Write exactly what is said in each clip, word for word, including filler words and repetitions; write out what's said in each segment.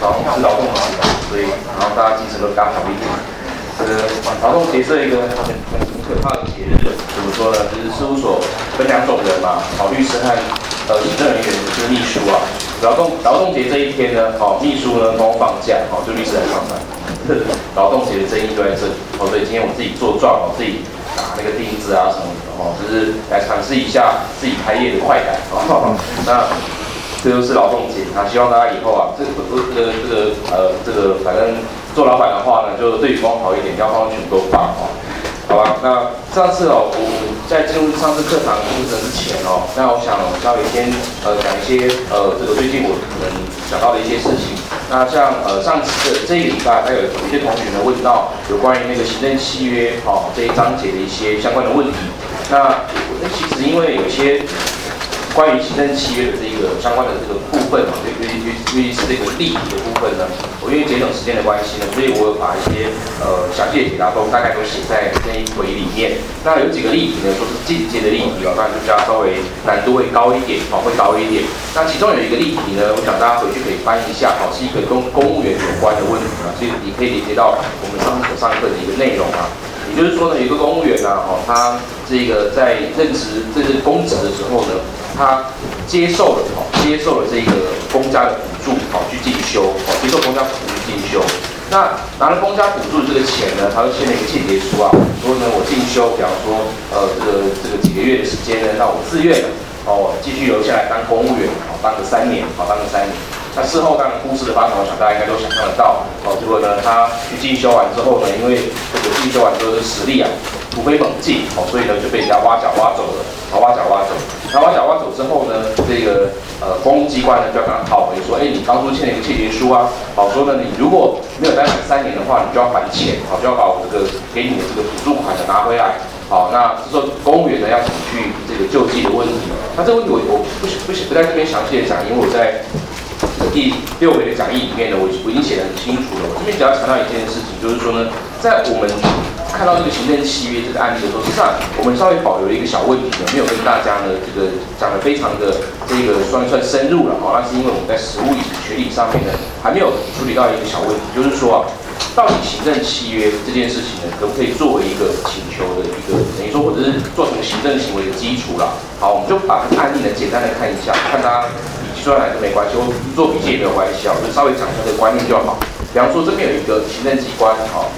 好像是劳动节嘛，所以然后大家精神都比较好一点。这个劳动节是一个很很很可怕的节日，怎么说呢？就是事务所分两种人嘛，好，律师和呃行政人员就是秘书啊。劳动劳动节这一天呢，好，秘书呢都放假，好，就律师来上班。劳动节的争议就在这里，哦，所以今天我自己做状，哦，自己打那个钉子啊什么的，哦，就是来尝试一下自己开业的快感，哦，那这就是劳动节，那希望大家以后啊，这个这个这个呃这个反正做老板的话呢，就对员工好一点，要帮全部都放哦。好吧，那上次哦，我在进入上次课堂课程之前哦，那我想稍微先呃讲一些呃这个最近我可能想到的一些事情。那像呃上次的这一个礼拜，还有有一些同学呢问到有关于那个行政契约哦这一章节的一些相关的问题。那那其实因为有些关于行政契约的这个相关的这个部分啊，尤其尤其是这个例题的部分呢，我因为节省时间的关系呢，所以我有把一些呃详细的解答都大概都写在那一回里面。那有几个例题呢，都是进阶的例题哦，当然就比较稍微难度会高一点，哦，会高一点。那其中有一个例题呢，我想大家回去可以翻一下，哦，是一个跟公务员有关的问题啊，所以你可以连接到我们上次所上课的一个内容啊。也就是说呢，有一个公务员啊，哦，他这个在任职这是公职的时候呢，他接受了哦，接受了这个公家的补助，哦，去进修，哦，接受公家补助去进修。那拿了公家补助的这个钱呢，他就签了一个切结书啊，说呢我进修，比方说呃这个这个几个月的时间呢，那我自愿哦继续留下来当公务员，哦，当个三年，哦，当个三年。那事后当然故事的发展，我想大家应该都想象得到。哦，结果呢，他去进修完之后呢，因为这个进修完之后的实力啊突飞猛进，哦，所以呢就被人家挖角挖走了，好，挖角挖走。那挖角挖走之后呢，这个呃公务机关呢就要跟他讨回说，哎，你当初签了一个契约书啊，好说呢，你如果没有待满三年的话，你就要还钱，好，就要把我这个给你的这个补助款呢拿回来。好，那这时候公务员呢要怎么去这个救济的问题？那这个问题我我不不不在这边详细的讲，因为我在第六回的讲义里面呢，我我已经写得很清楚了。我这边只要强调一件事情，就是说呢，在我们看到这个行政契约这个案例的时候，实际上我们稍微保留了一个小问题呢，没有跟大家呢这个讲得非常的这个算算深入了。哦，那是因为我们在实务以及学理上面呢，还没有处理到一个小问题，就是说啊，到底行政契约这件事情呢，可不可以作为一个请求的一个等于说，或者是做成行政行为的基础啦？好，我们就把这个案例呢简单的看一下，看大家。虽然来都没关系，我做笔记也没有关系啊，我就稍微讲一下这个观念就好。比方说这边有一个行政机关，哈，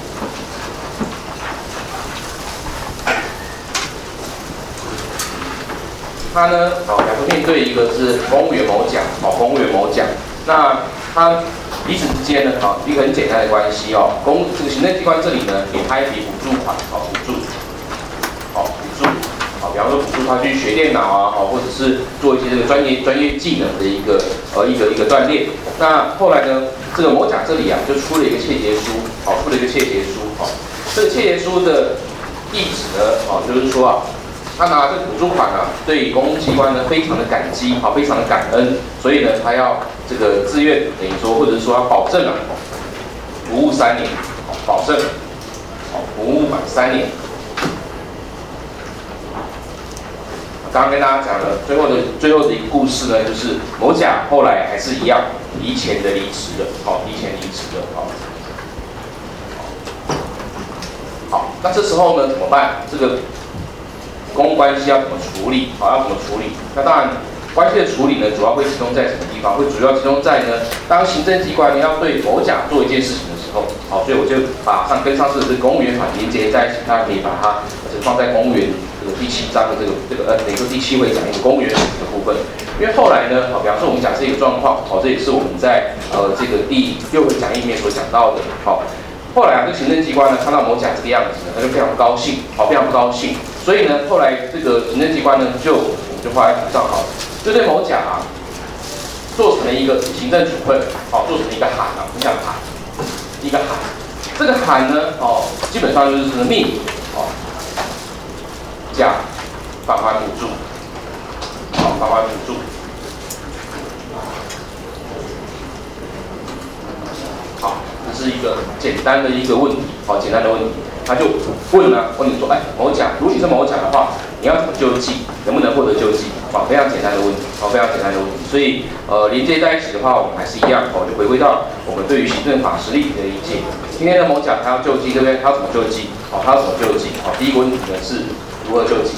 他呢，好，比方说面对一个是公务员某甲，好，公务员某甲，那他彼此之间呢，好，一个很简单的关系哦，公这个行政机关这里呢，给他一笔补助款，好，补助，好，补助。好，比方说补助他去学电脑啊，好，或者是做一些这个专业专业技能的一个呃一个一个锻炼。那后来呢，这个某甲这里啊，就出了一个切结书，好，出了一个切结书，好，这个切结书的意旨呢，好，就是说啊，他拿这个补助款啊，对公务机关呢非常的感激，好，非常的感恩，所以呢，他要这个自愿等于说，或者是说要保证啊，服务三年，好，保证，好，服务满三年。刚刚跟大家讲了，最后的最后的一个故事呢，就是某甲后来还是一样提前的离职了，好，提前离职了，好，好，那这时候呢怎么办？这个公务关系要怎么处理？好，要怎么处理？那当然，关系的处理呢，主要会集中在什么地方？会主要集中在呢，当行政机关呢要对某甲做一件事情的时候，好，所以我就把上跟上次的这个公务员法连接在一起，大家可以把它放在公务员。第七章的这个这个呃，等于说第七回讲一个公务员的部分，因为后来呢，好，比方说我们讲这个状况，好，这也是我们在呃这个第六回讲义里面所讲到的，好，后来啊，这个行政机关呢看到某甲这个样子呢，他就非常不高兴，好，非常不高兴，所以呢，后来这个行政机关呢就我们就画在图上好，就对某甲啊做成了一个行政处分，好，做成了一个函啊，你想函，一个函，这个函呢，哦，基本上就是命，哦。甲返还补助，好，返还补助。好，这是一个简单的一个问题，好，简单的问题，他就问了，问你说，哎，某甲，如果你是某甲的话，你要怎么救济？能不能获得救济？ 好，非常简单的问题，好，非常简单的问题。所以呃连接在一起的话，我们还是一样，哦，就回归到我们对于行政法实例的理解。今天的某甲他要救济，对不对？他要怎么救济？好，他要怎么救济？好，第一个问题呢是如何救济？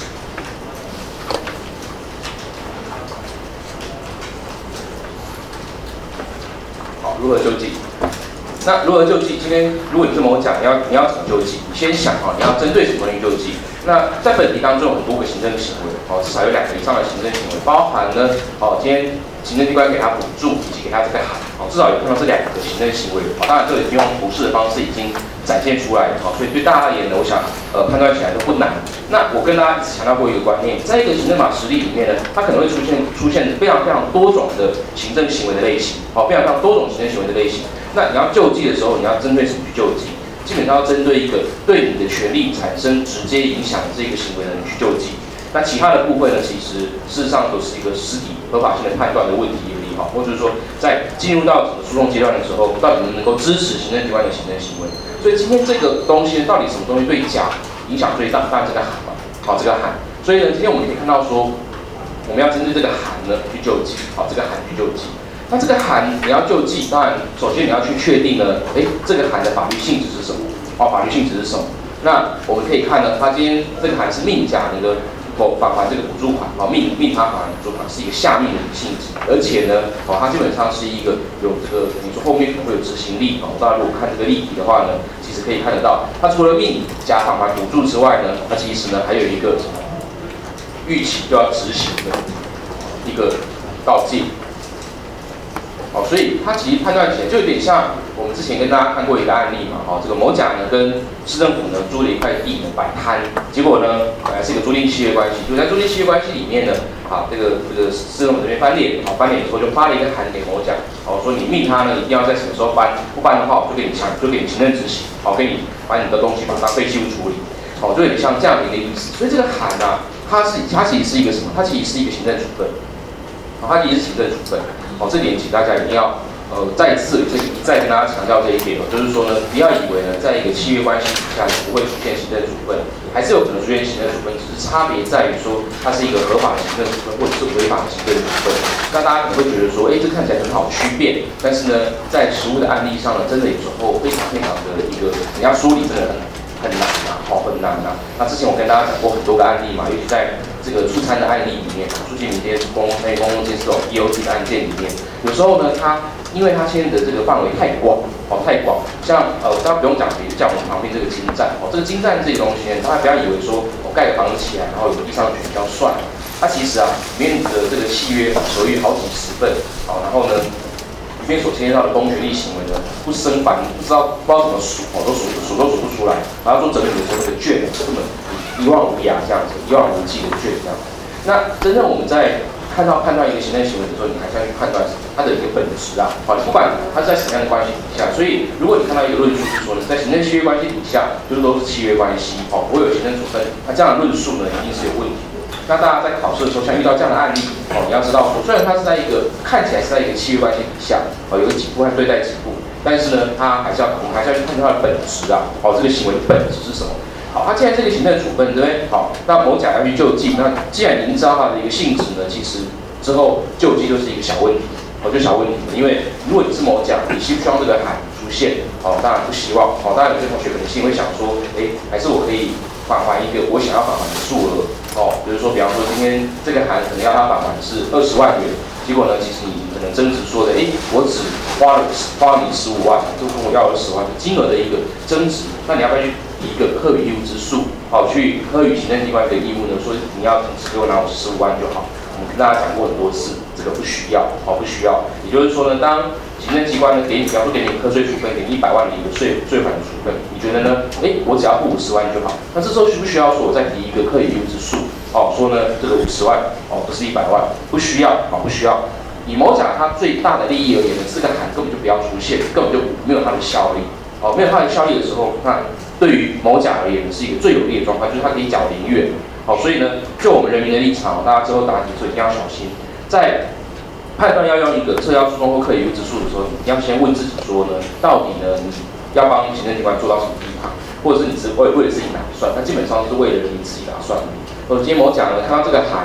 好，如何救济？那如何救济？今天如果你是某甲，你要你要怎么救济？你先想哈，你要针对什么东西救济？那在本题当中有很多个行政行为，哦，至少有两个以上的行政行为，包含呢，哦，今天行政机关给他补助以及给他这个函，哦，至少有看到这两个行政行为，哦，当然这个已经用图示的方式已经展现出来了，哦，所以对大家而言呢，我想呃判断起来都不难。那我跟大家一直强调过一个观念，在一个行政法实例里面呢，它可能会出现出现非常非常多种的行政行为的类型，哦，非常非常多种行政行为的类型。那你要救济的时候，你要针对什么去救济？基本上要针对一个对你的权利产生直接影响的这个行为呢，你去救济。那其他的部分呢，其实事实上都是一个实体合法性的判断的问题而已哈，或者是说在进入到整个诉讼阶段的时候，到底能不能够支持行政机关的行政行为？所以今天这个东西到底什么东西对甲影响最大？当然这个函嘛，好，这个函。所以呢，今天我们可以看到说，我们要针对这个函呢去救济，好，这个函去救济。那这个函你要救济，当然首先你要去确定呢，哎，这个函的法律性质是什么？哦，法律性质是什么？那我们可以看呢，它今天这个函是命甲那个哦返还这个补助款，哦命命他返还补助款是一个下命的性质，而且呢，哦它基本上是一个有这个你说后面可能会有执行力哦。大家如果看这个例题的话呢，其实可以看得到，它除了命甲返还补助之外呢，它其实呢还有一个预期就要执行的一个告诫。好，所以它其实判断起来就有点像我们之前跟大家看过一个案例嘛，哦，这个某甲呢跟市政府呢租了一块地呢摆摊，结果呢本来是一个租赁契约关系，就在租赁契约关系里面呢，啊，这个这个市政府这边翻脸，好翻脸以后就发了一个函给某甲，好说你命他呢一定要在什么时候搬，不搬的话我就给你强，就给你行政执行，好给你把你的东西把它当废弃物处理，好就有点像这样的一个意思。所以这个函啊，它是它其实是一个什么？它其实是一个行政处分，好，它其实是行政处分。好，这点请大家一定要呃再次这一再跟大家强调这一点哦，就是说呢，不要以为呢，在一个契约关系底下不会出现行政处分，还是有可能出现行政处分，只是差别在于说它是一个合法的行政处分或者是违法的行政处分。那大家可能会觉得说，哎，这看起来很好区辨，但是呢，在实务的案例上呢，真的有时候非常非常的一个你要梳理真的很很难啊，好很难啊。那之前我跟大家讲过很多个案例嘛，尤其在这个出餐的案例里面，出境民间公共参与公共建设 E O T 的案件里面，有时候呢，它因为它牵的这个范围太广，哦太广，像呃大家不用讲别的，像我们旁边这个金站，哦这个金站这个东西呢，大家不要以为说我、哦、盖个房子起来，然后有地上权比较算，它其实啊里面的这个契约手续好几十份，好、然后呢。里面所牵涉到的公权力行为呢，不胜繁，不知道不知道怎么数，哦，都数数都数不出来。然后做整理的时候，那个卷根本一望无涯这样子，一望无际的卷这样子。那真正我们在看到判断一个行政行为的时候，你还是要去判断它的一个本质啊，好，不管它是在什么样的关系底下。所以，如果你看到一个论述是说呢，在行政契约关系底下，就是都是契约关系，哦，不会有行政处分，那这样的论述呢，一定是有问题的。那大家在考试的时候，像遇到这样的案例，哦，你要知道说，虽然它是在一个看起来是在一个契约关系底下，哦，有个几步和对待几步，但是呢，它还是要我们还是要去看它的本质啊，哦，这个行为的本质是什么？好，它既然这个行政处分，对不对？好，那某甲要去救济，那既然您知道它的一个性质呢，其实之后救济就是一个小问题，哦，就小问题，因为如果你是某甲，你希不希望这个函出现？哦，当然不希望，哦，当然有些同学可能心里会想说，哎，还是我可以返还一个我想要返还的数额。哦，比如说，比方说今天这个函可能要他返还是二十万元，结果呢，其实你可能争执说的，哎，我只花了花了你十五万，就跟我要二十万，金额的一个争执，那你要不要去以一个课予义务之诉，好、哦，去课予行政机关的义务呢？说你要只给我拿我十五万就好。我们跟大家讲过很多次，这个不需要，好、哦，不需要。也就是说呢，当行政机关呢给你，比方说给你课税处分，给你一百万的一个税税款的处分，你觉得呢？哎，我只要付五十万就好。那这时候需不需要说我再提一个课予义务之诉？哦，说呢这个五十万，哦不是一百万，不需要，哦不需要。以某甲它最大的利益而言呢，这个函根本就不要出现，根本就没有它的效力。哦，没有它的效力的时候，那对于某甲而言是一个最有利的状况，就是它可以缴零元。好、哦，所以呢，就我们人民的立场，大家之后答题的时候一定要小心，在判断要用一个撤销诉讼或课予义务之诉的时候，你要先问自己说呢，到底呢你要帮行政机关做到什么地方，或者是你是为为了自己打算，那基本上是为了你自己打算的。我今天某甲呢看到这个函，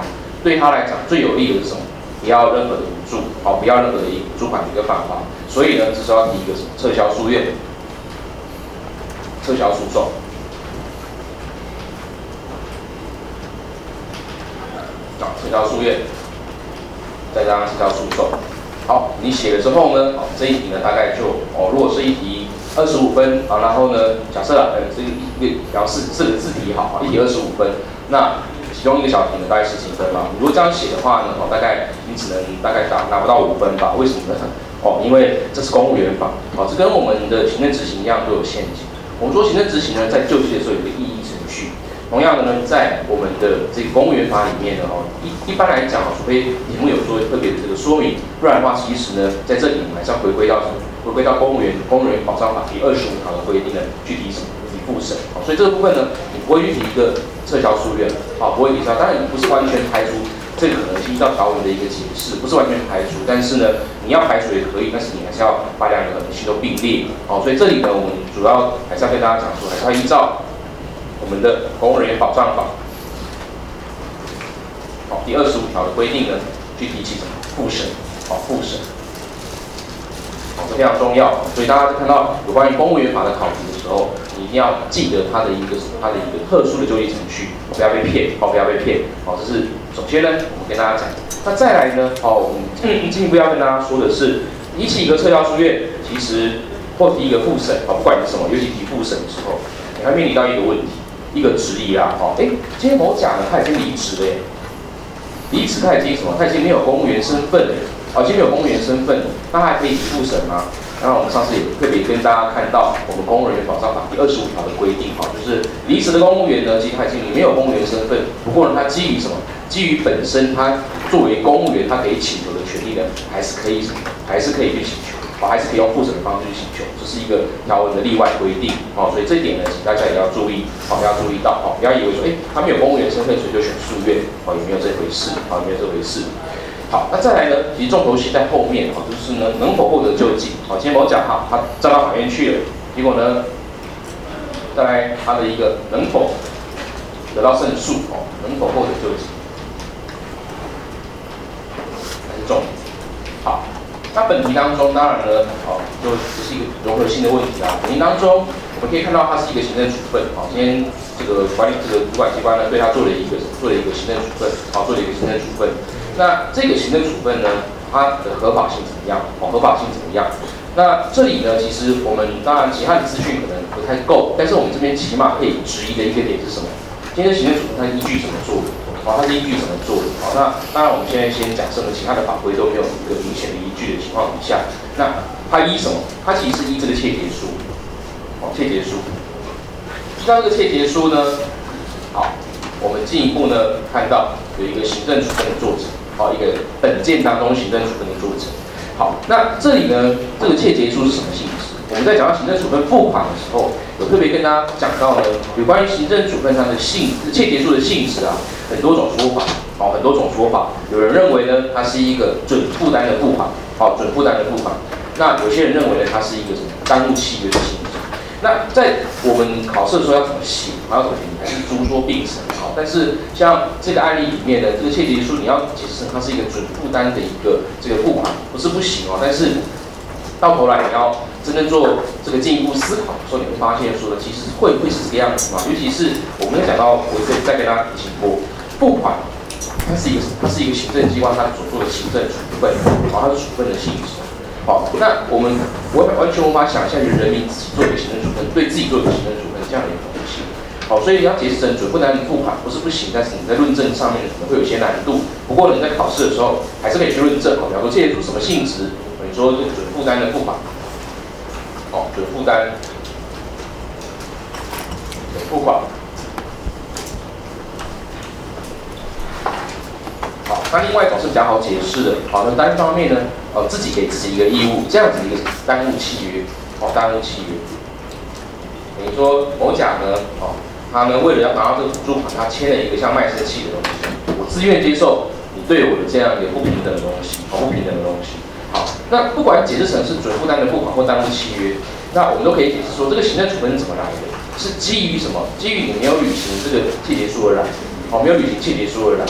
对他来讲最有利的是什么？不要任何的补助，好，不要任何的补助款的一个方法。所以呢，这时候要提一个什么？撤销诉愿，撤销诉讼。啊，撤销诉愿，再加上撤销诉讼。好，你写了之后呢，哦，这一题呢大概就哦，如果是一题二十五分啊，然后呢，假设啊，呃，这个一然后四四个字题好啊，一题二十五分，那其中一个小题呢大概十几分嘛。如果这样写的话呢，哦，大概你只能大概拿拿不到五分吧？为什么呢？哦，因为这是公务员法，哦，这跟我们的行政执行一样都有陷阱。我们说行政执行呢，在救济的时候有一个异议程序。同样的呢，在我们的这个公务员法里面呢，哦，一一般来讲，除非题目有做特别的这个说明，不然的话，其实呢，在这里我们还是要回归到什么？回归到公务员公务员保障法第二十五条的规定呢，去提什么？提复审。好，所以这个部分呢，你不会去提一个撤销诉愿，好，不会提撤销。当然，你不是完全排除这个可能性，依照条文的一个解释，不是完全排除，但是呢，你要排除也可以，但是你还是要把两个可能性都并列。好，所以这里呢，我们主要还是要跟大家讲说，还是要依照我们的公务人员保障法，好，第二十五条的规定呢，去提起什么复审，好，复审，好，这非常重要。所以大家在看到有关于公务员法的考题的时候，你一定要记得它的一个它的一个特殊的救济程序，不要被骗，好，不要被骗，好，这是首先呢，我们跟大家讲。那再来呢，好，我们进一步要跟大家说的是，提起一个撤销诉愿，其实或提一个复审，好，不管你是什么，尤其提复审的时候，你会面临到一个问题。一个质疑啦，哦，哎，今天某甲呢，他已经离职了耶，离职他已经什么？他已经没有公务员身份了，哦，已经没有公务员身份了，那他还可以提复审吗？然后我们上次也特别跟大家看到我们公务人员保障法第二十五条的规定，哈，就是离职的公务员呢，其实他已经没有公务员身份，不过呢，他基于什么？基于本身他作为公务员，他可以请求的权利呢，还是可以什么？还是可以去请求。哦，还是可以用复审的方式去请求，这是一个条文的例外规定，哦，所以这一点呢，请大家也要注意，哦，要注意到，哦，不要以为说，哎，他没有公务员身份，所以就选诉愿，哦，也没有这回事，哦，也没有这回事。好，那再来呢，其实重头戏在后面，哦，就是呢，能否获得救济？哦，今天我讲哈，他站到法院去了，结果呢，再来他的一个能否得到胜诉，哦，能否获得救济，还是重点。好。那本题当中，当然呢，哦，就这是一个融合性的问题啦。本题当中，我们可以看到它是一个行政处分，好，今天这个管理这个主管机关呢，对他做了一个做了一个行政处分，好，做了一个行政处分。那这个行政处分呢，它的合法性怎么样？哦，合法性怎么样？那这里呢，其实我们当然其他的资讯可能不太够，但是我们这边起码可以质疑的一个点是什么？今天行政处分它依据怎么做的？好，它是依据怎么做的？好，那当然我们现在先假设呢，其他的法规都没有一个明显的依据的情况底下，那它依什么？它其实是依这个切结书，好，切结书。那这个切结书呢，好，我们进一步呢看到有一个行政处分的作者，好，一个本件当中行政处分的作者。好，那这里呢，这个切结书是什么性质？我们在讲到行政处分付款的时候，有特别跟大家讲到呢，有关于行政处分它的性切结书的性质啊，很多种说法，好，很多种说法。有人认为呢，它是一个准负担的付款，好，准负担的付款。那有些人认为呢，它是一个什么耽误契约的性质。那在我们考试的时候要怎么写，还要怎么写，还是诸说并陈，好。但是像这个案例里面呢，这个切结书你要解释成它是一个准负担的一个这个付款，不是不行哦，但是到头来你要真正做这个进一步思考的时候，你会发现说呢，其实会会是这个样子嘛。尤其是我们讲到，我再再跟大家提醒过，付款它是一个它是一个行政机关它所做的行政处分，好，它是处分的性质。好，那我们我完全无法想象人民自己做一个行政处分，对自己做一个行政处分这样的一个可能性。好，所以你要解释成准负担的付款不是不行，但是你在论证上面可能会有一些难度。不过你在考试的时候还是可以去论证。好，比方说切结书什么性质？你说这个准负担的付款，好，准负担的付款。好，那另外一种是比较好解释的。好，那单方面呢，呃，自己给自己一个义务，这样子一个耽误契约，好，耽误契约。等于说某甲呢，哦，他呢为了要拿到这个补助款，他签了一个像卖身契的东西，我自愿接受你对我的这样一个不平等的东西，好，不平等的东西。好，那不管解释成是准负担的付款或耽误契约，那我们都可以解释说，这个行政处分是怎么来的？是基于什么？基于你没有履行这个切结书而来的，好，没有履行切结书而来的。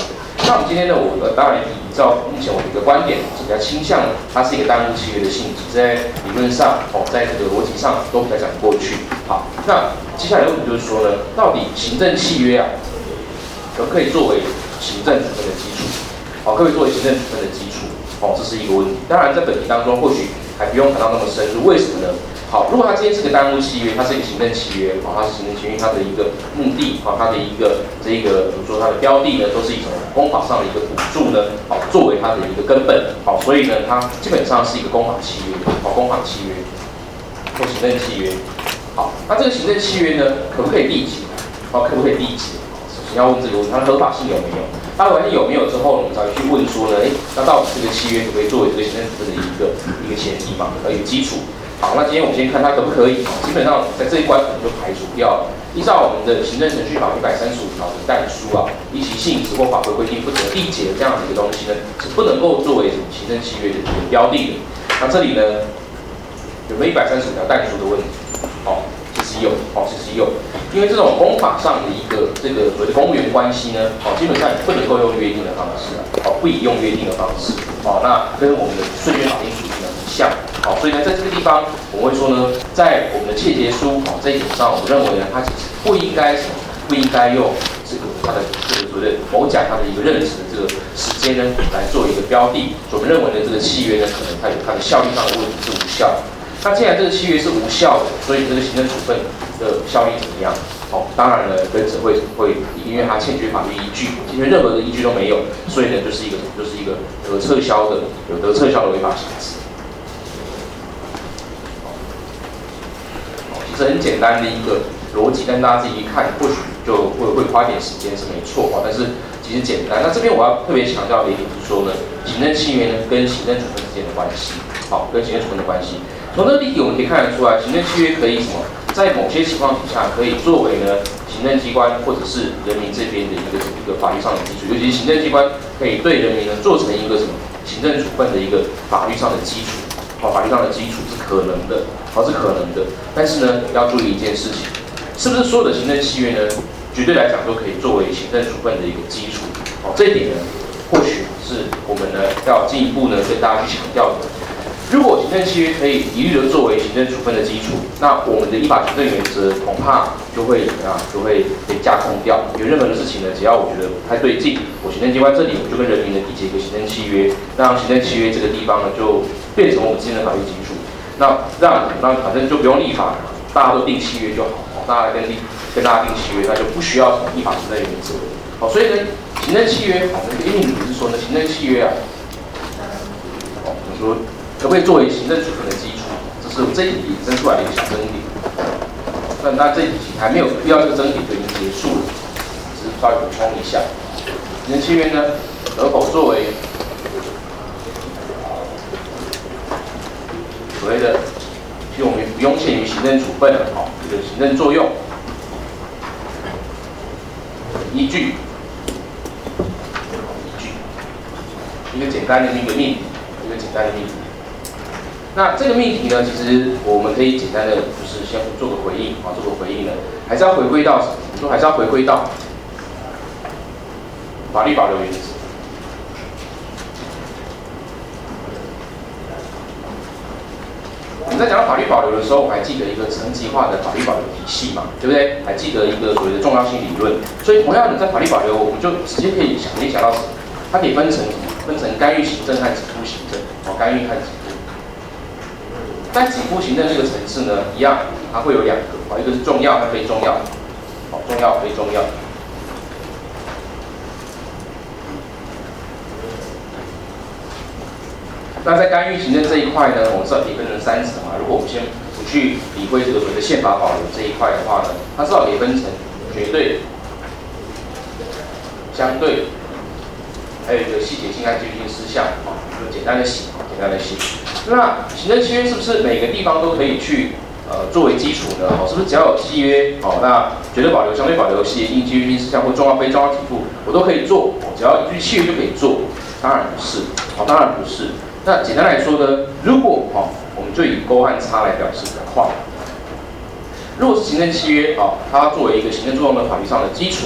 那我们今天呢，我呃当然依照目前我的一个观点，是比较倾向它是一个耽误契约的性质，在理论上哦，在这个逻辑上都比较讲过去。好，那接下来的问题就是说呢，到底行政契约啊，可不可以作为行政处分的基础？好，可不可以作为行政处分的基础？哦，这是一个问题。当然，在本题当中或许还不用谈到那么深入，为什么呢？好，如果它今天是个耽误契约，它是一个行政契约，好，它是行政契约，它的一个目的，好，它的一个这一个怎么说，它的标的呢，都是一种公法上的一个辅助呢，好，作为它的一个根本，好，所以呢，它基本上是一个公法契约，好，公法契约或行政契约，好，那这个行政契约呢，可不可以缔结？好，可不可以缔结？首先要问这个问题，它的合法性有没有？它的合法性有没有之后，我们才会去问说呢，哎，那到底这个契约可不可以作为这个行政处分的一个一个前提嘛，和一个基础？好，那今天我们先看它可不可以。基本上在这一关可能就排除掉了。依照我们的行政程序法一百三十五条的但书啊，依其性质或法规规定不得缔结这样子一个东西呢，是不能够作为行政契约的一个标的的。那这里呢，有没有一百三十五条但书的问题？哦，其实有，哦，其实有，因为这种公法上的一个这个所谓的公务员关系呢，哦，基本上不能够用约定的方式啊，哦，不以用约定的方式，哦，那跟我们的税捐法定属性呢很像。好，所以呢，在这个地方，我们会说呢，在我们的切结书哦这一点上，我们认为呢，它其实不应该什么，不应该用这个它的这个所谓的某甲它的一个任职的这个时间呢来做一个标的。所以我们认为呢，这个契约呢，可能它有它的效力上的问题是无效的。那既然这个契约是无效的，所以这个行政处分的效力怎么样？哦，当然了，跟者会会因为它欠缺法律依据，欠缺任何的依据都没有，所以呢，就是一个就是一个得撤销的有得撤销的违法行为。是很简单的一个逻辑，但大家自己一看，或许就会会花点时间是没错啊。但是其实简单。那这边我要特别强调的一点是说呢，行政契约呢跟行政处分之间的关系，好，跟行政处分的关系。从这个例题我们可以看得出来，行政契约可以什么，在某些情况底下可以作为呢行政机关或者是人民这边的一个一个法律上的基础，尤其是行政机关可以对人民呢做成一个什么行政处分的一个法律上的基础。好，法律上的基础是可能的，好，是可能的。但是呢，要注意一件事情，是不是所有的行政契约呢，绝对来讲都可以作为行政处分的一个基础？好，这一点呢，或许是我们呢要进一步呢跟大家去强调的。如果行政契约可以一律的作为行政处分的基础，那我们的依法行政原则恐怕就会怎么样，就会被架空掉。有任何的事情呢，只要我觉得不太对劲，我行政机关这里我就跟人民呢缔结一个行政契约，让行政契约这个地方呢就变成我们今天的法律基础。那让让反正就不用立法了，大家都定契约就好，大家跟立跟大家定契约，那就不需要什么依法行政原则。好，所以呢，行政契约，好，那个命题是说呢，行政契约啊，哦，你说。可不可以作为行政处分的基础？这是这一题引申出来的一个小争点。那那这一题还没有必要，这个争点就已经结束了，只是稍微补充一下。行政契约呢，可否作为所谓的用于不用限于行政处分的好一个行政作用依据？依据一个简单的一个命题，一个简单的命题。那这个命题呢，其实我们可以简单的就是先做个回应啊，做个回应呢，还是要回归到什么？我说还是要回归到法律保留原则。我们在讲到法律保留的时候，我还记得一个层级化的法律保留体系嘛，对不对？还记得一个所谓的重要性理论。所以同样的，在法律保留，我们就直接可以想联想到什么？它可以分成什么？分成干预行政和给付行政。哦，干预和给付。在给付行政这个层次呢，一样，它会有两个，哦，一个是重要和非重要，哦，重要非重要。那在干预行政这一块呢，我们至少可以分成三层嘛。如果我们先不去理会这个所谓的宪法保留这一块的话呢，它至少可以分成绝对、相对，还有一个细节性和纪律性事项，啊，就简单的写，简单的写。那行政契约是不是每个地方都可以去呃作为基础呢？哦，是不是只要有契约，哦，那绝对保留、相对保留、细节性、纪律性事项或重要非重要给付，我都可以做，哦，只要一句契约就可以做？当然不是，哦，当然不是。那简单来说呢，如果哦，我们就以勾和叉来表示的话，如果是行政契约，哦，它作为一个行政作用的法律上的基础，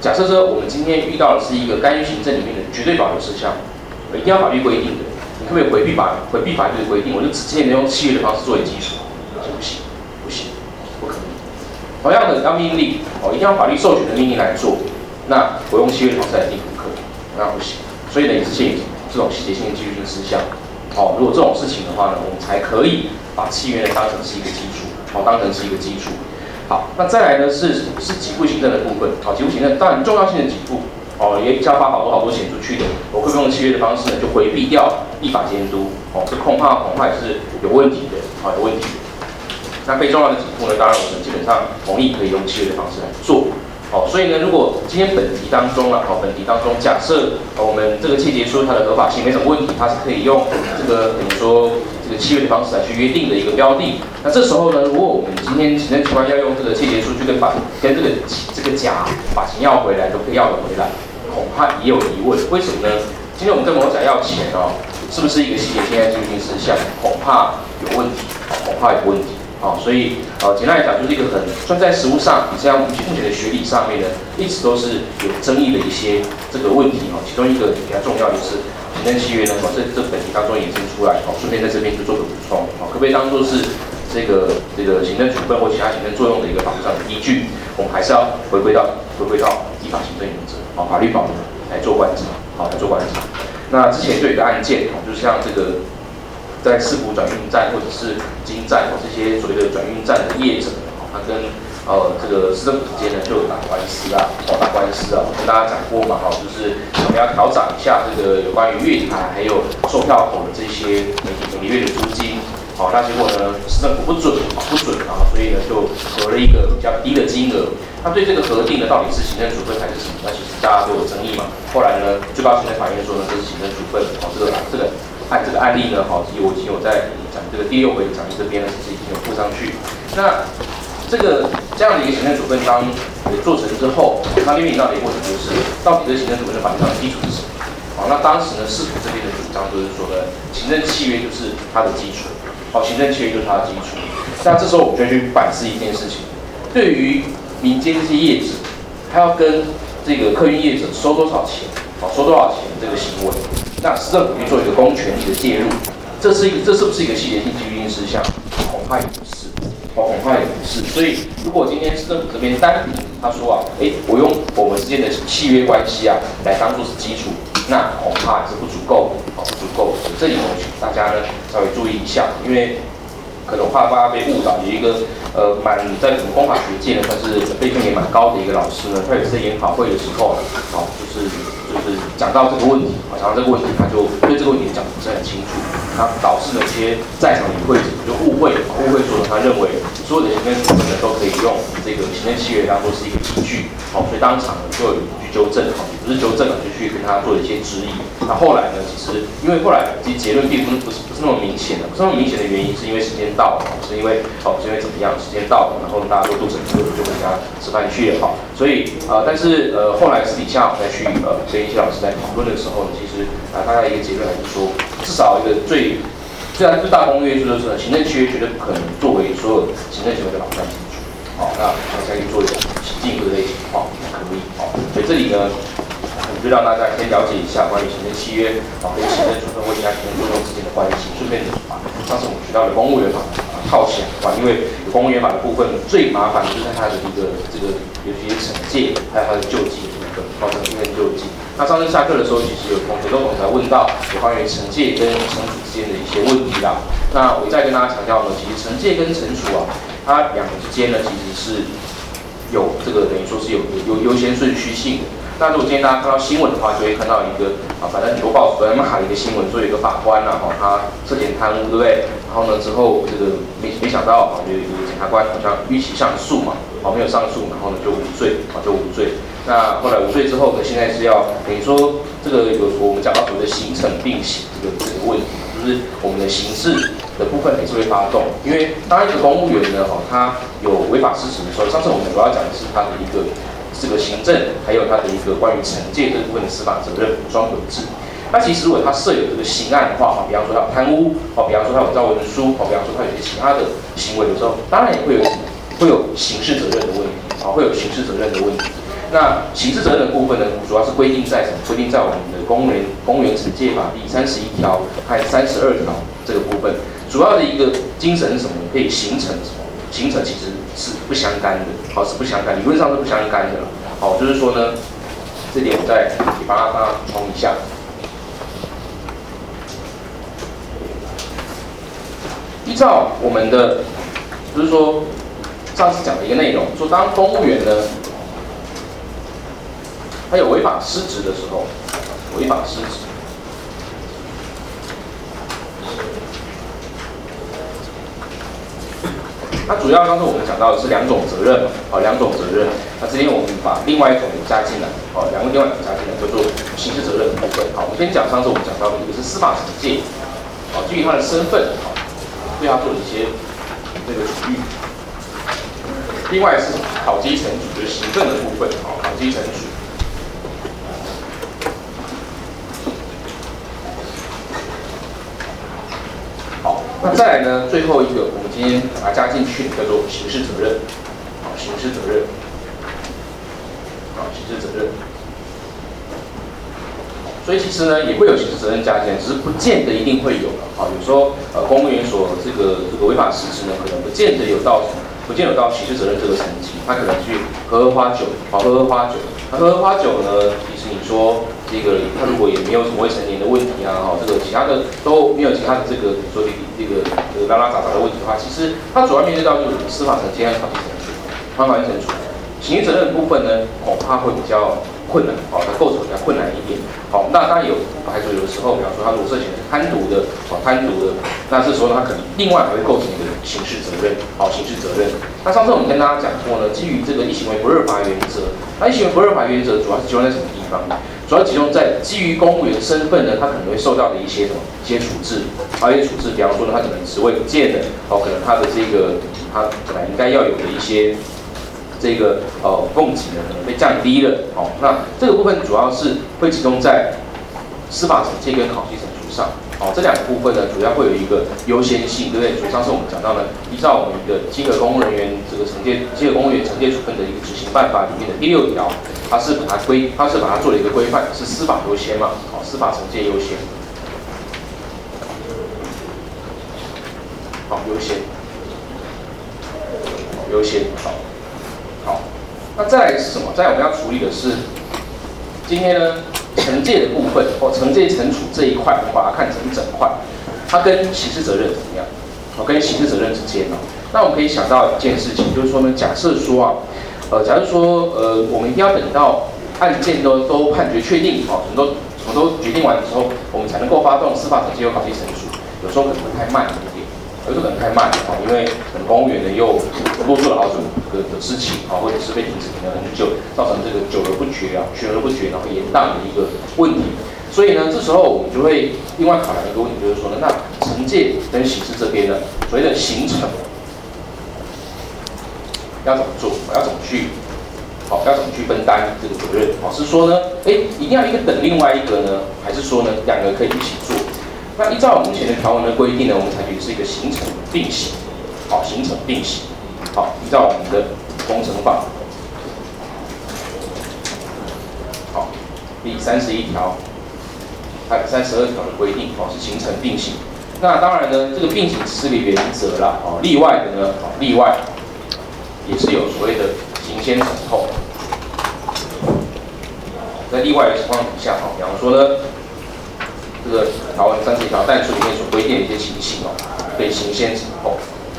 假设说我们今天遇到的是一个干预行政里面的绝对保留事项，一定要法律规定的，你可不可以回避法回避法律的规定？我就直接用契约的方式作为基础，行不行？不行，不可能。同样的，要命令哦，一定要法律授权的命令来做，那我用契约的方式来定不可能，那不行。所以呢，也是限于这种细节性的技术性事项。哦，如果这种事情的话呢，我们才可以把契约呢当成是一个基础，哦，当成是一个基础。好，那再来呢是是给付行政的部分。好，给付行政当然重要性的给付，哦，也交发好多好多钱出去的，我会不会用契约的方式呢，就回避掉依法监督？哦，这恐怕恐怕也是有问题的，啊、哦，有问题的。那非重要的给付呢，当然我们基本上同意可以用契约的方式来做。哦，所以呢，如果今天本题当中了，哦，本题当中假设、哦、我们这个契结书它的合法性没什么问题，它是可以用这个等于说这个契约的方式来去约定的一个标的。那这时候呢，如果我们今天行政机关要用这个契结书去跟把跟这个这个甲把钱要回来，都可以要得回来，恐怕也有疑问。为什么呢？今天我们跟某甲要钱哦，是不是一个细节性在进行事项？恐怕有问题，恐怕有问题。好、哦，所以呃，简单来讲，就是一个很算在实务上，以这样目前的学理上面呢，一直都是有争议的一些这个问题哦。其中一个比较重要的是行政契约呢，哦，这这本题当中衍生出来，哦，顺便在这边就做个补充，哦，可不可以当做是这个这个行政处分或其他行政作用的一个法律上的依据？我们还是要回归到回归到依法行政原则，哦，法律保留来做观察，好、哦、来做观察。那之前就有一个案件，哦，就像这个。在市府转运站或者是金站哦，这些所谓的转运站的业者，哦，他跟呃这个市政府之间呢就有打官司啊，哦打官司啊，我跟大家讲过嘛，哈、哦，就是我们要调涨一下这个有关于月台还有售票口的这些每每个月的租金，好、哦，那结果呢市政府不准，哦不准啊，所以呢就核了一个比较低的金额。那对这个核定的到底是行政处分还是什么？那其实大家都有争议嘛。后来呢，最高行政法院说呢，这是行政处分，哦，这个这个。按这个案例呢，好，我已经有在讲这个第六回讲义这边呢，其实已经有附上去。那这个这样的一个行政处分当做成之后，那面临到的一个问题就是，到底这个行政处分的法律上的基础是什么？好，那当时呢，市府这边的主张就是说呢，行政契约就是它的基础，好，行政契约就是它的基础。那这时候我们就要去反思一件事情，对于民间这些业者，他要跟这个客运业者收多少钱？好，收多少钱这个行为？那市政府去做一个公权力的介入，这是一个，这是不是一个系列性基于性事项？恐怕也不是，哦，恐怕也不是。所以，如果今天市政府这边单凭他说啊，哎，我用我们之间的契约关系啊来当做是基础，那恐怕是不足够，哦，不足够。所以这里呢，请大家呢稍微注意一下，因为可能怕大家被误导。有一个呃，蛮在我们公法学界呢，算是辈分也蛮高的一个老师呢，他有一次研讨会的时候，好、哦，就是。就是讲到这个问题，啊，讲到这个问题，他就对这个问题讲得不是很清楚，他导致了一些在场的与会者就误会，误会说他认为所有的行政处分呢都可以用这个行政契约当做是一个依据，好，所以当场呢就有去纠正，好，不是纠正了，就去跟他做了一些质疑。那后来呢，其实因为后来其实结论并不是不是不是那么明显的，不是那么明显的原因是因为时间到了，是因为哦是因为怎么样，时间到了，然后大家都肚子饿，就跟他吃饭去了，哈，所以呃但是呃后来私底下我再去呃跟一些老师在讨论的时候呢，其实啊、呃、大概一个结论还是说，至少一个最虽然最大公约就是说，行政契约绝对不可能作为所有行政行为的保障基础。好，那大家去做一个进一步的类型化，可以。好，所以这里呢。就让大家先了解一下关于行政契约啊跟行政处分或其他行政作用之间的关系，顺便把上次我们学到的公务员法啊套起来，啊，因为有公务员法的部分最麻烦的就是它的一个这个尤其是惩戒，还有它的救济的部分，包括行政救济。那上次下课的时候，其实有同学都同学问到有关于惩戒跟惩处之间的一些问题啦。那我再跟大家强调呢，其实惩戒跟惩处啊，它两个之间呢其实是有这个等于说是有有优先顺序性的。那如果今天大家看到新闻的话，就会看到一个啊，反正很多报纸都在骂的一个新闻，说有一个法官啊，哈，他涉嫌贪污，对不对？然后呢，之后这个没没想到啊，有有检察官好像逾期上诉嘛，哦，没有上诉，然后呢就无罪，啊，就无罪。那后来无罪之后呢，现在是要等于说这个有我们讲到所谓的刑惩并行这个这个问题，就是我们的刑事的部分还是会发动，因为当一个公务员呢，哈，他有违法事实的时候，上次我们主要讲的是他的一个。这个行政还有它的一个关于惩戒这部分的司法责任双轨制。那其实如果他设有这个刑案的话，比方说他有贪污，哦，比方说他有造文书，哦，比方说他有一些其他的行为的时候，当然也会有会有刑事责任的问题，啊，会有刑事责任的问题。 那刑事责任的部分呢，主要是规定在什么？规定在我们的公务员公务员惩戒法第三十一条和三十二条这个部分。主要的一个精神是什么？可以形成什么？形成其实是不相干的，好，是不相干，理论上是不相干的。好，就是说呢，这点我再给大家补充一下。依照我们的，就是说上次讲的一个内容，说当公务员呢，他有违法失职的时候，违法失职，那主要刚才我们讲到的是两种责任嘛，好，两种责任。那今天我们把另外一种也加进来，好，两个另外一种加进来，叫做刑事责任的部分。好，我们先讲上次我们讲到的一个是司法惩戒，好，基于他的身份，好，对他做了一些这个处遇。另外是考绩惩处，就是行政的部分，好，考绩惩处。好，那再来呢，最后一个我们今天把它加进去，叫做刑事责任，好，刑事责任，好，刑事责任。所以其实呢，也会有刑事责任加进来，只是不见得一定会有了。好，有时候呃，公务员所这个这个违法失职呢，可能不见得有到不见得有到刑事责任这个层级，他可能去喝喝花酒，好，喝喝花酒。那喝喝花酒呢，其实你说这个他如果也没有什么未成年的问题啊，哈，这个其他的都没有其他的这个比如说这个这个这个拉拉杂杂的问题的话，其实他主要面对到就是司法惩戒和考绩惩处，考绩惩处。刑事责任的部分呢，恐怕会比较困难，好，它构成比较困难一点。好，那当然有不排除有的时候，比方说他如果涉嫌是贪渎的，好，贪渎的，那这时候呢，他可能另外还会构成一个刑事责任，好，刑事责任。那上次我们跟大家讲过呢，基于这个一行为不二罚原则，那一行为不二罚原则主要是集中在什么地方呢？主要集中在基于公务员身份呢，他可能会受到的一些什么一些处置，啊，一些处置，比方说呢，他可能职位不见了，哦，可能他的这个他本来应该要有的一些。这个呃供给呢可能被降低了，哦，那这个部分主要是会集中在司法惩戒跟考绩惩处上，哦，这两个部分呢主要会有一个优先性，对不对？所以上次我们讲到呢，依照我们一个稽核公务人员这个惩戒稽核公务员惩戒处分的一个执行办法里面的第六条，它是把它规，它是把它做了一个规范，是司法优先嘛，好，司法惩戒优先，好，优先，好，优先，好。好，那再来是什么？再来我们要处理的是，今天呢惩戒的部分，哦，惩戒惩处这一块，我们把它看成一整块，它跟刑事责任怎么样？哦，跟刑事责任之间呢，那我们可以想到一件事情，就是说呢，假设说啊，呃，假如说呃，我们一定要等到案件都都判决确定，哦，什么都什么都决定完之后，我们才能够发动司法惩戒和考绩惩处，有时候可能会太慢一点。有时候可能太慢了，因为可能公务员呢又多做了好几个的事情啊，或者是被停职停了很久，造成这个久而不决啊，悬而不决，然后延宕的一个问题。所以呢，这时候我们就会另外考量一个问题，就是说呢，那惩戒跟刑事这边呢，所谓的刑惩要怎么做？要怎么去？好，要怎么去分担这个责任？好，是说呢，哎，一定要一个等另外一个呢，还是说呢，两个可以一起做？那依照目前的条文的规定呢，我们采取的是一个刑惩并行，好，刑惩并行，好，依照我们的工程法，好，第三十一条，还有三十二条的规定，哦，是刑惩并行。那当然呢，这个并行只是个原则啦，哦，例外的呢，哦，例外也是有所谓的刑先惩后。在例外的情况底下，哦，比方说呢。这个条文三十一条但书里面所规定的一些情形哦，可以刑先惩后。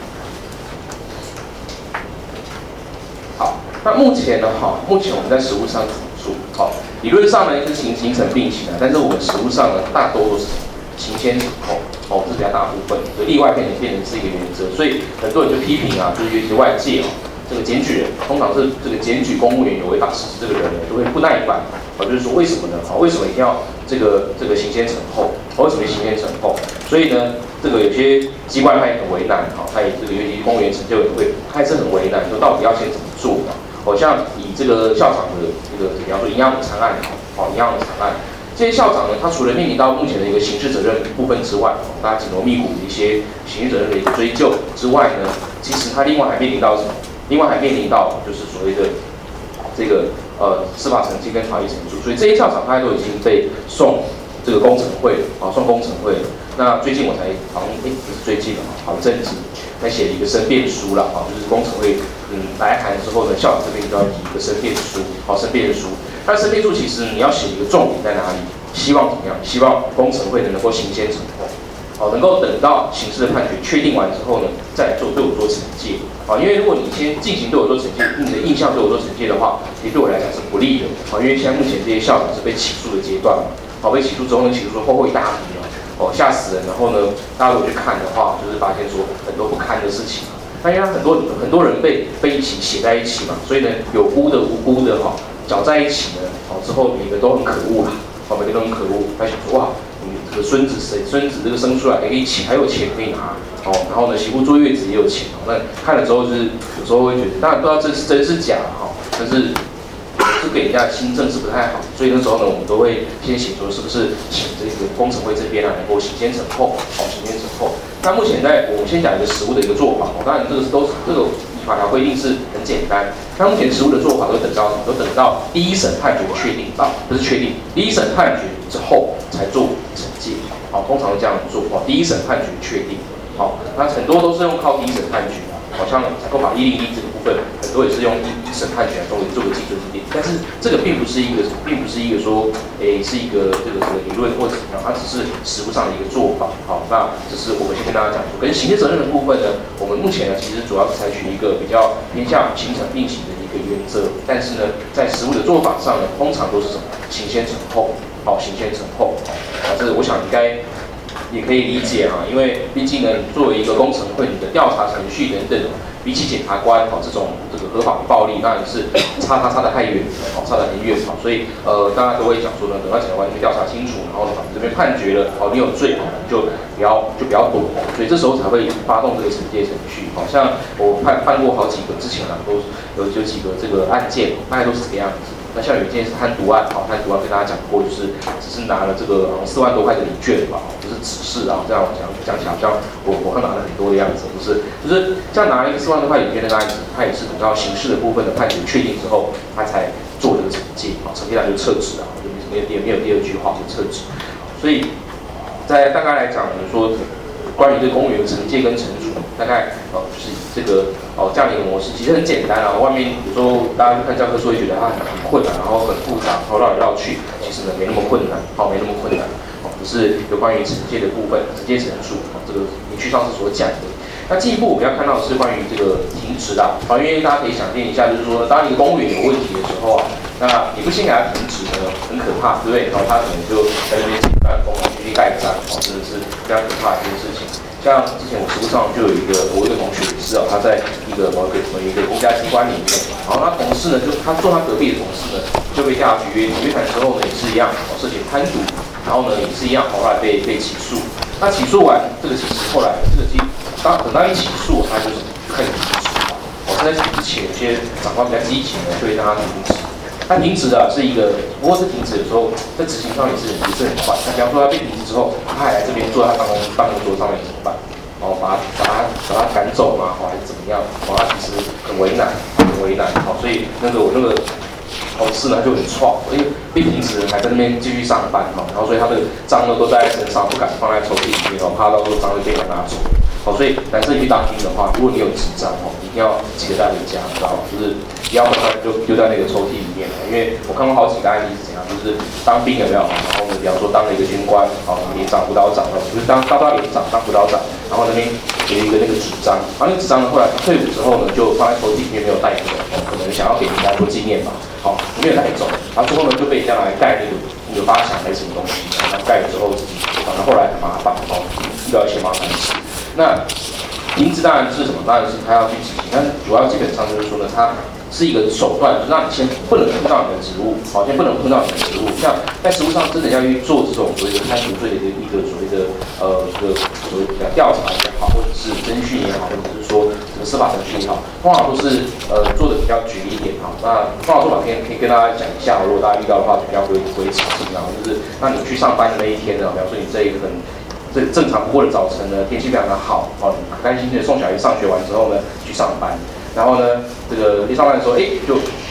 好，那目前呢，哈，目前我们在实务上怎么做？好，理论上呢是刑刑惩并行的，但是我们实务上呢，大多都是刑先惩后，哦，这是比较大部分，所以例外变成变成是一个原则，所以很多人就批评啊，就是有些外界哦。这个检举人通常是这个检举公务员有违法失职这个人呢，就会不耐烦，啊，就是说为什么呢？啊，为什么一定要这个这个刑先惩后？为什么刑先惩后？所以呢，这个有些机关他也很为难，哈，他也这个尤其公务员惩戒委员会，他也是很为难，说到底要先怎么做呢？好像以这个校长的这个，比方说营养午餐案，好，营养午餐案，这些校长呢，他除了面临到目前的一个刑事责任部分之外，大家紧锣密鼓的一些刑事责任的一个追究之外呢，其实他另外还面临到什么？另外还面临到就是所谓的这个呃司法惩戒跟法律惩处，所以这些校长大概都已经被送这个工程会啊，送工程会了。那最近我才好像哎不是最近了，好一阵子才写了一个申辩书了啊，就是工程会嗯来函之后呢，校长这边就要提一个申辩书，好申辩书。那申辩书其实你要写一个重点在哪里？希望怎么样？希望工程会能够行先成后，好，能够等到刑事的判决确定完之后呢，再来做对我做惩戒。好，因为如果你先进行对我做惩戒，你的印象对我做惩戒的话，其实对我来讲是不利的。好，因为现在目前这些校长是被起诉的阶段嘛，好，被起诉之后呢，起诉说厚厚一大笔哦，哦吓死人。然后呢，大家如果去看的话，就是发现说很多不堪的事情。那因为很多很多人被被一起写在一起嘛，所以呢，有辜的无辜的哈，搅在一起呢，好之后每个都很可恶啦。哦，每个都很可恶，他想说哇，你这个孙子谁孙子这个生出来还可以请，还有钱可以拿哦，然后呢媳妇坐月子也有钱哦，那看了之后就是有时候会觉得，当然不知道这是真是假哈，但是是给人家的心证是不太好，所以那时候呢我们都会先写说是不是请这个工程会这边啊能够行先成后，好行先成后。那目前在我们先讲一个实务的一个做法，哦，当然这个都是这个法条规定是很简单。那目前实务的做法都等到什么？都等到第一审判决确定到，不是确定，第一审判决之后才做惩戒。好，通常是这样做。哦，第一审判决确定，好，那很多都是用靠第一审判决。好像采购法一零一这个部分，很多也是用一审判决来作为做个基准点，但是这个并不是一个，并不是一个说，诶，是一个这个这个理论或者怎么样，它只是实务上的一个做法。好，那这是我们先跟大家讲说，跟刑事责任的部分呢，我们目前呢其实主要是采取一个比较偏向刑惩并行的一个原则，但是呢，在实务的做法上呢，通常都是什么？行先惩后，好，行先惩后，啊，这个我想应该也可以理解哈，因为毕竟呢，作为一个工程会，你的调查程序等等，比起检察官哦这种这个合法的暴力，当然是差差差得太远，哦差得很远哦，所以呃大家都会讲说呢，等到检察官这边调查清楚，然后呢法庭这边判决了，哦你有罪，哦你就不要就不要躲，所以这时候才会发动这个惩戒程序。好像我判判过好几个之前啊，都有有几个这个案件，大概都是这个样子。那像有一件是贪渎案，好，贪渎案跟大家讲过，就是只是拿了这个好像四万多块的礼券吧，就是指示啊，这样讲讲起来好像我我拿了很多的样子，不是，就是这样拿了一个四万多块礼券那个案子，他也是等到刑事的部分的判决确定之后，他才做这个惩戒，啊，惩戒来就撤职啊，就没有没有第二句话就撤职，所以在大概来讲，我们说关于这个公务员的惩戒跟惩处，大概呃就是以这个哦这样的一个模式，其实很简单啊。外面有时候大家去看教科书会觉得它很困难，然后很复杂，然后绕来绕去，其实呢没那么困难，好，没那么困难。哦，只是有关于惩戒的部分，惩戒惩处，哦，这个你去上次所讲的。那进一步我们要看到的是关于这个停职的，好，因为大家可以想象一下，就是说当一个公务员有问题的时候啊，那你不先给他停职呢，很可怕，对不对？然后他可能就在那边紧办公，继续盖章，哦，真的是非常可怕的一件事情。像之前我实务上就有一个我一个同学也是啊，他在一个某一个某一个公家机关里面，然后他同事呢，就他坐他隔壁的同事呢，就被调查局约谈，约谈之后呢也是一样，哦，涉嫌贪渎，然后呢也是一样，后来被被起诉。那起诉完，这个其实后来这个机当等到一起诉，他就是就开始停职了。哦，在此之前，有些长官比较积极呢，就会让他停职。他停职的是一个，不过是停职的时候，在执行上也是也是很快。那比方说他被停职之后，他还来这边坐在他办公办公桌上面怎么办？哦，把他把他把他赶走嘛，哦还是怎么样？哦，他其实很为难，很为难。好，所以那个我那个同事呢就很创，因为被停职还在那边继续上班哈，然后所以他的章呢都带在身上，不敢放在抽屉里面哦，怕到时候章会被人拿走。好，所以男生去当兵的话，如果你有执照哦，一定要记得带回家，知道吗？就是不要把它就丢在那个抽屉里面。因为我看过好几个案例是怎样，就是当兵有没有？然后呢，比方说当了一个军官，好，连长、辅导长，就是当当到连长、当辅导长，然后那边有一个那个纸章，然后那个纸章呢，后来退伍之后呢，就放在抽屉里面没有带走，哦，可能想要给人家做纪念吧，好，没有带走，然后之后呢就被人家来盖那个那个八强还是什么东西，然后盖了之后自己，然后后来很麻烦，哦，遇到一些麻烦事。那停职当然是什么？当然是他要去执行，但是主要基本上就是说呢，他是一个手段，就是让你先不能碰到你的职务，好，先不能碰到你的职务。像在实务上真的要去做这种所谓的贪渎罪的一个所谓的呃这个所谓的调查也好，或者是侦讯也好，或者是说这个司法程序也好，通常都是呃做的比较绝一点哈。那通常做法可以可以跟大家讲一下，如果大家遇到的话，比较不会不会吵怎么样，就是那你去上班的那一天呢，比方说你这一个很这正常不过的早晨呢，天气非常的好，哦，很开心的送小孩上学完之后呢，去上班，然后呢，这个一上班的时候，哎，就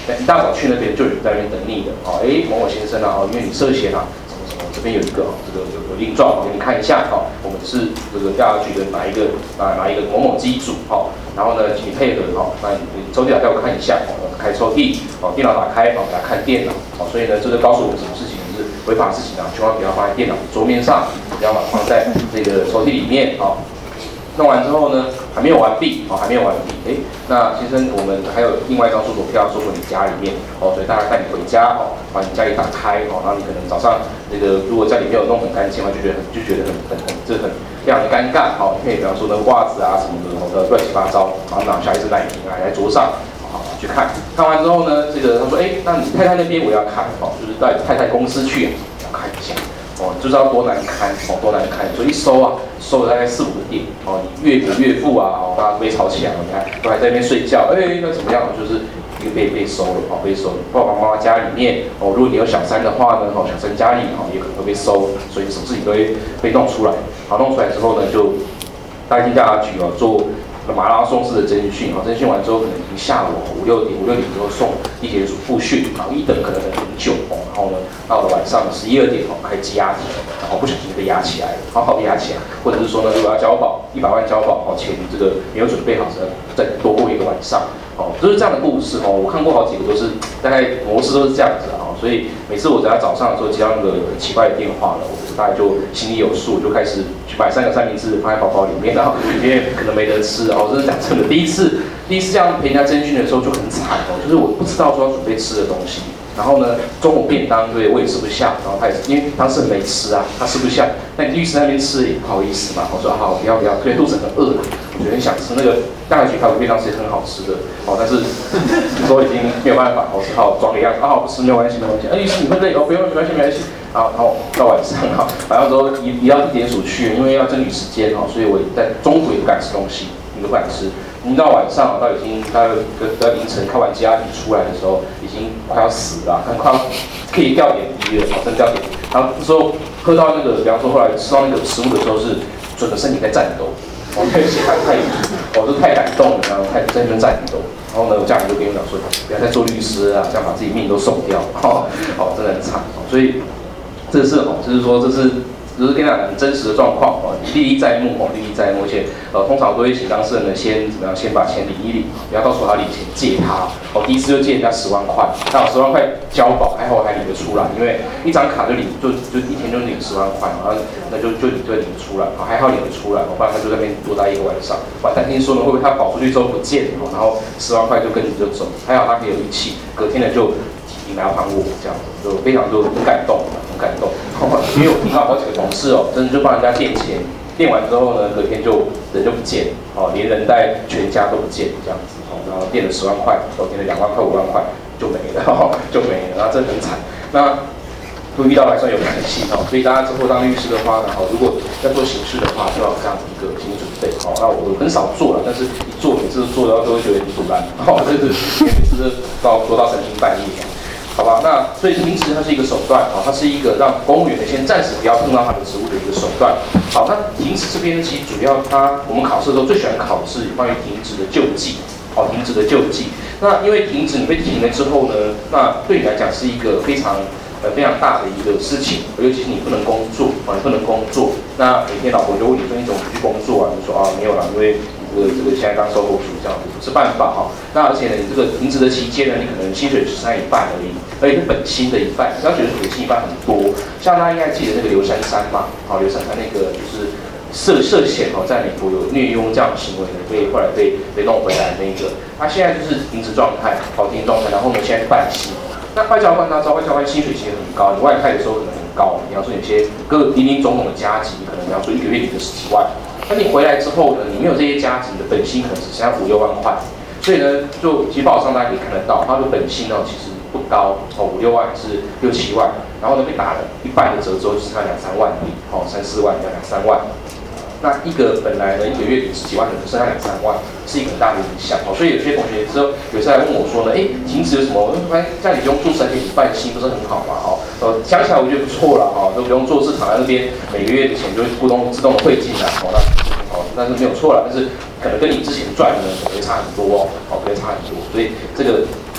那一大早去那边就有人在那边等你的，哦，哎，某某先生啊，哦，因为你涉嫌啊。这边有一个这个有有令状，我给你看一下哈。我们是这个调查局的哪一个啊哪一个某某机组哈，然后呢，请你配合哈，那你抽屉打开我看一下，哦，开抽屉，哦，电脑打开，哦，给他看电脑，哦，所以呢，这就告诉我们什么事情是违法的事情啊，千万不要放在电脑桌面上，不要把它放在这个抽屉里面啊。弄完之后呢，还没有完毕，哦，还没有完毕，哎，那先生，我们还有另外一张搜索票要搜索你家里面，哦，所以大家带你回家，哦，把你家里打开，哦，然后你可能早上那个如果家里没有弄很干净的话，就觉得很就觉得很很很这很非常的尴尬，哦，因为比方说那个袜子啊什么的，哦的乱七八糟，然后拿下一支奶瓶啊来桌上，好去看，看完之后呢，这个他说，哎，那你太太那边我要看，哦，就是带太太公司去，要看一下。哦，就知道多难堪，哦，多难堪，所以一收啊，收了大概四五个点，哦，你岳母岳父啊，哦，大家都被吵起来了，你看都还在那边睡觉，哎，那怎么样？就是一个被被收了，哦，被收了。爸爸妈妈家里面，哦，如果你有小三的话呢，哦，小三家里，哦，也可能会被收，所以什么事情都会被弄出来。好，弄出来之后呢，就大进调查局哦做马拉松式的侦讯，哦，侦讯完之后可能已经下午五六点，五六点之后送地检署复讯，然后一等可能等很久，哦，然后呢到了晚上十一二点哦开羁押庭，然后不小心被压起来了，好好压起来，或者是说呢如果要交保一百万交保，哦，钱这个没有准备好，再多过一个晚上，哦，就是这样的故事哦，我看过好几个都是大概模式都是这样子啊，所以每次我只要早上的时候接到那个很奇怪的电话了，我大概就心里有数，就开始去买三个三明治放在包包里面，然后因为可能没得吃。哦，真的讲真的，第一次第一次这样陪人家侦讯的时候就很惨哦，就是我不知道说要准备吃的东西，然后呢中午便当对我也吃不下，然后他也因为当事人没吃啊，他吃不下，那律师那边吃也不好意思嘛，我说好不要不要，所以肚子很饿了，我觉得很想吃那个大概去开便当是很好吃的，哦，但是说已经没有办法，我只好装个样子，啊，不吃没有关系没有关系，哎，律师你会累哦，不用没关系没关系。好，然后到晚上哈，晚上之后移移到地检署去，因为要争取时间哈，所以我在中午也不敢吃东西，也不敢吃。一到晚上到已经大概到凌晨开完羁押庭出来的时候，已经快要死了，很快要可以掉点滴了，真掉点滴。然后那时候喝到那个，比方说后来吃到那个食物的时候，是整个身体在颤抖，哦，太太太，哦，就太感动了，然后太在那边颤抖。然后呢，我家人就跟我讲说，不要再做律师啊，这样把自己命都送掉，哦，哦，真的很惨，哦，所以。这是哦，就是说这是就是跟你讲很真实的状况哦，历历在目哦，历历在目，而且呃通常都会请当事人呢先怎么样，先把钱领一领，不要到时候他领钱借他哦，第一次就借人家十万块，那十万块交保，还好我还领得出来，因为一张卡就领就就一天就领十万块，然后那就就就领得出来，好还好领得出来，不然他就在那边多待一个晚上，晚上听说呢会不会他保出去之后不见哦，然后十万块就跟你就走，还好他很有义气，隔天呢就你来还我这样子，就非常就很感动。感动，因为我听到好几个同事哦，真的就帮人家垫钱，垫完之后呢，隔天就人就不见，哦，连人带全家都不见这样子，哦，然后垫了十万块，我垫了两万块、五万块就没了，哦，就没了，然后真的很惨。那都遇到还算有感性哦，所以大家之后当律师的话呢，哦，如果要做刑事的话，就要有这样子一个心理准备，哦，那我很少做了，但是一做每次做到都会觉得很突然，哦，就是因为每次都到做到三更半夜。好吧，那所以停职它是一个手段，好，它是一个让公务员呢先暂时不要碰到他的职务的一个手段。好，那停职这边呢，其实主要它我们考试的时候最喜欢考的是关于停职的救济，好，停职的救济。那因为停职你被停了之后呢，那对你来讲是一个非常呃非常大的一个事情，尤其是你不能工作，啊，你不能工作。那每天老婆就问你说你怎么不去工作啊？你说啊没有啦，因为。这个这个现在当售后组这样子不是办法哈，那而且呢，你这个停职的期间呢，你可能薪水只剩下一半而已，而且是本薪的一半，不要觉得本薪一半很多。像大家应该记得那个刘珊珊嘛，好，刘珊珊那个就是涉涉嫌哦，在美国有虐佣这样的行为呢，被后来被被弄回来的那个，他现在就是停职状态，好，停职状态，然后呢现在是半薪。那外交官大家知道，外交官薪水其实很高，你外派的时候可能很高，比方说有些各林林总总的加级，可能比方说一个月领个十几万。那你回来之后呢，你没有这些加级，你的本薪可能只剩下五六万块，所以呢，就其实报上大家可以看得到，他的本薪呢其实不高哦，五六万是六七万，然后呢被打了一半的折之后，就剩下两三万而已，哦，三四万，两两三万。那一个本来呢一个月领十几万的人，剩下两三万，是一个很大的影响哦。所以有些同学之后有一次来问我说呢，哎，停止有什么？我说哎，这样你不用做三点五半薪，不是很好嘛？哦，呃，想起来我觉得不错了哈，都不用做市场在那边每个月的钱就会自动自动汇进来，哦，那哦，但是没有错了，但是可能跟你之前赚的可能会差很多哦，哦，可能差很多，所以这个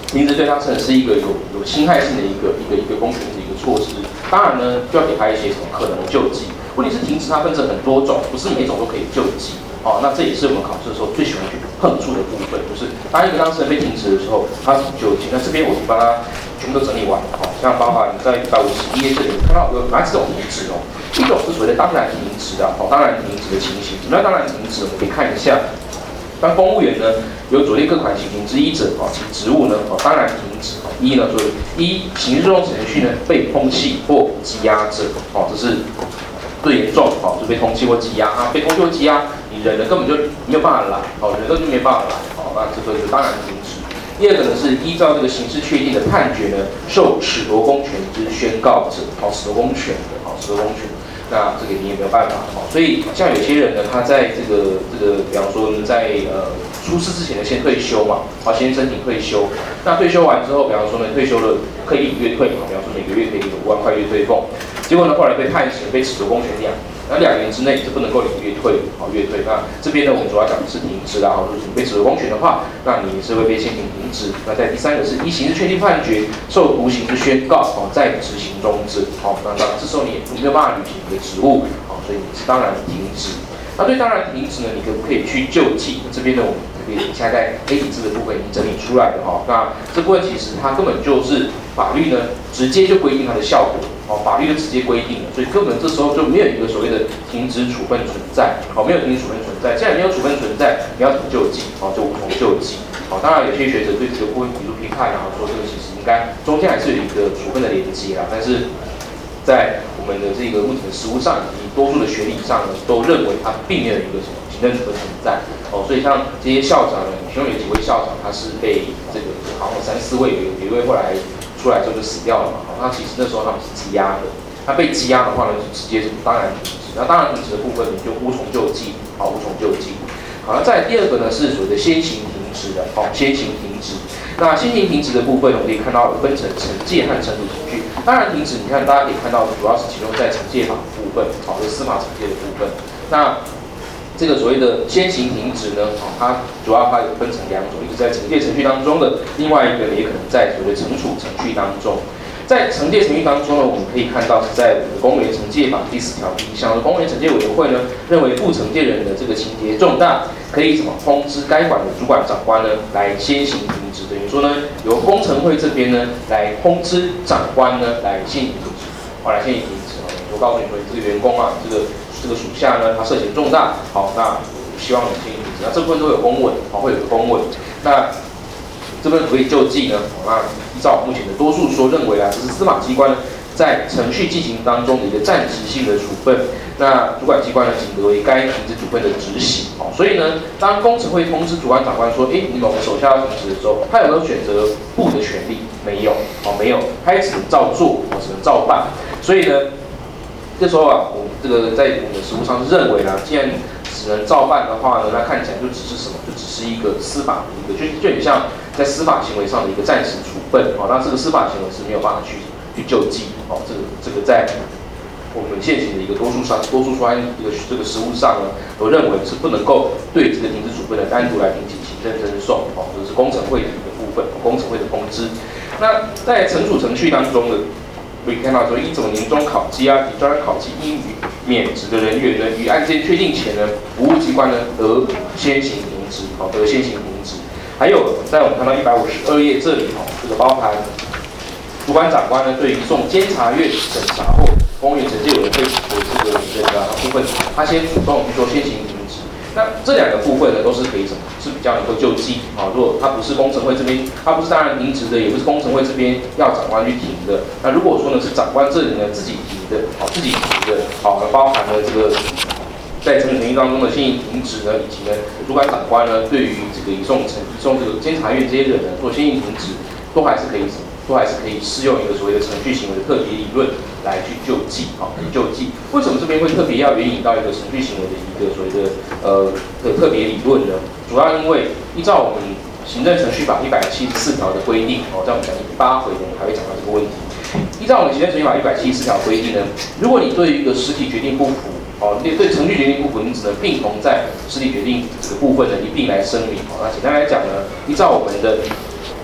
停职对当事人是一个有有侵害性的一个一个一个公权的一个措施。当然呢，就要给他一些什么可能救济。问题是停职它分成很多种，不是每种都可以救济。哦，那这也是我们考试的时候最喜欢去碰触的部分，就是当一个当事人被停职的时候，他怎么救济？那这边我就把它全部都整理完。哦，像包含在一百五十一页这里看到有哪几种停职哦？一种是所谓的当然停职的，哦，当然停职的情形。什么叫当然停职？我们可以看一下。当公务员呢有左列各款情形之一者，哦，其职务呢，哦，当然停止。一呢，所以一刑事诉讼程序呢被通缉或羁押者，哦，这是最严重，哦，就被通缉或羁押啊，被通缉或羁押，你人呢根本就没有办法来，哦，人根本就没办法来，哦，那这个就当然停止。第二个呢是依照这个刑事确定的判决呢，受褫夺公权之宣告者，哦，褫夺公权的，哦，褫夺公权。那这个你也没有办法，哦，所以像有些人呢，他在这个这个，比方说在呃出事之前呢，先退休嘛，好，先申请退休。那退休完之后，比方说呢，退休了可以领月退嘛，比方说每个月可以领五万块月退俸。结果呢，后来被判刑，被褫夺公权两年，那两年之内是不能够领月退，好，月退。那这边呢，我们主要讲的是停职啦，好，就是你被褫夺公权的话，那你是会被先行停职。那在第三个是依刑事确定判决受徒刑之宣告，哦，在执行中止，好，那那这时候你也没有办法履行你的职务，好，所以你是当然停职。那对当然停职呢，你可不可以去救济？这边呢，我们可以现在在黑体字的部分已经整理出来了哈。那这部分其实它根本就是法律呢，直接就规定它的效果，哦，法律就直接规定了，所以根本这时候就没有一个所谓的停职处分存在，好，没有停职处分存在。既然没有处分存在，你要怎么救济？好，就无从救济。好，当然有些学者对这个部分提出批判，然后说这个其实应该中间还是有一个处分的连接啦，但是在我们的这个目前的实务上，以及多数的学理上呢，都认为它并没有一个什么行政处分存在。哦，所以像这些校长呢，其中有几位校长他是被这个好像有三四位，有有一位后来出来之后就死掉了嘛。那其实那时候他们是羁押的，那被羁押的话呢，就直接是当然停止。那当然停止的部分，你就无从救济，好，无从救济。好，那再第二个呢是所谓的先行停止的，好，先行停止。那先行停止的部分，我们可以看到有分成惩戒和惩处程序。当然停止，你看大家可以看到，主要是集中在惩戒法的部分，好，就是司法惩戒的部分。那这个所谓的先行停止呢，好，它主要它有分成两种，一个在惩戒程序当中的，另外一个也可能在所谓的惩处程序当中。在惩戒程序当中呢，我们可以看到是在我们的公务员惩戒法第四条第一项，公务员惩戒委员会呢认为负惩戒人的这个情节重大，可以什么通知该管的主管长官呢来先行停止，等于说呢由工程会这边呢来通知长官呢来先行停止，好，来先行停止。我告诉你说，这个员工啊，这个这个属下呢他涉嫌重大，好，那希望你先行停止。那这部分都有公文，好，会有个公文。那这边可以救济呢？那依照目前的多数说认为啊，这是司法机关呢在程序进行当中的一个暂时性的处分。那主管机关呢，仅得为该停止处分的执行。哦，所以呢，当工程会通知主管长官说，哎，你某个手下要停止的时候，他有没有选择不的权利？没有，哦，没有，他也只能照做，哦，只能照办。所以呢，这时候啊，我们这个在我们的实务上是认为呢，既然只能照办的话呢，那看起来就只是什么？就只是一个司法的一个，就就很像在司法行为上的一个暂时处分。哦，那这个司法行为是没有办法去去救济。哦，这个这个在我们现行的一个多数上，多数说一个这个实务上呢，都认为是不能够对这个停止处分的单独来提起行政争讼。哦，这是工程会的一个部分，工程会的通知。那在惩处程序当中的。可以看到说，一种年终考绩啊及专案考绩应予免职的人员呢，于案件确定前呢，服务机关呢得先行停止，好，得先行停止。还有，在我们看到一百五十二页这里，哈，这个包含主管长官呢对于送监察院审查后，公务员惩戒委员会的这个这个部分，他先主动去做先行停止。那这两个部分呢，都是可以什么？是比较能够救济啊。如果它不是工程会这边，它不是当然停职的，也不是工程会这边要长官去停的。那如果说呢是长官这里呢自己提的，好，自己提的，好，包含了这个在程序程序当中的先行停止呢，以及呢主管长官呢对于这个移送程移送这个监察院这些人呢做先行停止，都还是可以什么？都还是可以适用一个所谓的程序行为的特别理论来去救济，好，去救济。为什么这边会特别要援引到一个程序行为的一个所谓的呃的特别理论呢？主要因为依照我们行政程序法一百七十四条的规定，哦，在我们讲第八回我们还会讲到这个问题。依照我们行政程序法一百七十四条规定呢，如果你对于一个实体决定不服，哦，对对程序决定不服，你只能并同在实体决定这个部分呢一并来声明。哦，那简单来讲呢，依照我们的行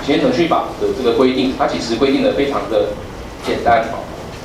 行政程序法的这个规定，它其实规定的非常的简单哦。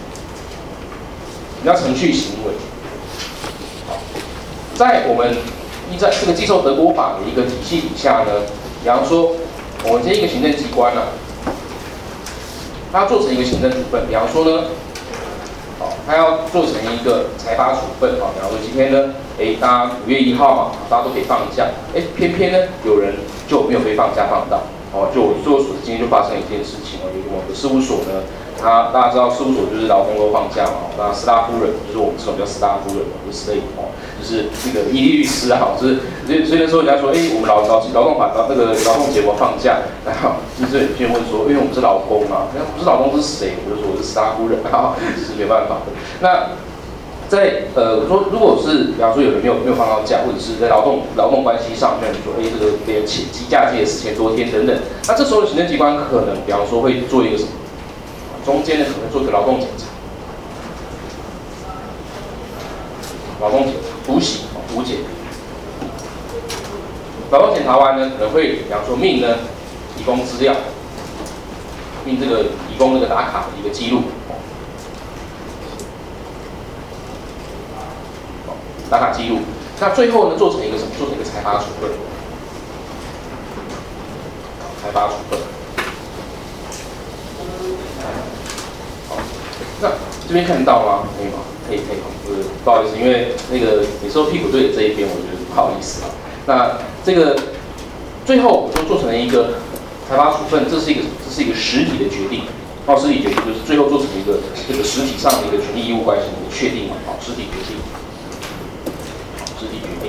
叫程序行为。好，在我们依照这个寄受德国法的一个体系底下呢，比方说我们这一个行政机关呢、啊，它做成一个行政处分，比方说呢。好，他要做成一个裁罚处分啊，比方说今天呢，哎，大家五月一号嘛，大家都可以放假，哎，偏偏呢有人就没有被放假放到，哦，就我据我所知，今天就发生一件事情哦，有某个事务所呢，他大家知道事务所就是劳工都放假嘛，那斯拉夫人就是我们这种叫斯拉夫人嘛，就是 slave 哦，就是那个伊利律师啊，就是所以所以那时候人家说，哎，我们劳劳劳动法劳那个劳动节我放假，然后就是有些人问说，因为我们是劳工嘛，那不是劳工是谁？我就说我是斯拉夫人啊，这是没办法的。那在呃说，如果是比方说有人没有没有放到假，或者是在劳动劳动关系上，像你说，哎，这个别人请机假期也四千多天等等，那这时候行政机关可能比方说会做一个什么？中间呢可能做一个劳动检查，劳动检查补洗补检，劳动检查完呢可能会比方说命呢提供资料，命这个提供这个打卡的一个记录。打卡记录，那最后呢，做成一个什么？做成一个裁罚处分。裁罚处分。好，那这边看得到吗？可以吗？可以，可以。呃，不好意思，因为那个有时候屁股对着这一边，我觉得不好意思啊。那这个最后我就做成了一个裁罚处分，这是一个这是一个实体的决定。哦，实体决定就是最后做成一个这个实体上的一个权利义务关系的一个确定嘛。好，实体决定。实体决定，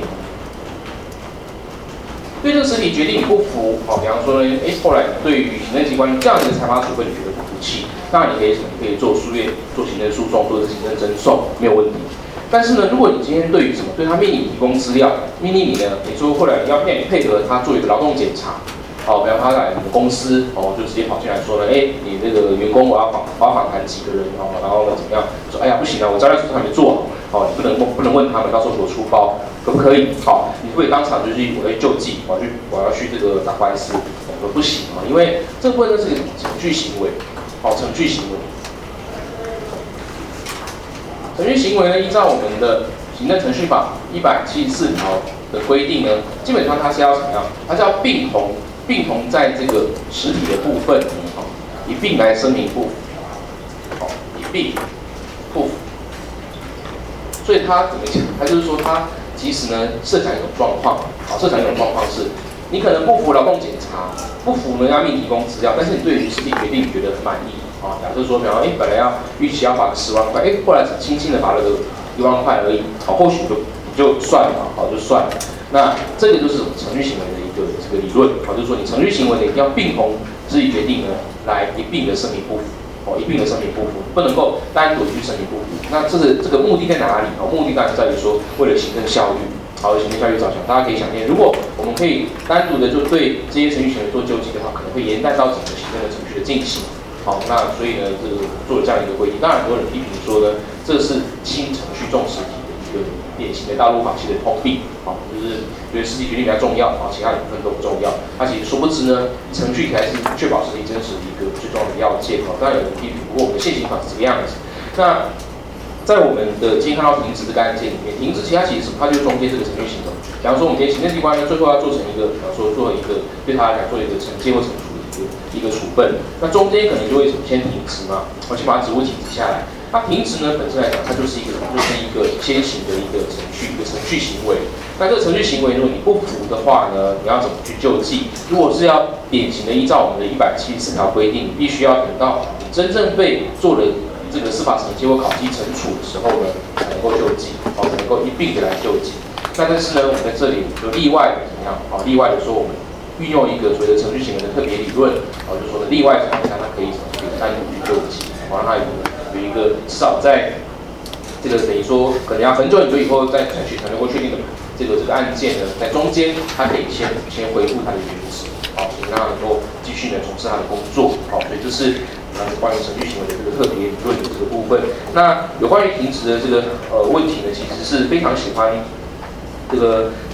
对这个实体决定你不服，好，比方说呢，哎，后来对于行政机关这样的裁罚处分你觉得不服气，当然你可以什么？你可以做诉愿、做行政诉讼，或者是行政争讼，没有问题。但是呢，如果你今天对于什么，对他命令你提供资料，命令你呢，你说后来要配配合他做一个劳动检查，好，比方他来你们公司，哦，就直接跑进来说呢，哎，你这个员工我要访，我要访谈几个人，哦，然后呢怎么样？说，哎呀，不行啊，我招待所还没做好。哦，你不能不能问他们，到时候我出包，可不可以？好，你会当场就是我会救济，我要去我要去这个打官司，我说不行啊，因为这部分呢是个程序行为，好，程序行为，程序行为呢，依照我们的行政程序法一百七十四条的规定呢，基本上它是要怎么样？它是要并同并同在这个实体的部分，好，一并来声明不服，好，一并不服。所以它怎么讲？它就是说，它其实呢设想一种状况，好，设想一种状况是，你可能不服劳动检查，不服呢要命提供资料，但是你对于实体决定你觉得很满意，啊，假设说，比方说，哎，本来要预期要罚个十万块，哎，后来只轻轻的罚了个一万块而已，好，或许就你就算了，好，就算了。那这个就是程序行为的一个这个理论，好，就是说你程序行为呢一定要并同实体决定呢来一并的声明不服。哦，一并的声明不服，不能够单独去声明不服。那这个这个目的在哪里？哦，目的当然在于说，为了行政效率，好，为行政效率着想。大家可以想见，如果我们可以单独的就对这些程序行为做纠集的话，可能会延宕到整个行政的程序的进行。好，那所以呢，这个做了这样一个规定，当然很多人批评说呢，这是轻程序重实体的一个典型的大陆法系的通病。好，就是觉得实体决定比较重要，啊，其他的部分都不重要。那其实殊不知呢，程序才是确保实体真实的一个最重要的要件。好，当然有人批评，不过我们的现行法是这个样子。那在我们的今天看到停止这个案件里面，停止其他其实它就是中间这个程序行动。比方说，我们今天行政机关呢，最后要做成一个，比方说做一个对他来讲做一个惩戒或惩处的一个一个处分，那中间可能就会先停止嘛，我先把职务停止下来。它停止呢，本身来讲，它就是一个就是一个先行的一个程序，一个程序行为。那这个程序行为，如果你不服的话呢，你要怎么去救济？如果是要典型的依照我们的一百七十四条规定，你必须要等到你真正被做了这个司法惩戒或考绩惩处的时候呢，才能够救济，哦，才能够一并的来救济。那但是呢，我们在这里就例外的怎么样？好，例外的说，我们运用一个所谓的程序行为的特别理论，哦，就说呢，例外情况下，它可以可以单独去救济，好，让它有有一个至少在这个等于说可能要很久很久以后再采取才能够确定的这个这个案件呢，在中间它可以先先恢复它的原职，好，请让它能够继续呢从事它的工作，好，所以这是呃关于程序行为的这个特别理论的这个部分。那有关于停职的这个呃问题呢，其实是非常喜欢这个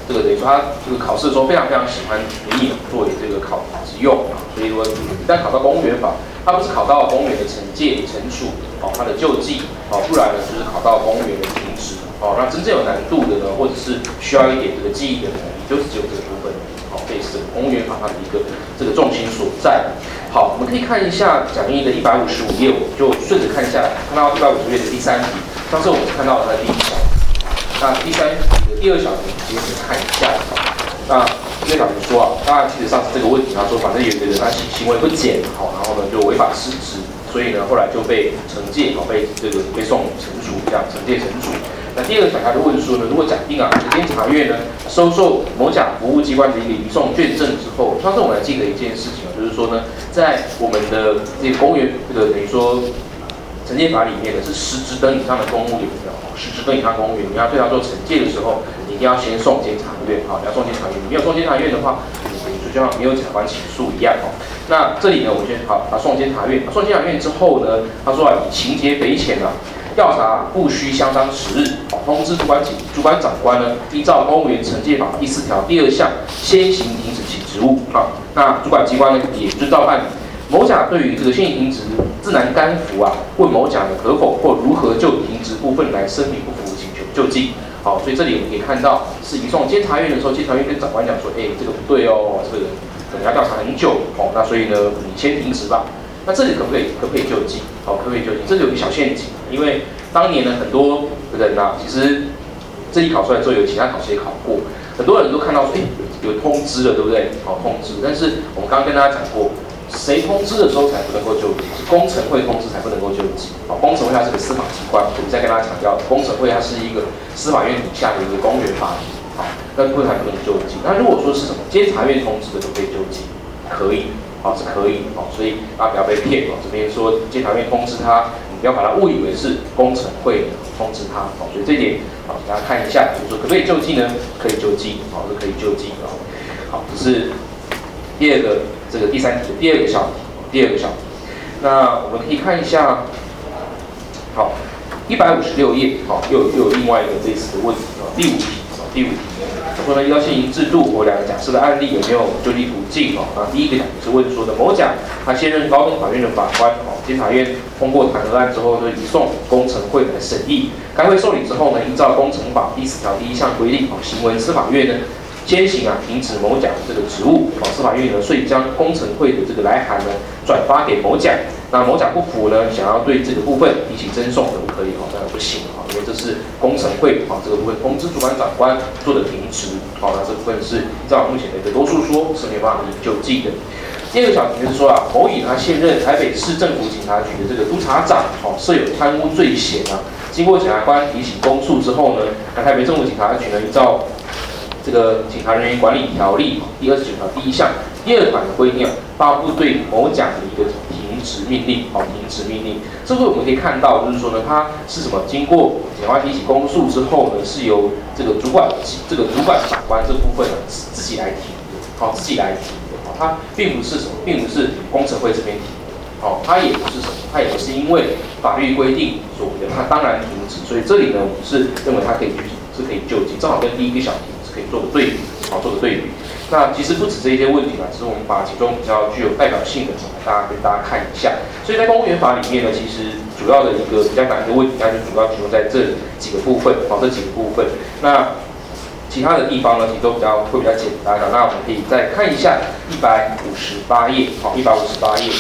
这个等于说他这个考试的时候非常非常喜欢民意作为这个考题用啊，所以说一旦考到公务员法，它不是考到公务员的惩戒、惩处，哦，它的救济，哦，不然呢就是考到公务员的停职，哦，那真正有难度的呢，或者是需要一点这个记忆的能力，就是只有这个部分，哦，这也是公务员法它的一个这个重心所在。好，我们可以看一下讲义的一百五十五页，我们就顺着看下来，看到一百五十页的第三题，上次我们看到它的第一小题，那第三题的第二小题，直接看一下。那第二小题说啊，当然其实上次这个问题，他说反正有一个人他行为不检，好，然后呢就违法失职，所以呢后来就被惩戒，好，被这个被送惩处，这样惩戒惩处。那第二个小他就问说呢，如果假定啊，监察院呢收受某甲服务机关的一个移送卷证之后，上次我们来记得一件事情啊，就是说呢，在我们的这个公务员这个等于说惩戒法里面呢，是十职等以上的公务员的，十职等以上公务员，你要对他做惩戒的时候，你一定要先送监察院，好，你要送监察院，你没有送监察院的话，你等于说就像没有检察官起诉一样哦。那这里呢，我们先好，他送监察院，送监察院之后呢，他说啊，以情节匪浅啊。调查不需相当时日，通知主管警主管长官呢，依照公务员惩戒法第四条第二项，先行停止其职务。啊，那主管机关呢也遵照办理。某甲对于这个先行停职自然干服啊，问某甲呢可否或如何就停职部分来声明不服，请求救济。好，所以这里我们可以看到，是移送监察院的时候，监察院跟长官讲说，哎，这个不对哦，这个可能要调查很久，哦，那所以呢，你先停职吧。那这里可不可以可不可以救济？好，可不可以救济？这里有一个小陷阱，因为当年呢，很多人啊，其实这里考出来之后，有其他考试也考过，很多人都看到说，哎，有通知了，对不对？好，通知。但是我们刚刚跟大家讲过，谁通知的时候才不能够救济？是工程会通知才不能够救济。好，工程会它是个司法机关，我们再跟大家强调，工程会它是一个司法院底下的一个公务员法庭，好，那不还不能救济。那如果说是什么监察院通知的，就可以救济，可以。好，是可以，好，所以大家不要被骗哦。这边说监察院通知他，你不要把它误以为是工程会通知他，好，所以这一点好，大家看一下，就是说可不可以救济呢？可以救济，好，是可以救济的。好，这是第二个这个第三题的第二个小题，第二个小题。那我们可以看一下，好，一百五十六页，好，又又有另外一个类似的问题啊，第五题，第五题。说呢，依照现行制度，我两个假设的案例有没有救济途径哦？那第一个讲是问说的某甲他现任高等法院的法官哦，监察院通过弹劾案之后，就移送工程会来审议。该会受理之后呢，依照工程法第四条第一项规定，哦，行文司法院呢先行啊停止某甲的这个职务，哦，司法院呢遂将工程会的这个来函呢转发给某甲。那某甲不服呢，想要对这个部分提起争讼可不可以？哦，当然不行啊，因为这是工程会啊这个部分通知主管长官做的停职，好，那这部分是依照目前的一个多数说是没办法救济的。第二个小题就是说啊，某乙他现任台北市政府警察局的这个督察长，哦，设有贪污罪嫌啊，经过检察官提起公诉之后呢，那台北政府警察局呢依照这个警察人员管理条例第二十九条第一项第二款的规定啊，发布对某甲的一个停职命令，好，停职命令。这个我们可以看到，就是说呢，它是什么？经过检察官提起公诉之后呢，是由这个主管这个主管长官这部分呢自己来提的，好，自己来提的，好，它并不是什么，并不是工程会这边提的，好，它也不是什么，它也不是因为法律规定所的，它当然停止。所以这里呢，我们是认为它可以去是可以救济，正好跟第一个小题是可以做个对比，好，做个对比。那其实不止这些问题嘛，只是我们把其中比较具有代表性的，大家跟大家看一下。所以在公务员法里面呢，其实主要的一个比较难的问题，它就主要集中在这几个部分，好，这几个部分。那其他的地方呢，其实都比较会比较简单的。那我们可以再看一下一百五十八页，好，一百五十八页，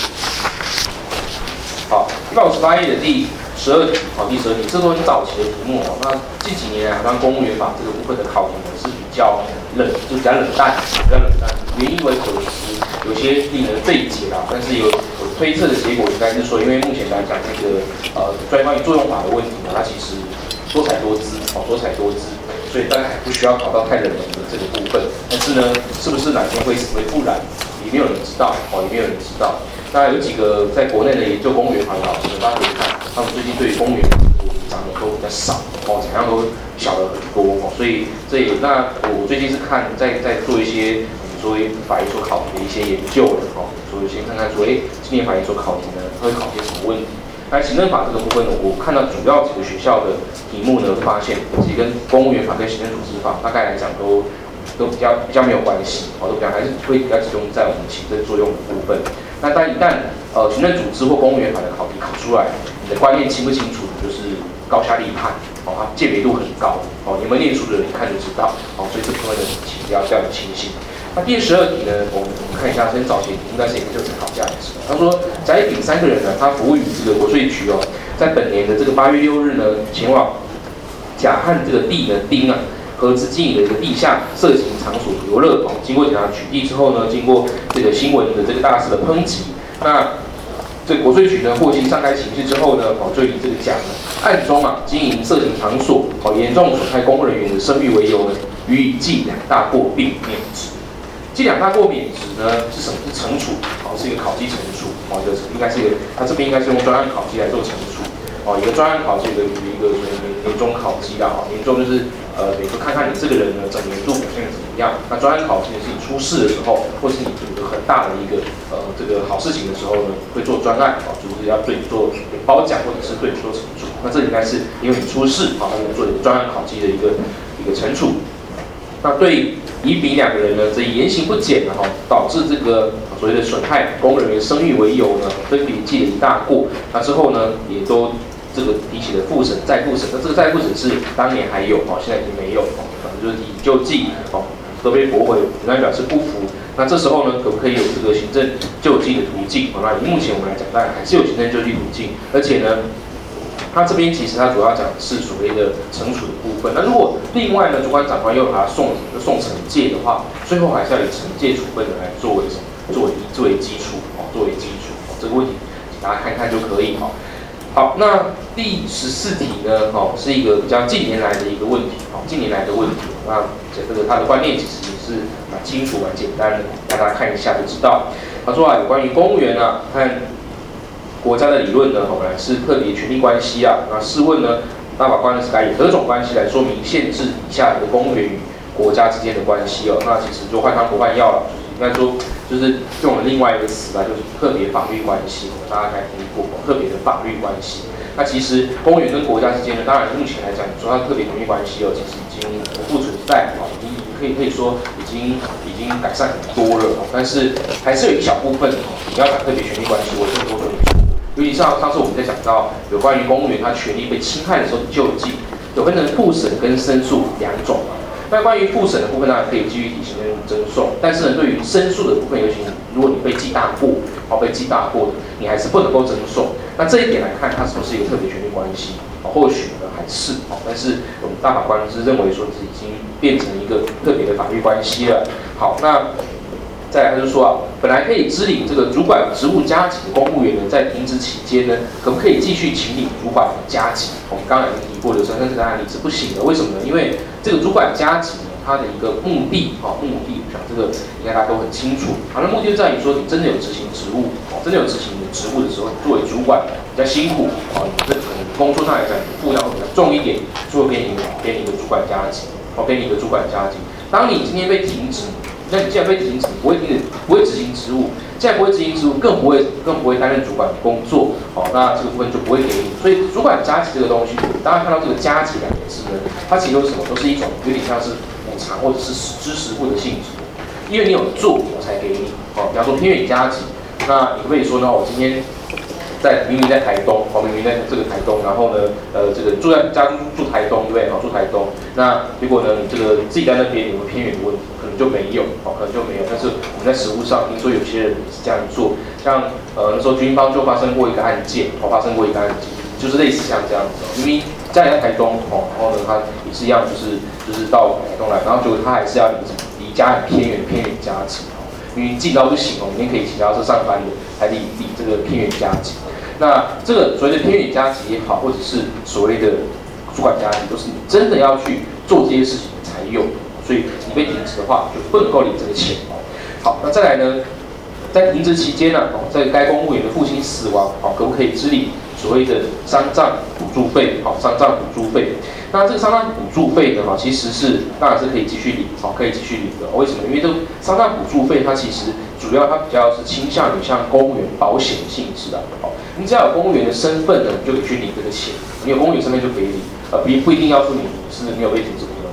好，一百五十八页的第十二题，好，第十二题，这都很早期的题目哦。那近几年来，好像公务员法这个部分的考题呢是比较冷，就比较冷淡，比较冷淡。原因为可知，有些令人费解啦。但是有有推测的结果应该是说，因为目前来讲这个呃专关于作用法的问题呢，它其实多彩多姿，哦，多彩多姿，所以大概还不需要考到太冷门的这个部分。但是呢，是不是哪天会死灰复燃，也没有人知道，哦，也没有人知道。那有几个在国内的研究公务员法的老师，大家可以看，他们最近对于公务员法的文章呢都比较少，哦，怎样都小了很多，哦，所以这也那我最近是看在在做一些所谓法医所考题的一些研究的，哦，所以先看看说，哎，今年法医所考题呢，它会考些什么问题？那行政法这个部分呢，我看到主要几个学校的题目呢，会发现其实跟公务员法跟行政处置法大概来讲都都比较比较没有关系，好，都比较还是会比较集中在我们行政作用的部分。那但一旦呃行政组织或公务员法的考题考出来，你的观念清不清楚，就是高下立判，哦，它鉴别度很高，哦，有没有念书的人一看就知道，哦，所以这部分呢，请不要这样的清醒。那第十二题呢，我们我们看一下，先早前应该是一个就很好价值。他说，甲乙丙三个人呢，他服务于这个国税局哦，在本年的这个八月六日呢，前往甲和这个地呢丁啊合资经营的一个地下色情场所游乐哦，经过检查取缔之后呢，经过这个新闻的这个大肆的抨击，那这个国税局呢获悉上该情事之后呢，哦，就以这个甲呢暗中啊经营色情场所，哦，严重损害公务人员的声誉为由呢，予以记两大过并免职。记两大过免职呢是什么？是惩处，哦，是一个考绩惩处，哦，一个应该是一个，它这边应该是用专案考绩来做惩处。哦，一个专案考绩的一个年年终考绩啦，哈，年终就是呃，比如说看看你这个人呢整年度表现怎么样。那专案考绩是你出事的时候，或是你有一个很大的一个呃这个好事情的时候呢，会做专案，啊，就是要对你做褒奖或者是对你做惩处。那这应该是因为你出事，啊，那做一个专案考绩的一个一个惩处。那对乙丙两个人呢，这言行不检的哈，导致这个所谓的损害公务人员声誉为由呢，分别记了一大过。那之后呢，也都这个提起了复审、再复审。那这个再复审是当年还有哦，现在已经没有哦，反正就是以就记哦，都被驳回，仍然表示不服。那这时候呢，可不可以有这个行政救济的途径？哦，那以目前我们来讲，当然还是有行政救济途径，而且呢。它这边其实它主要讲的是所谓的惩处的部分。那如果另外呢，主管长官又把它送送惩戒的话，最后还是要以惩戒处分的来作为什么？作为作为基础哦，作为基础哦，这个问题请大家看看就可以哦。好，那第十四题呢，哦，是一个比较近年来的一个问题哦，近年来的问题。那这个它的观念其实也是蛮清楚蛮简单的，大家看一下就知道。他说啊，有关于公务员啊，看。国家的理论呢，本来是特别权力关系啊。那试问呢，大法官呢是该以何种关系来说明宪制以下的公务员与国家之间的关系哦？那其实就换汤不换药了，就是应该说就是用了另外一个词啦，就是特别法律关系。大家应该听过特别的法律关系。那其实公务员跟国家之间呢，当然目前来讲，说它特别权力关系哦，其实已经不复存在哦，已经可以可以说已经已经改善很多了哦。但是还是有一小部分哦，你要讲特别权力关系，我就多说一句。尤其上上次我们在讲到有关于公务员他权利被侵害的时候的救济，有分成复审跟申诉两种嘛。那关于复审的部分，当然可以基于体型跟争讼，但是呢，对于申诉的部分，尤其如果你被记大过，哦被记大过的，你还是不能够争讼。那这一点来看，它是不是一个特别权利关系？哦，或许呢还是哦，但是我们大法官是认为说是已经变成一个特别的法律关系了。好，那。再来，他就说啊，本来可以支领这个主管职务加级的公务员呢，在停职期间呢，可不可以继续请领主管加级？我们刚才已经提过的，但是这个案例是不行的。为什么呢？因为这个主管加级呢，它的一个目的，哦，目的，我想这个应该大家都很清楚。好，那目的就在于说，你真的有执行职务，哦，真的有执行你的职务的时候，你作为主管比较辛苦，哦，你这可能工作上来讲，你负担会比较重一点，就会给你给你一个主管加级，哦，给你一个主管加级。当你今天被停职。那你既然被停职，不会停止，不会执行职务，既然不会执行职务，更不会更不会担任主管的工作，好、哦，那这个部分就不会给你。所以主管加级这个东西，大家看到这个加级两个字呢，它其实都是什么？都是一种有点像是补偿或者是实支实付的性质，因为你有做，我才给你。哦，比方说偏远加级，那你可以说呢，我今天。在明明在台东，哦，明明在这个台东，然后呢，呃，这个住在家住住台东，对不对？好，住台东，那结果呢，你这个自己在那边有没有偏远的问题？可能就没有，哦，可能就没有。但是我们在实务上听说有些人是这样做，像呃那时候军方就发生过一个案件，哦，发生过一个案件，就是类似像这样子，明明家里在台东，哦，然后呢他也是一样，就是就是到台东来，然后结果他还是要离离家很偏远偏远加级，哦，明明近到不行哦，明明可以骑脚踏车上班的，还离离这个偏远加级。那这个所谓的偏远加级也好，或者是所谓的主管加级，都是你真的要去做这些事情才有。所以你被停职的话，就不能够领这个钱哦。好，那再来呢，在停职期间呢，哦，在该公务员的父亲死亡，哦，可不可以支领所谓的丧葬补助费？好，丧葬补助费。那这个丧葬补助费呢，哈，其实是当然是可以继续领，好，可以继续领的。为什么？因为这个丧葬补助费，它其实主要它比较是倾向于像公务员保险性质的，好，你只要有公务员的身份呢，你就可以去领这个钱。你有公务员身份就可以领，呃，不不一定要说你是没有被停职不能领。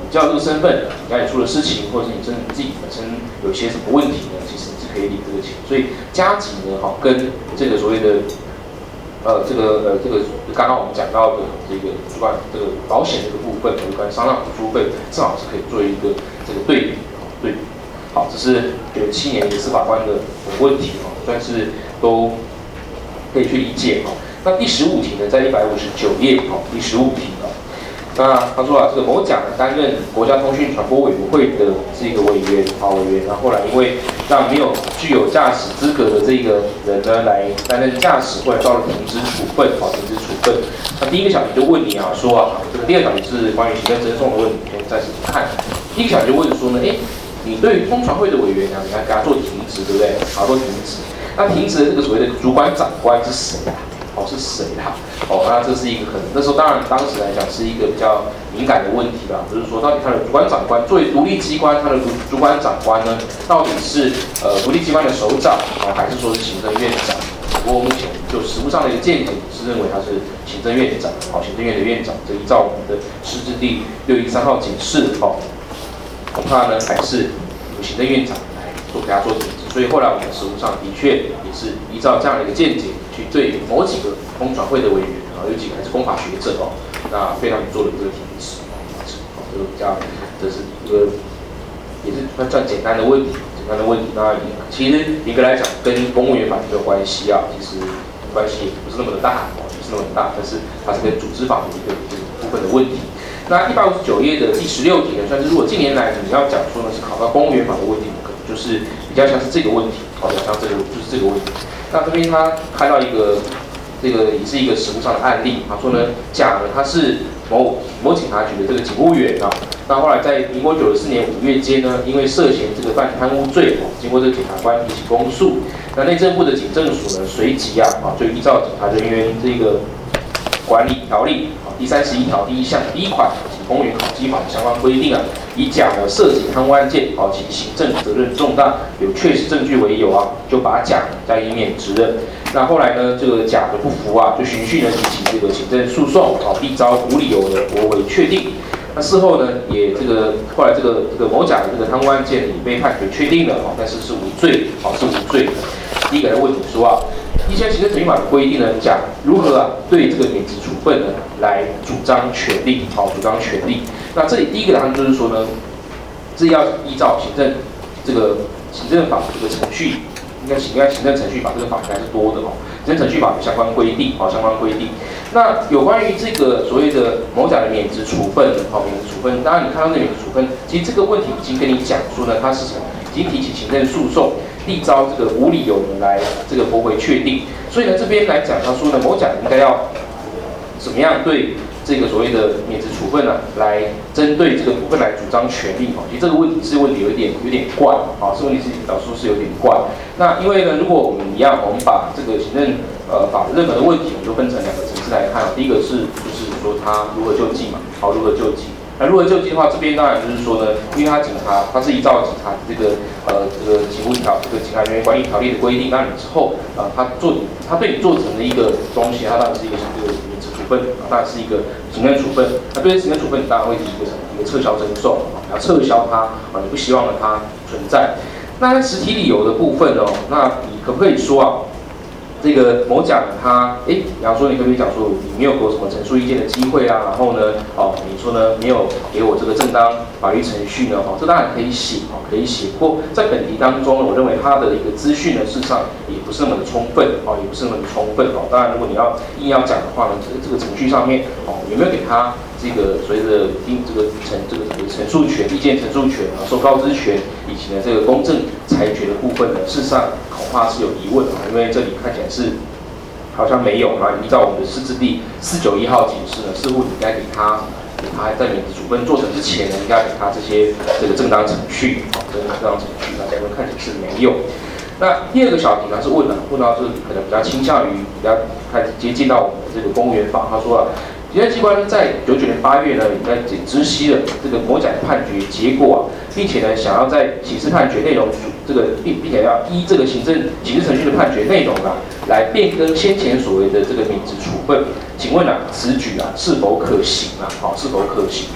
叫这个身份，你家里出了事情，或者是你真的自己本身有些什么问题呢，其实你是可以领这个钱。所以加急呢，哈，跟这个所谓的呃这个呃这个刚刚我们讲到的这个主管这个保险这个部分，有关伤障补助费，正好是可以做一个这个对比，对比。好，这是九七年一个司法官的问题哈，算是都可以去理解哈。那第十五题呢，在一百五十九页哈，第十五题啊。那他说啊，这个某甲呢担任国家通讯传播委员会的这个委员啊委员，然后后来因为让没有具有驾驶资格的这个人呢来担任驾驶，后来遭了停职处分，好停职处分。那第一个小题就问你啊，说啊，这个第二小题是关于行政赠送的问题，先暂时不看。第一个小题就问说呢，哎，你对通传会的委员啊，你要给他做停职，对不对？好，做停职。那停职的这个所谓的主管长官是谁啊？哦，是谁啦？哦，那这是一个很那时候当然当时来讲是一个比较敏感的问题啦，就是说到底他的主管长官作为独立机关，他的主主管长官呢，到底是呃独立机关的首长啊、哦，还是说是行政院长？不过目前就实务上的一个见解是认为他是行政院长，好、哦，行政院的院长。这依照我们的释字第六一三号解释，哦，恐怕呢还是由行政院长来做给他做停职。所以后来我们实务上的确也是依照这样的一个见解。去对某几个通传会的委员啊，有几个还是公法学者哦，那对他们做了这个停职，哦，这个比较，这是一个也是算简单的问题，简单的问题。那其实严格来讲，跟公务员法没有关系啊，其实关系也不是那么的大，哦，不是那么的大，但是它是跟组织法的一个一个部分的问题。那一百五十九页的第十六题呢，算是如果近年来你要讲说呢是考到公务员法的问题，可能就是比较像是这个问题，好，比较像这个就是这个问题。那这边他看到一个，这个也是一个实务上的案例。他说呢，甲呢他是某某警察局的这个警务员啊，那后来在民国九十四年五月间呢，因为涉嫌这个犯贪污罪，经过这个检察官提起公诉，那内政部的警政署呢随即啊啊就依照警察人员这个管理条例啊第三十一条第一项第一款及公务员考绩法的相关规定啊，以甲呢涉及贪污案件啊其行政责任重大，有确实证据为由啊，就把甲加以免职了。那后来呢，这个甲的不服啊，就循序呢提起这个行政诉讼啊，必遭无理由的驳回确定。那事后呢，也这个后来这个这个某甲的这个贪污案件也被判决确定了啊，但是是无罪啊，是无罪的。第一个来问你说啊，一些行政程序法的规定呢，讲如何啊对这个免职处分呢来主张权利，好，主张权利。那这里第一个答案就是说呢，这要依照行政这个行政法这个程序，应该应该行政程序法这个法应该是多的哦，行政程序法的相关规定，好，相关规定。那有关于这个所谓的某甲的免职处分，好，免职处分，当然你看到这免职处分，其实这个问题已经跟你讲说呢，它是什么？已经提起行政诉讼，力招这个无理由呢来这个驳回确定。所以呢，这边来讲，他说呢，某甲应该要怎么样对这个所谓的免职处分呢，来针对这个部分来主张权利哦。其实这个问题是问题有点有点怪啊，是问题是老师是有点怪。那因为呢，如果我们一样，我们把这个行政呃法任何的问题，我们就分成两个层次来看啊。第一个是就是说他如何救济嘛，好，如何救济。那如何救济的话，这边当然就是说呢，因为他警察他是依照警察这个呃这个警务条这个警察人员管理条例的规定，那你之后啊、呃、他做他对你做成的一个东西，它当然是一个这个免职处分，啊当然是一个行政处分。那对于行政处分，你当然会提一个什么一个撤销征收啊，要撤销它啊，你不希望呢它存在。那实体理由的部分哦，那你可不可以说啊？这个某甲他，哎，比方说你可不可以讲说你没有给我什么陈述意见的机会啊？然后呢，哦，你说呢没有给我这个正当法律程序呢？哦，这当然可以写，哦，可以写。不过在本题当中呢，我认为他的一个资讯呢，事实上也不是那么的充分，哦，也不是那么的充分，哦。当然，如果你要硬要讲的话呢，这个这个程序上面，哦，有没有给他这个所谓的定这个陈这个陈述权、意见陈述权啊、受告知权以及呢这个公正裁决的部分呢，事实上恐怕是有疑问啊，因为这里看起来是好像没有啊。依照我们的释字第四九一号解释呢，似乎你应该给他给他在免职处分做成之前呢，应该给他这些这个正当程序，啊，正当程序，那结论看起来是没有。那第二个小题呢是问了，问到是可能比较倾向于比较开始接近到我们的这个公务员法，他说了。行政机关在九九年八月呢，应该知悉了这个某甲的判决结果啊，并且呢，想要在刑事判决内容这个并并且要依这个行政刑事程序的判决内容啊，来变更先前所谓的这个免职处分。请问啊，此举啊是否可行啊？好，是否可行？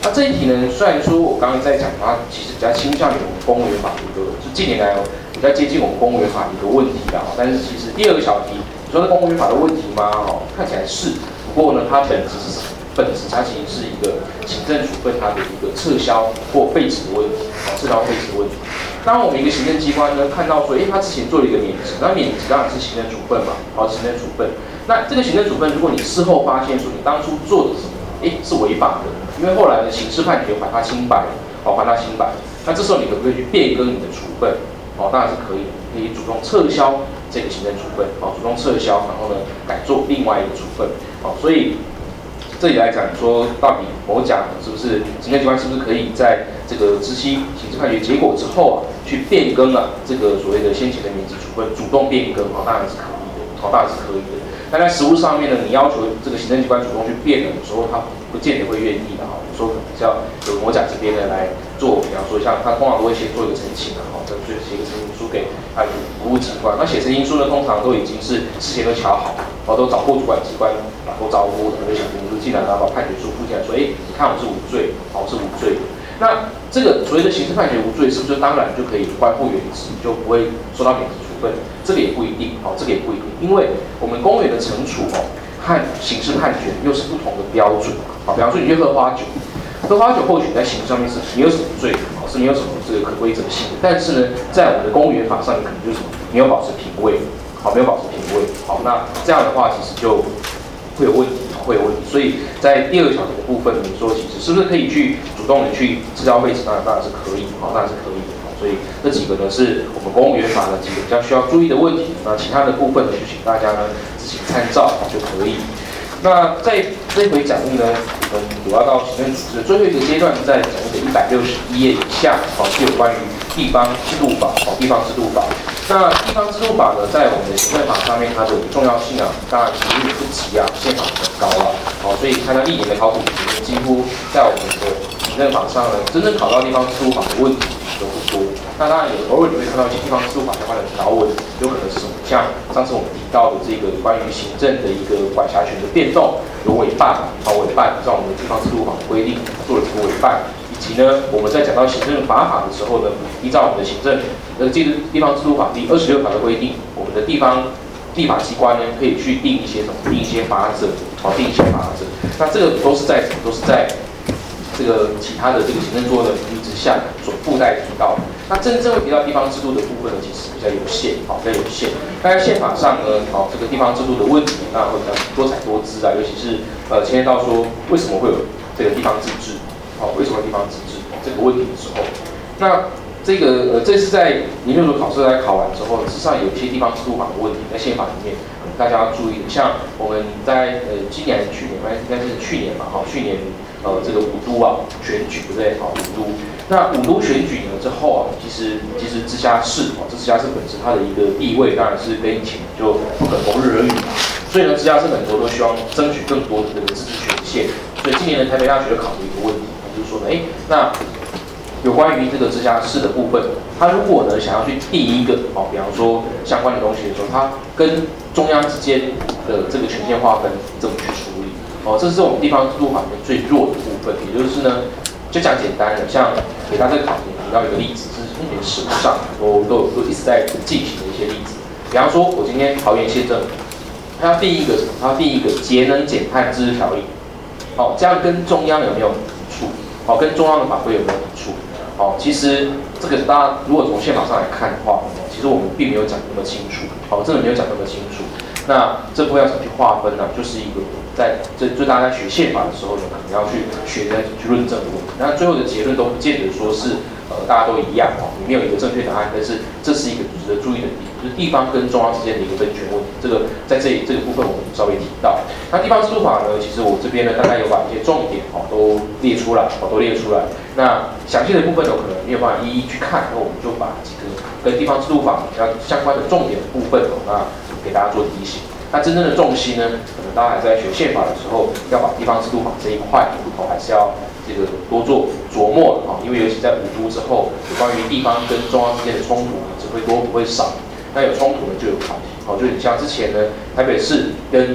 那这一题呢，虽然说我刚刚在讲它其实比较倾向于我们公务员法的一个，就近年来比较接近我们公务员法的一个问题啦。但是其实第二个小题，你说是公务员法的问题吗？哦，看起来是，不过呢，它本质是什么？本质它其实是一个行政处分它的一个撤销或废止的问题，撤销废止的问题。当我们一个行政机关呢看到说，哎，他之前做了一个免职，那免职当然是行政处分嘛，好，行政处分。那这个行政处分，如果你事后发现说你当初做的什么，哎，是违法的，因为后来的刑事判决还他清白，哦，还他清白，那这时候你可不可以去变更你的处分？哦，当然是可以，可以主动撤销这个行政处分，哦，主动撤销，然后呢改做另外一个处分，哦，所以。这里来讲，说到底某甲是不是行政机关是不是可以在这个知悉刑事判决结果之后啊，去变更啊这个所谓的先前的免职处分，主动变更啊，当然是可以的，哦，当然是可以的。但在实务上面呢，你要求这个行政机关主动去变的时候，他不见得会愿意的哈。有时候可能是要由某甲这边呢来做，比方说像他通常都会先做一个陈情啊，哈，就写一个陈情书给他的服务机关。那写陈情书呢，通常都已经是事前都瞧好，哦，都找过主管机关打过招呼，准备写陈情书进来，然后把判决书附进来，说，哎，你看我是无罪，好，我是无罪的。那这个所谓的刑事判决无罪，是不是当然就可以官复原职，就不会受到免职处分？这个也不一定，好，这个也不一定，因为我们公务员的惩处哦和刑事判决又是不同的标准，好，比方说你去喝花酒，喝花酒或许在刑事上面是没有什么罪，好，是没有什么这个可规则性的，但是呢，在我们的公务员法上面可能就是什么，没有保持品味，好，没有保持品味，好，那这样的话其实就会有问题，会有问题，所以在第二个小题的部分，你说其实是不是可以去主动的去撤销废止？当然当然是可以，好，当然是可以的。所以这几个呢是我们公务员法的几个比较需要注意的问题。那其他的部分呢，就请大家呢自行参照就可以。那在这一回讲义呢，我们主要到行政组织的最后一个阶段，在讲义的一百六十一页以下，好，是有关于地方制度法，好，地方制度法。那地方制度法呢，在我们的行政法上面，它的重要性啊，当然其实也不及啊，宪法很高了，好，所以看到历年的考古题，几乎在我们的行政法上呢，真正考到地方制度法的问题都不多。那当然有偶尔你会看到一些地方制度法相关的条文，有可能是什么？像上次我们提到的这个关于行政的一个管辖权的变动，有委办，好，委办，像我们的地方制度法的规定做了这个委办。以及呢，我们在讲到行政法法的时候呢，依照我们的行政呃，这个地方制度法第二十六条的规定，我们的地方立法机关呢，可以去定一些什么，定一些法则，好，定一些法则。那这个都是在什么？都是在这个其他的这个行政作用的名义之下所附带提到的。那真正会提到地方制度的部分呢，其实比较有限，好，比较有限。大概宪法上呢，好，这个地方制度的问题当然会比较多彩多姿啊，尤其是呃牵涉到说为什么会有这个地方自治。好，为什么地方自治这个问题的时候，那这个呃，这是在研究所考试来考完之后，事实上有一些地方制度法的问题在宪法里面，嗯、大家要注意的。像我们在呃今年、去年，应该是去年嘛，好，去年呃这个五都啊选举，对不对？好，五都。那五都选举呢之后啊，其实其实直辖市，哦，这直辖市本身它的一个地位当然是跟以前就不可同日而语嘛。所以呢，直辖市很多都希望争取更多的这个自治权限。所以今年的台北大学就考虑一个问题。就是说呢，哎，那有关于这个直辖市的部分，他如果呢想要去定一个哦，比方说相关的东西的时候，他跟中央之间的这个权限划分怎么去处理？哦，这是我们地方制度法里面最弱的部分。也就是呢，就讲简单的，像给他这个考题提到一个例子，是目前实务上都都有都一直在进行的一些例子。比方说，我今天桃园县政府，他要定一个什么？他要定一个节能减碳自治条例。哦，这样跟中央有没有抵触？好，跟中央的法规有没有抵触？好，其实这个大家如果从宪法上来看的话，其实我们并没有讲那么清楚。好，真的没有讲那么清楚。那这部分要怎么去划分呢？就是一个在这就大家在学宪法的时候呢，可能要去学的去论证的问题。那最后的结论都不见得说是呃大家都一样哦，你没有一个正确答案，但是这是一个值得注意的点，就是地方跟中央之间的一个分权问题。这个在这这个部分我们稍微提到。那地方制度法呢，其实我这边呢大概有把一些重点哦都列出来，哦都列出来。那详细的部分呢，我可能没有办法一一去看，那我们就把几个跟地方制度法比较相关的重点的部分哦，那给大家做提醒。那真正的重心呢，可能大家还在学宪法的时候，要把地方制度法这一块哦，还是要这个多做琢磨啊，因为尤其在五都之后，有关于地方跟中央之间的冲突只会多不会少。那有冲突呢，就有考题。好，就你像之前呢，台北市跟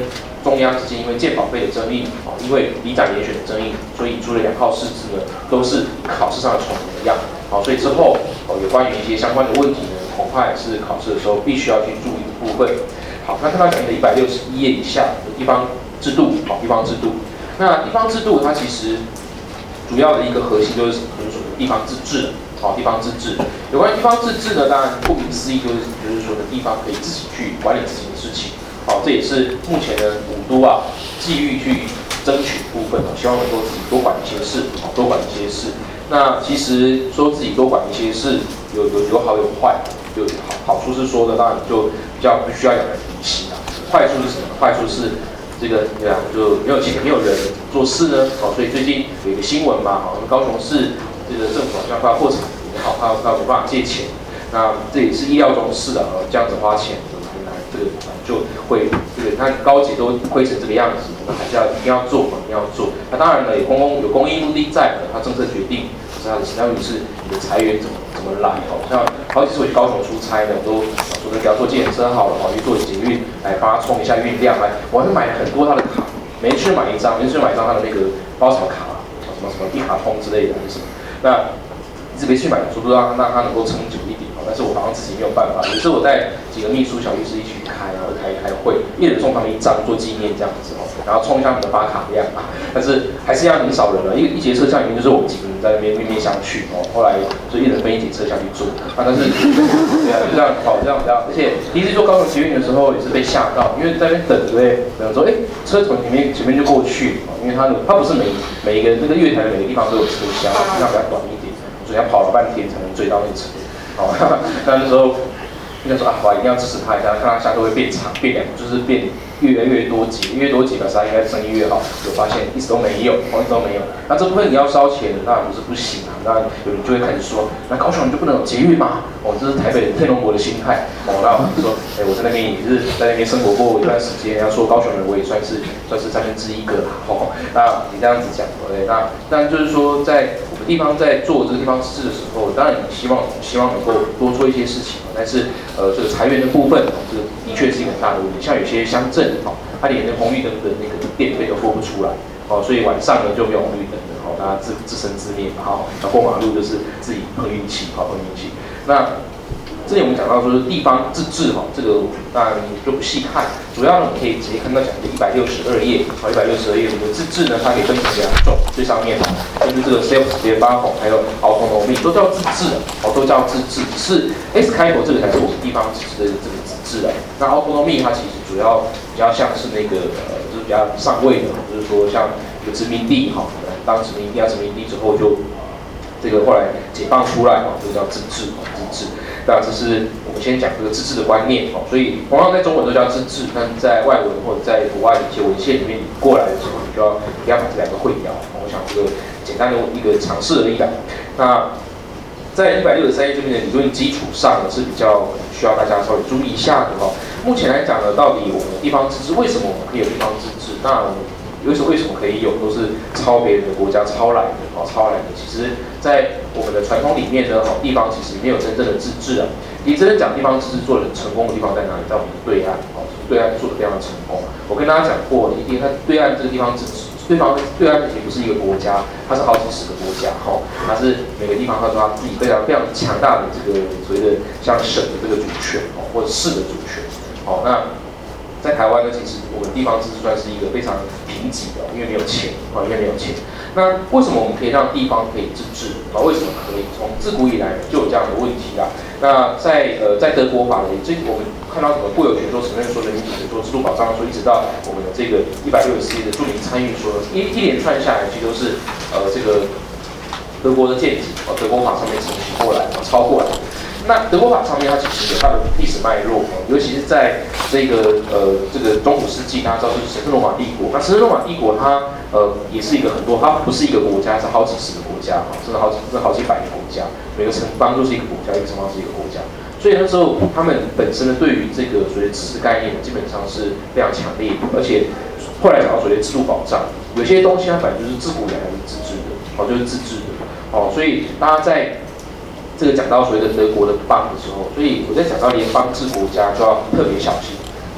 中央之间因为健保费的争议，哦，因为里长联选的争议，所以出了两号释字呢，都是考试上的重模样。好，所以之后哦有关于一些相关的问题呢，恐怕也是考试的时候必须要去注意的部分。好，那看到讲的一百六十一页以下的地方制度，好，地方制度。那地方制度它其实主要的一个核心就是就是说地方自治。好，地方自治。有关地方自治呢，当然顾名思义就是就是说的地方可以自己去管理自己的事情。好，这也是目前的五都啊，际遇去争取的部分哦，希望能够自己多管一些事，好，多管一些事。那其实说自己多管一些事，有有有好有坏。有好好处是说的，当然就比较不需要养人鼻息啊。坏处是什么？坏处是这个对啊，就没有钱，没有人做事呢。好，所以最近有一个新闻嘛，好，高雄市这个政府好像快要破产，也好，快要快要没办法借钱。那这也是意料中事的，这样子花钱，这个就会这个，那高铁都亏成这个样子，那还是要一定要做嘛，一定要做。那当然了，有公共有公益目的在的，它政策决定，可是它的其他就是你的裁员怎么怎么来哦。像好几次我去高雄出差的，我都说的不要坐计程车好了，哦，去坐捷运来帮他冲一下运量来。我还是买了很多他的卡，每一次买一张，每一次买一张他的那个包什么卡啊，什么什么一卡通之类的还是什么。那一直没去买，说不知道让他能够撑久一点。但是我好像自己没有办法，有时候我带几个秘书、小律师一起开，然后开开会，一人送他们一张做纪念这样子哦，然后冲一下我们的发卡量啊。但是还是要很少人了，一一节车厢里面就是我们几个人在那边面面相觑哦。后来就一人分一节车厢去做啊，但是对啊，就这样好，这样这样。而且第一次坐高雄捷运的时候也是被吓到，因为在那边等，对不对？等说，哎，车从前面前面就过去，因为它它不是每每一个那个月台的每个地方都有车厢，这样比较短一点，所以要跑了半天才能追到那个车。好，那那时候应该说啊，我一定要支持他一下，看他下课会变长，变两，就是变越来越多节，越多节表示他应该生意越好。有发现一直都没有，哦，一直都没有。那这部分你要烧钱，当然不是不行啊。那有人就会开始说，那高雄人就不能有捷运吗？哦，这是台北天龙国的心态。哦，那我就说，哎，我在那边也是在那边生活过一段时间，要说高雄人，我也算是算是三分之一个啦。哦，那你这样子讲，对，那但就是说在。地方在做这个地方自治的时候，当然你希望希望能够多做一些事情，但是呃这个裁员的部分，这个的确是一个很大的问题。像有些乡镇哦，它连那红绿灯的那个电费都拨不出来，哦，所以晚上呢就没有红绿灯了，哦，大家自自生自灭嘛，好，要过马路就是自己碰运气，好碰运气。那之前我们讲到说地方自治哈，这个当然就不细看，主要呢我们可以直接看到讲的一百六十二页，好，一百六十二页这个自治呢，它可以分成两种，最上面就是这个 self 联发孔，还有 autonomy 都叫自治，哦，都叫自治，只是 S 开头这个才是我们地方自治的这个自治啊。那 autonomy 它其实主要比较像是那个呃，就是比较上位的，就是说像一个殖民地哈，当殖民地啊殖民地之后就这个后来解放出来哈，这个叫自治，自治。那这是我们先讲这个自治的观念哦，所以同样在中文都叫自治，但在外文或者在国外的一些文献里面过来的时候，你就要不要把这两个混淆。我想这个简单的一个尝试而已啦。那在一百六十三页这边的理论基础上呢，是比较需要大家稍微注意一下的哦。目前来讲呢，到底我们的地方自治为什么我们可以有地方自治？那我们为什么为什么可以有？都是抄别人的国家抄来的哦，抄来的。其实，在我们的传统里面呢，哦，地方其实没有真正的自治啊。你真正讲地方自治做的很成功的地方在哪里？在我们的对岸哦，对岸做的非常的成功。我跟大家讲过，一定它对岸这个地方自治，对方对岸也不是一个国家，它是好几十个国家哈，它是每个地方它说它自己非常非常强大的这个所谓的像省的这个主权哦，或者市的主权哦，那。在台湾呢，其实我们地方自治算是一个非常贫瘠的，因为没有钱啊，因为没有钱。那为什么我们可以让地方可以自治啊？为什么可以？从自古以来就有这样的问题啦。那在呃在德国法的这我们看到什么固有权说、承认说、人民主权说、制度保障说，一直到我们的这个一百六十四页的著名参与说，一一连串下来，其实都是呃这个德国的见解哦，德国法上面承袭过来、抄过来。那德国法上面它其实有它的历史脉络，尤其是在这个呃这个中古世纪，大家知道就是神圣罗马帝国。那神圣罗马帝国它呃也是一个很多，它不是一个国家，是好几十个国家，甚至好几甚至好几百个国家，每个城邦就是一个国家，一个城邦是一个国家。所以那时候他们本身呢，对于这个所谓的自治概念，基本上是非常强烈的，而且后来讲到所谓的制度保障，有些东西它本来就是自古以来是自治的，哦，就是自治的，哦，所以大家在这个讲到所谓的德国的邦的时候，所以我在讲到联邦制国家就要特别小心。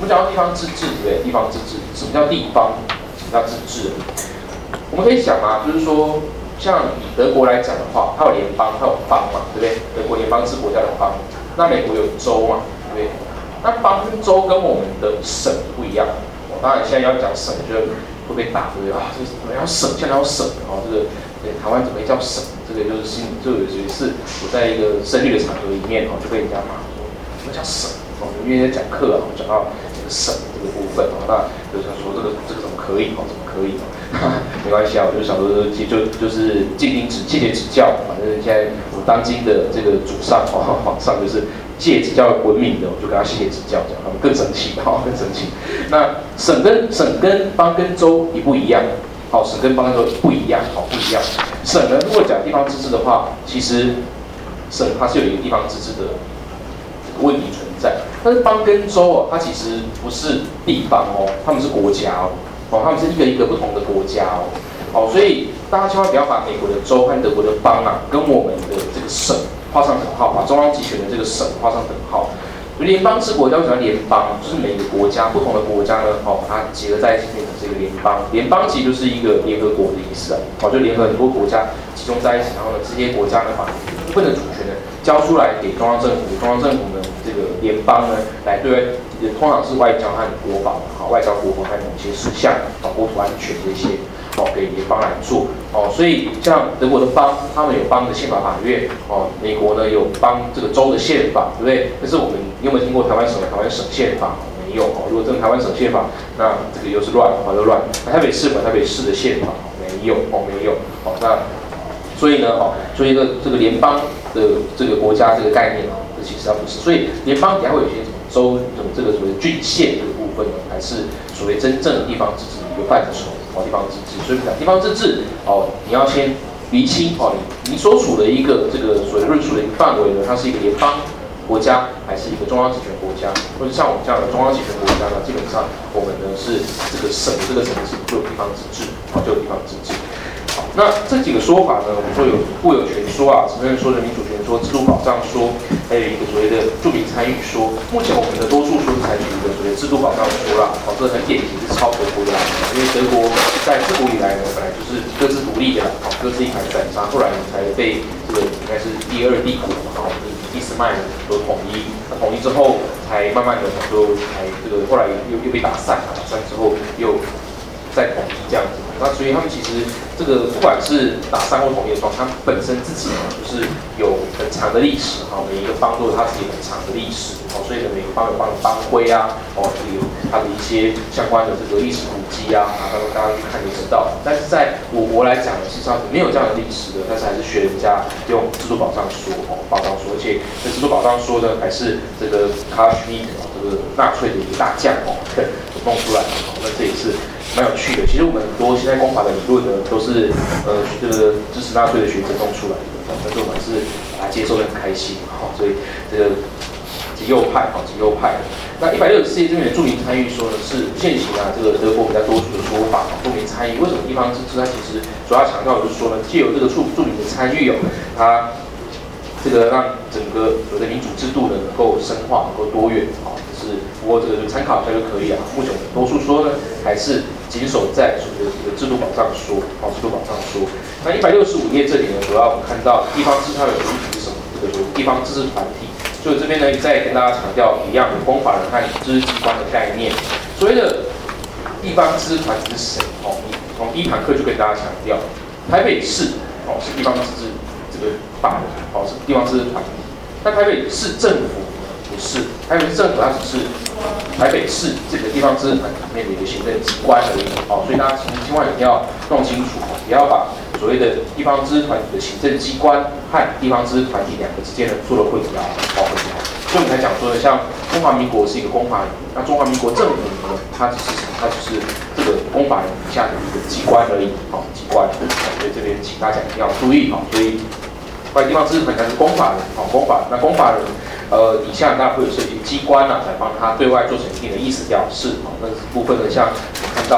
们讲到地方自治，对不对？地方自治，什么叫地方？什么叫自治？我们可以想啊，就是说，像以德国来讲的话，它有联邦，它有邦嘛，对不对？德国联邦是国家的邦，那美国有州嘛，对不对？那邦跟州跟我们的省不一样。哦，当然现在要讲省，就会被打，对不对啊？这是怎么要省？现在要省哦，这个对台湾怎么会叫省？这个就是心里就有一次我在一个声律的场合里面哦，就被人家骂说什么叫省哦，因为在讲课啊，我讲到这个省这个部分哦，那就是说这个这个怎么可以哦？怎么可以哦？没关系啊，我就想说就就就是尽力指谢谢指教，反正现在我当今的这个主上哦，皇上就是借指教闻名的，我就跟他谢谢指教，这样他们更生气，哈、哦，更生气。那省跟省跟邦跟州也不一样。好，省跟邦跟州不一样，好不一样。省呢，如果讲地方自治的话，其实省它是有一个地方自治的问题存在。但是邦跟州哦，它其实不是地方哦，他们是国家哦，哦，他们是一个一个不同的国家哦。好，所以大家千万不要把美国的州和德国的邦啊，跟我们的这个省画上等号，把中央集权的这个省画上等号。联邦是国家，为什么叫联邦？就是每个国家不同的国家呢，哦，把它结合在一起变成这个联邦。联邦其实就是一个联合国的意思啊，哦，就联合很多国家集中在一起，然后呢，这些国家呢把部分的主权呢交出来给中央政府，中央政府呢这个联邦呢来对外，通常是外交和国防，好，外交国防和某些事项，啊，国土安全这些。哦，给联邦来做哦，所以像德国的邦，他们有邦的宪法法院哦，美国呢有邦这个州的宪法，对不对？但是我们你有没有听过台湾省的台湾省宪法？没有哦。如果真的台湾省宪法，那这个又是乱，哦，又乱。那台北市嘛，台北市的宪法没有哦，没有哦。那所以呢，哦，所以这个这个联邦的这个国家这个概念啊，这其实它不是。所以联邦底下会有一些什么州，什么这个所谓郡县这个部分呢，还是所谓真正的地方自治的一个范畴。哦，地方自治，所以讲地方自治哦，你要先厘清哦，你你所处的一个这个所谓论述的一个范围呢，它是一个联邦国家，还是一个中央集权国家，或者像我们这样的中央集权国家呢，基本上我们呢是这个省这个层次就有地方自治，哦，就有地方自治。好，那这几个说法呢，我们说有固有权说啊，承认说人民主权说、制度保障说，还有一个所谓的住民参与说。目前我们的多数说是采取一个所谓制度保障说啦，哦，这很典型是抄德国的啦，因为德国在自古以来呢，本来就是各自独立的啦，哦，各自一盘散沙，后来才被这个应该是第二帝国嘛，哦，俾斯麦所统一，那统一之后才慢慢的就才这个后来又又被打散，打散之后又再统一这样子。那所以他们其实这个不管是打散或统一的状，他们本身自己呢就是有很长的历史哈，每一个邦都有它自己很长的历史哦，所以呢每个邦有邦的邦徽啊，哦，有它的一些相关的这个历史古迹啊，然后大家去看就知道。但是在我国来讲呢，事实上是没有这样的历史的，但是还是学人家用制度保障说哦，保障说，而且这制度保障说呢还是这个卡什米这个纳粹的一个大将哦，弄出来的，那这也是蛮有趣的。其实我们很多现在公法的理论呢，都是呃这个支持纳粹的学者弄出来的，但是我们是把它接受得很开心，好，所以这个极右派，好，极右派。那一百六十四页这边的著名参与说呢，是现行啊这个德国比较多数的说法，著名参与为什么地方自治？它其实主要强调的就是说呢，借由这个著著名的参与哦，它这个让整个所谓的民主制度呢能够深化，能够多元，好。是，不过这个就参考一下就可以了。目前我们多数说呢，还是谨守在所谓的这个制度保障说，好，制度保障说。那一百六十五页这里呢，主要我们看到地方自治它有主体是什么？这个所谓地方自治团体。所以这边呢，再跟大家强调一样，有公法人和自治机关的概念。所谓的地方自治团体是谁？哦，从第一堂课就跟大家强调，台北市哦是地方自治这个法人，哦是地方自治团体。那台北市政府不是，台北市政府它只是台北市这个地方自治团里面的一个行政机关而已，哦，所以大家千千万一定要弄清楚，不要把所谓的地方自治团体的行政机关和地方自治团体两个之间的做了混淆，哦，混淆。所以我们才讲说呢，像中华民国是一个公法人，那中华民国政府呢，它只是什么？它只是这个公法人底下的一个机关而已，哦，机关。所以这边请大家一定要注意，哦，所以关于地方自治团体是公法人，哦，公法人，那公法人。呃，底下当然会有设计机关啊，来帮他对外做成一定的意思表示。好，那部分呢，像我们看到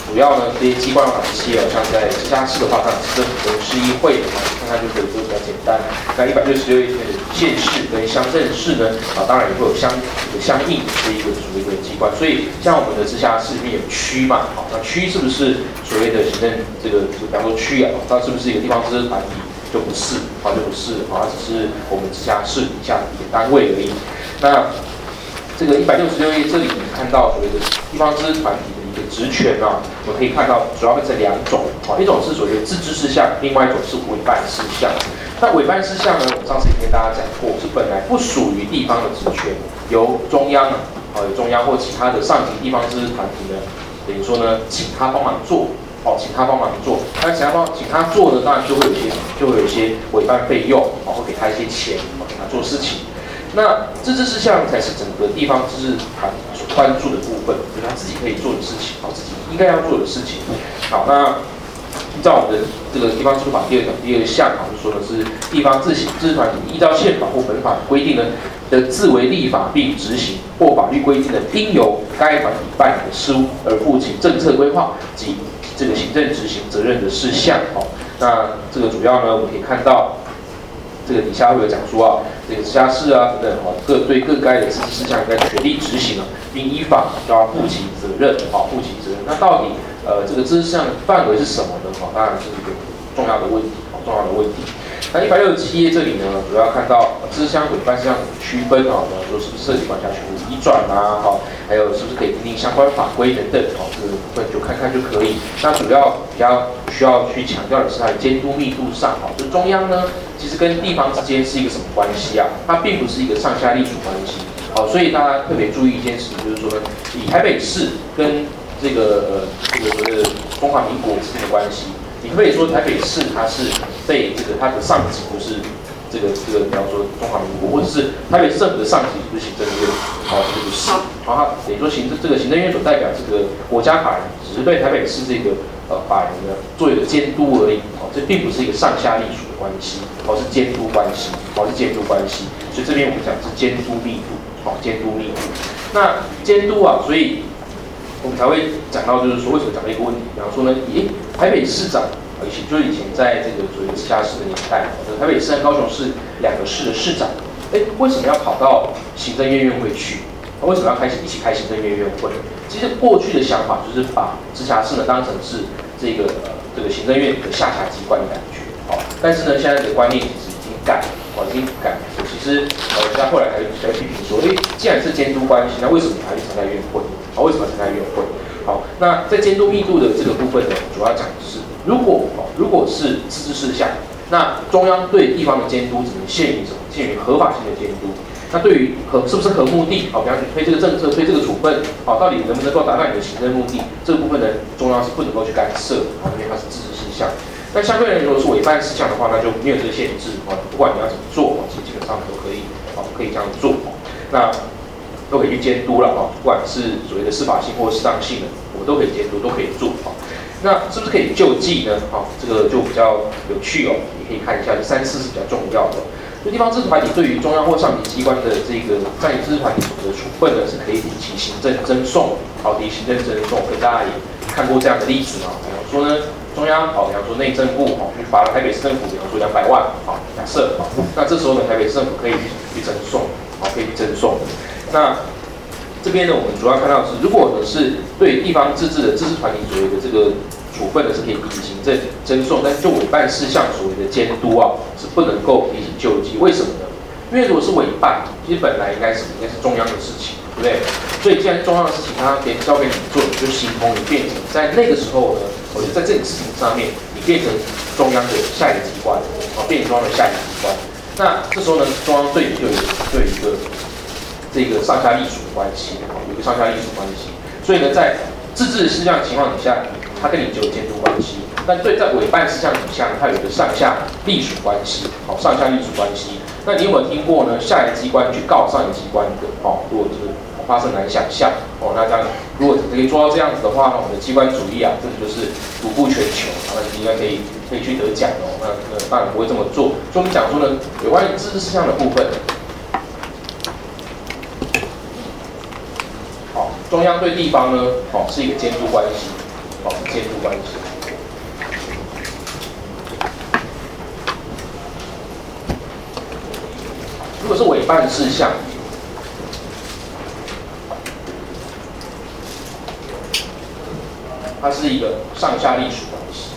主要呢，这些机关有哪些哦？像在直辖市的话，像市政府跟市议会，啊，看看就可以做比较简单。那一百六十六页的县市跟乡镇市呢，啊，当然也会有相有相应的这一个所谓的机关。所以像我们的直辖市里面有区嘛，好，那区是不是所谓的行政这个，比方说区啊，它是不是一个地方自治团体？就不是，啊，就不是，啊，只是我们直辖市以下的一个单位而已。那这个一百六十六页这里你看到所谓的地方自治团体的一个职权啊，我们可以看到主要分成两种，啊，一种是所谓的自治事项，另外一种是委办事项。那委办事项呢，我上次也跟大家讲过，是本来不属于地方的职权，由中央啊，由中央或其他的上级地方自治团体呢，等于说呢，请他帮忙做。哦，请他帮忙做，那请他帮请他做呢，当然就会有一些就会有一些委办费用，哦，会给他一些钱，哦，给他做事情。那自治事项才是整个地方自治团所关注的部分，就是他自己可以做的事情，哦，自己应该要做的事情。好，那依照我们的这个地方自治法第二条第二项啊，就说的是地方自行自治团体依照宪法或本法规定呢的自为立法并执行或法律规定的应由该团体办理的事务而负起政策规划及这个行政执行责任的事项。哦，那这个主要呢，我们可以看到这个底下会有讲说啊，这个直辖市啊等等，哦，各对各该的自治事项应该全力执行啊，并依法要负起责任，好，负起责任。那到底呃这个自治事项的范围是什么呢？好，当然是一个重要的问题，好，重要的问题。那一百六十七页这里呢，主要看到自治事项委办事项怎么区分啊？比如说是不是涉及管辖权的移转啊？好，还有是不是可以订定相关法规等等？好，这个部分就看看就可以。那主要比较需要去强调的是它的监督密度上，好，就中央呢，其实跟地方之间是一个什么关系啊？它并不是一个上下隶属关系。好，所以大家特别注意一件事情，就是说呢，以台北市跟这个呃这个所谓的中华民国之间的关系。你可以说台北市它是被这个它的上级就是这个这个，比方说中华民国，或者是台北市政府的上级就是行政院，好，这个是，然后等于说行政这个行政院所代表这个国家法人，只是对台北市这个呃法人呢做一个监督而已，哦，这并不是一个上下隶属的关系，哦，是监督关系，哦，是监督关系，所以这边我们讲是监督密度，哦，监督密度，那监督啊，所以。我们才会讲到，就是说为什么讲到一个问题，比方说呢，咦，台北市长，以前就是以前在这个所谓的直辖市的年代，台北市和高雄市两个市的市长，哎，为什么要跑到行政院院会去？为什么要开一起开行政院院会？其实过去的想法就是把直辖市呢当成是这个呃这个行政院的下辖机关的感觉，好，但是呢，现在的观念其实已经改了，哦，已经改了。其实呃，人家后来还还批评说，哎，既然是监督关系，那为什么还去参加院会？好，为什么参加院会？好，那在监督密度的这个部分呢，主要讲的是，如果哦，如果是自治事项，那中央对地方的监督只能限于什么？限于合法性的监督。那对于合是不是合目的？好，比方说推这个政策、推这个处分，好，到底能不能够达到你的行政目的？这个部分呢，中央是不能够去干涉，好，因为它是自治事项。那相对来说，如果是委办事项的话，那就没有这个限制，啊，不管你要怎么做，其实基本上都可以，啊，可以这样做。那都可以去监督了哈，不管是所谓的司法性或适当性的，我们都可以监督，都可以做哈。那是不是可以救济呢？哈，这个就比较有趣哦，也可以看一下，这三次是比较重要的。就地方自治团体对于中央或上级机关的这个在自治团体所的处分呢，是可以提起行政侦讼，好，提行政侦讼。跟大家也看过这样的例子嘛，比方说呢，中央好，比方说内政部好，去罚了台北市政府，比方说两百万，好，假设好，那这时候呢，台北市政府可以去去侦讼，好，可以去侦讼。那这边呢，我们主要看到的是，如果呢是对地方自治的自治团体所谓的这个处分呢，是可以提起行政侦讼，但是就委办事项所谓的监督啊，是不能够提起救济。为什么呢？因为如果是委办，其实本来应该是应该是中央的事情，对不对？所以既然中央的事情它给交给你做，你就形同你变成在那个时候呢，我觉得在这个事情上面，你变成中央的下一个机关，啊，变成中央的下一个机关。那这时候呢，中央对你就有就有一个这个上下隶属的关系，啊，有一个上下隶属关系。所以呢，在自治事项情况底下，它跟你就有监督关系。但对在委办事项底下，它有一个上下隶属关系，好，上下隶属关系。那你有没有听过呢？下一个机关去告上一个机关的，哦，如果这个发生难想象，哦，那这样如果可以做到这样子的话，那我们的机关主义啊，真的就是独步全球，那应该可以可以去得奖哦。那那当然不会这么做。所以我们讲说呢，有关于自治事项的部分，好，中央对地方呢，哦，是一个监督关系。 保持监督关系。如果是委办事项，它是一个上下隶属关系。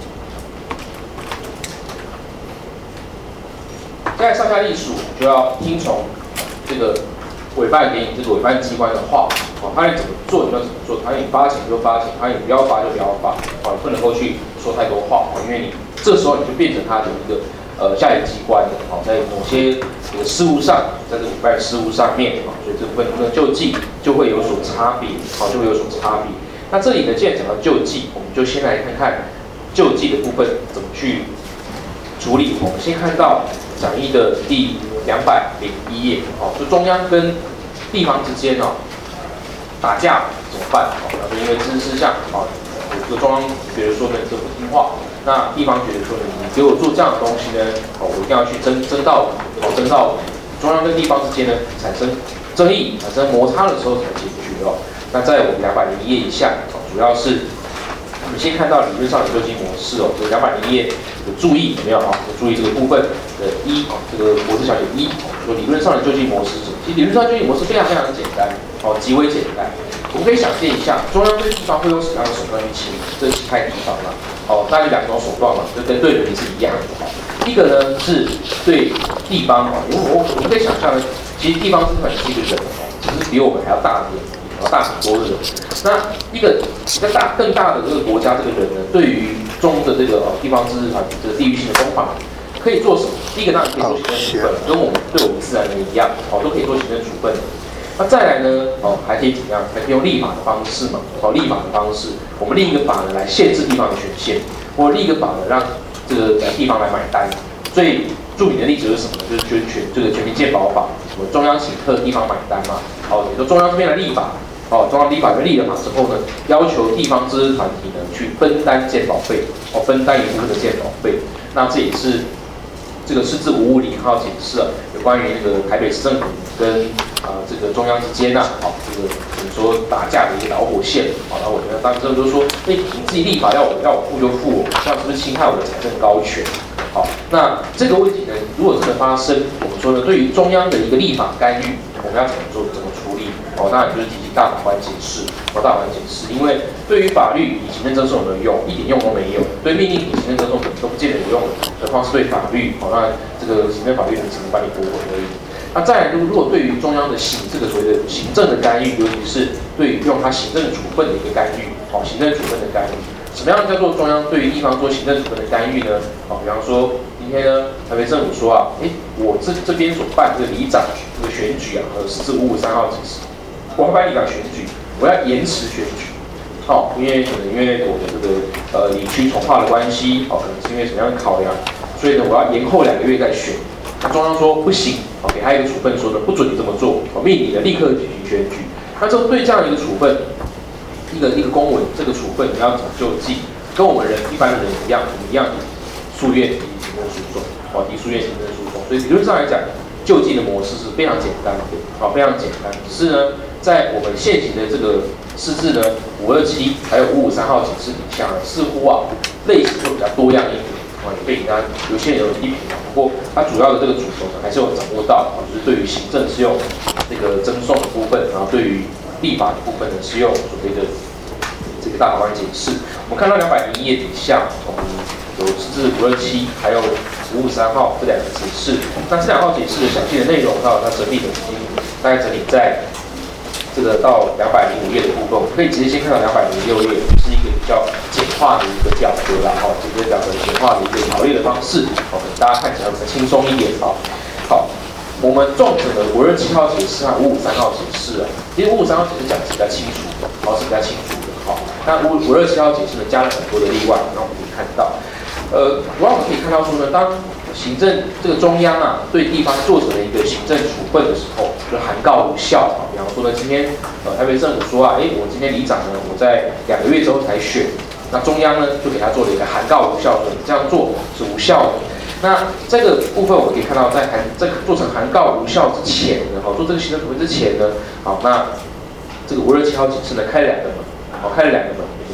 在上下隶属，就要听从这个委办给你这个委办机关的话，哦，他让你怎么做你就怎么做，他让你发钱就发钱，他让你不要发就不要发，哦，你不能够去说太多话，因为你这时候你就变成他的一个呃下级机关的，哦，在某些这个事务上，在这个委办事务上面，哦，所以这部分的救济就会有所差别，哦，就会有所差别。那这里呢，既然讲到救济，我们就先来看看救济的部分怎么去处理。我们先看到讲义的第两百零一页，哦，就中央跟地方之间哦打架怎么办？哦，那就因为知识事项，哦，这个中央觉得说呢这不听话，那地方觉得说呢你给我做这样的东西呢，哦，我一定要去争争到，哦，争到中央跟地方之间呢产生争议、产生摩擦的时候才解决哦。那在我们两百零一页以下，哦，主要是我们先看到理论上的救济模式哦，这个两百零一页有注意有没有啊？有注意这个部分的一，这个国字小写一，说理论上的救济模式是什么？其实理论上的救济模式非常非常的简单，哦，极为简单。我们可以想见一下，中央对地方会用什么样的手段去侵这侵害地方嘛？哦，大概有两种手段嘛，就跟对人也是一样的。一个呢是对地方啊，因为我我们可以想象呢，其实地方是很是一个人哦，只是比我们还要大的人。大很多的人，那一个比较大、更大的这个国家，这个人呢，对于中的这个呃地方自治团体这个地域性的公法，可以做什么？第一个当然可以做行政处分，跟我们对我们自然人一样，哦，都可以做行政处分。那再来呢，哦，还可以怎么样？还可以用立法的方式嘛，哦，立法的方式，我们立一个法呢来限制地方的权限，或立一个法呢让这个地方来买单。最著名的例子是什么呢？就是全全这个全民健保法，我们中央请客，地方买单嘛。哦，你说中央这边的立法。哦，中央立法院立了法之后呢，要求地方自治团体呢去分担健保费，哦，分担一部分的健保费。那这也是这个释字五五零号解释啊，有关于那个台北市政府跟啊、呃、这个中央之间呐、啊，哦，这个怎么说打架的一个导火线。好、哦，那我觉得当时就是说，哎，你自己立法要我要我付就付我，这样是不是侵害我的财政高权？好，那这个问题呢，如果真的发生，我们说呢，对于中央的一个立法干预，我们要怎么做？怎么处理？哦，当然就是提起大法官解释，哦，大法官解释，因为对于法律以行政赠送有没有用？一点用都没有。对命令以行政赠送都不见得有用，何况是对法律？哦，那这个行政法律只能把你驳回而已。那再来，如果对于中央的行这个所谓的行政的干预，尤其是对于用它行政处分的一个干预，哦，行政处分的干预，什么样叫做中央对于地方做行政处分的干预呢？哦，比方说今天呢，台北政府说啊，哎，我这这边所办这个里长这个选举啊，和十四五五三号解释。我要办里长选举，我要延迟选举，好、哦，因为可能因为我的这个呃里区重划的关系，哦，可能是因为什么样的考量，所以呢我要延后两个月再选。那中央说不行，哦，给他一个处分说呢不准你这么做，哦，命你呢立刻举行选举。那这对这样一个处分，一个一个公文这个处分你要怎么救济？跟我们人一般的人一样，我们一样诉愿提行政诉讼，哦，提诉愿行政诉讼。所以理论上来讲，救济的模式是非常简单的，好、哦，非常简单。只是呢，在我们现行的这个释字呢，五二七还有五五三号解释底下呢，似乎啊类型会比较多样一点，啊、哦，也被人家有些人有批评啊。不过它主要的这个主轴呢，还是有掌握到，啊、哦，就是对于行政是用这个赠送的部分，然后对于立法的部分呢，是用所谓的这个大法官解释。我们看到两百零一页底下，我们有释字五二七还有五五三号这两个解释。那这两号解释的详细的内容，哈，它整理的已经大概整理在这个到两百零五页的部分，我们可以直接先看到两百零六页，是一个比较简化的一个表格啦，哈，这个表格简化的一个条列的方式，好，可能大家看起来比较轻松一点，哈。好，我们重整的五二七号解释和五五三号解释啊，其实五五三号解释讲的是比较清楚的，好，是比较清楚的，好。那五五二七号解释呢，加了很多的例外，那我们可以看到。呃，主要我们可以看到说呢，当行政这个中央啊对地方做成了一个行政处分的时候，就函告无效啊。比方说呢，今天呃台北政府说啊，哎，我今天里长呢，我在两个月之后才选，那中央呢就给他做了一个函告无效，说你这样做是无效的。那这个部分我们可以看到，在函在做成函告无效之前呢，好，做这个行政处分之前呢，好，那这个五二七号解释呢开了两个门，好，开了两个门。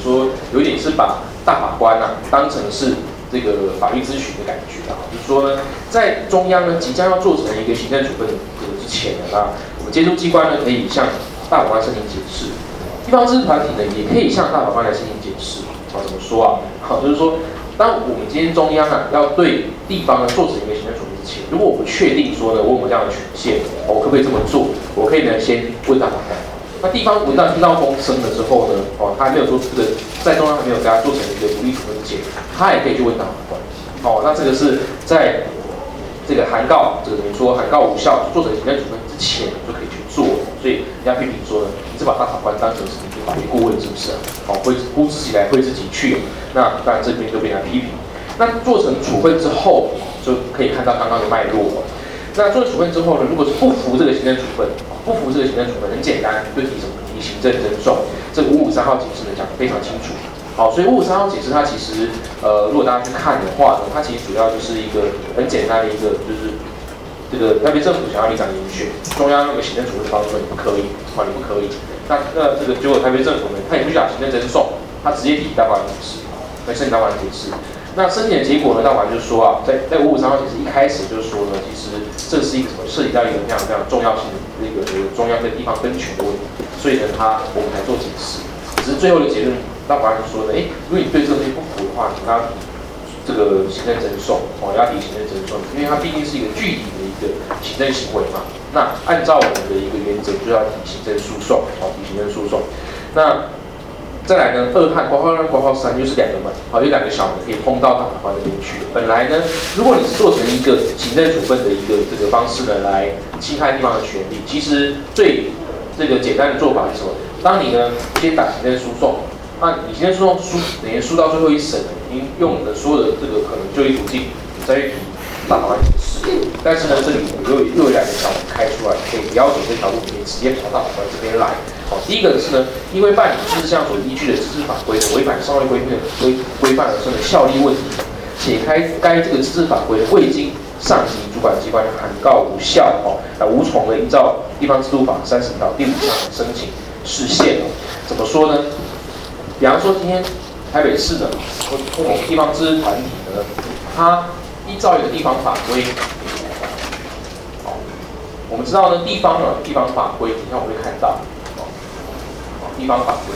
说有一点是把大法官啊当成是这个法律咨询的感觉啊，就是说呢，在中央呢即将要做成一个行政处分这个之前呢，那我们监督机关呢可以向大法官申请解释，地方自治团体呢也可以向大法官来申请解释。好，怎么说啊？好，就是说，当我们今天中央啊要对地方呢做成一个行政处分之前，如果我不确定说呢，我有没有这样的权限，我可不可以这么做？我可以呢先问大法官。那地方一旦听到风声了之后呢，哦，他还没有做这个，在中央还没有给他做成一个独立处分之前，他也可以去问大法官。哦，那这个是在这个函告，这个等于说函告无效做成行政处分之前就可以去做。所以人家批评说呢，你是把大法官当成是一个法律顾问是不是啊？哦，会呼自己来会自己去，那当然这边就被人家批评。那做成处分之后，就可以看到刚刚的脉络。那做成处分之后呢，如果是不服这个行政处分，不服这个行政处分，很简单，就提什么？提行政增重。这个五五三号解释呢讲得非常清楚。好，所以五五三号解释它其实，呃，如果大家去看的话呢，它其实主要就是一个很简单的一个，就是这个台北政府想要里长遴选，中央那个行政处分方说你不可以，啊你不可以。那那这个结果台北政府呢，他也不去打行政增重，他直接提大法官解释，来申请大法官解释。那申请的结果呢，大法官就说啊，在在五五三号解释一开始就说呢，其实这是一个什么涉及到一个非常非常重要性的一个中央跟地方分权的问题，所以呢，他我们来做解释。只是最后的结论，大法官就说呢，哎，如果你对这个东西不服的话，你要提这个行政增送，哦，要提行政增送，因为它毕竟是一个具体的一个行政行为嘛。那按照我们的一个原则，就要提行政诉讼，哦，提行政诉讼。那再来呢，二汉、括号二、括号三就是两个门，好，有两个小门可以通到大法官那边去。本来呢，如果你是做成一个行政处分的一个这个方式呢，来侵害地方的权利，其实最这个简单的做法是什么？当你呢先打行政诉讼，那你行政诉讼输等于输到最后一审了，已经用你的所有的这个可能就业途径，你再去提大法官解释。但是呢，这里又又有两个小门开出来，可以不要走这条路，可以直接跑到大法官这边来。好，第一个是呢，因为办理事项所依据的自治法规违反上位规定的规规范而生的效力问题，且开该这个自治法规未经上级主管机关函告无效，哦，那无从的依照地方制度法三十条第五项申请释宪哦。怎么说呢？比方说今天台北市呢，或或某地方自治团体呢，它依照一个地方法规，我们知道呢，地方呢地方法规，你看我们会看到。地方法规，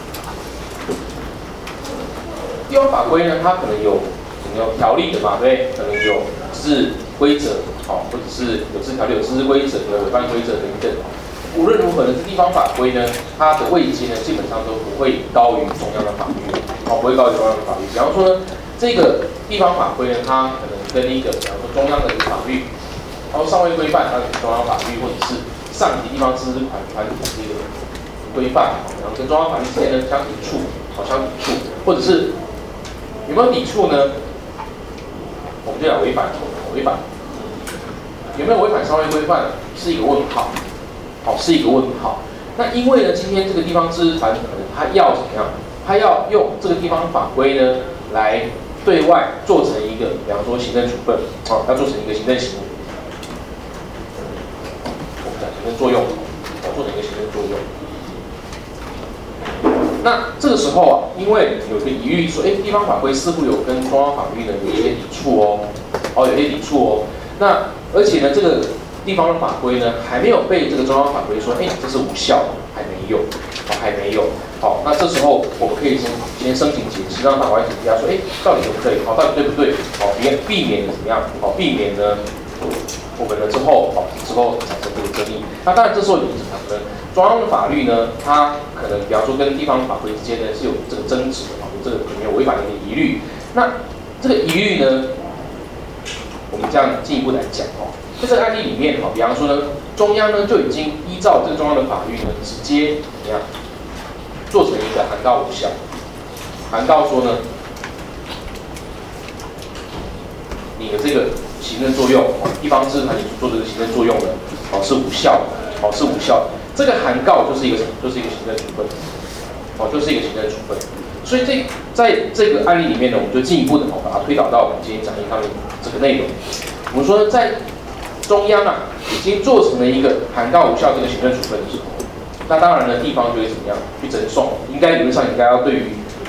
地方法规呢，它可能有可能有条例的嘛，对，可能有自治规则，好，或者是有自治条例、有自治规则、有委办规则等等。无论如何呢，地方法规呢，它的位阶呢，基本上都不会高于中央的法律，哦，不会高于中央的法律。比方说呢，这个地方法规呢，它可能跟一个，比方说中央的法律，然后上位规范，它的中央法律，或者是上级地方自治团团体这个。规范，然后跟中央法律之间呢相抵触，好相抵触，或者是有没有抵触呢？我们就讲违反，违反有没有违反上位规范是一个问号，好，是一个问号。那因为呢，今天这个地方自治团体呢，它要怎么样？它要用这个地方法规呢来对外做成一个，比方说行政处分，哦，要做成一个行政行为，我们讲行政作用，要做成一个行政作用。那这个时候啊，因为有个疑虑说，哎，地方法规似乎有跟中央法律呢有一些抵触哦，哦，有些抵触哦。那而且呢，这个地方的法规呢还没有被这个中央法规说，哎，这是无效的，还没有，哦，还没有。好，那这时候我们可以先先申请解释，让大法官解释一下，说，哎，到底可不可以？好，到底对不对？好，避避免怎么样？好，避免呢，我们呢之后，好，之后产生这个争议。那当然，这时候你怎么呢？中央的法律呢，它可能比方说跟地方法规之间呢是有这个争执的，有这个有没有违反的一个疑虑。那这个疑虑呢，我们这样进一步来讲哦，在这个案例里面哈，比方说呢，中央呢就已经依照这个中央的法律呢，直接怎么样做成一个函告无效，函告说呢，你的这个行政作用，地方自治团体所做这个行政作用呢，哦是无效的，哦是无效的。这个函告就是一个什么？就是一个行政处分，哦，就是一个行政处分。所以这在这个案例里面呢，我们就进一步的哦，把它推导到我们今天讲义上面这个内容。我们说在中央啊，已经做成了一个函告无效这个行政处分的时候，那当然呢，地方就会怎么样去赠送？应该理论上应该要对于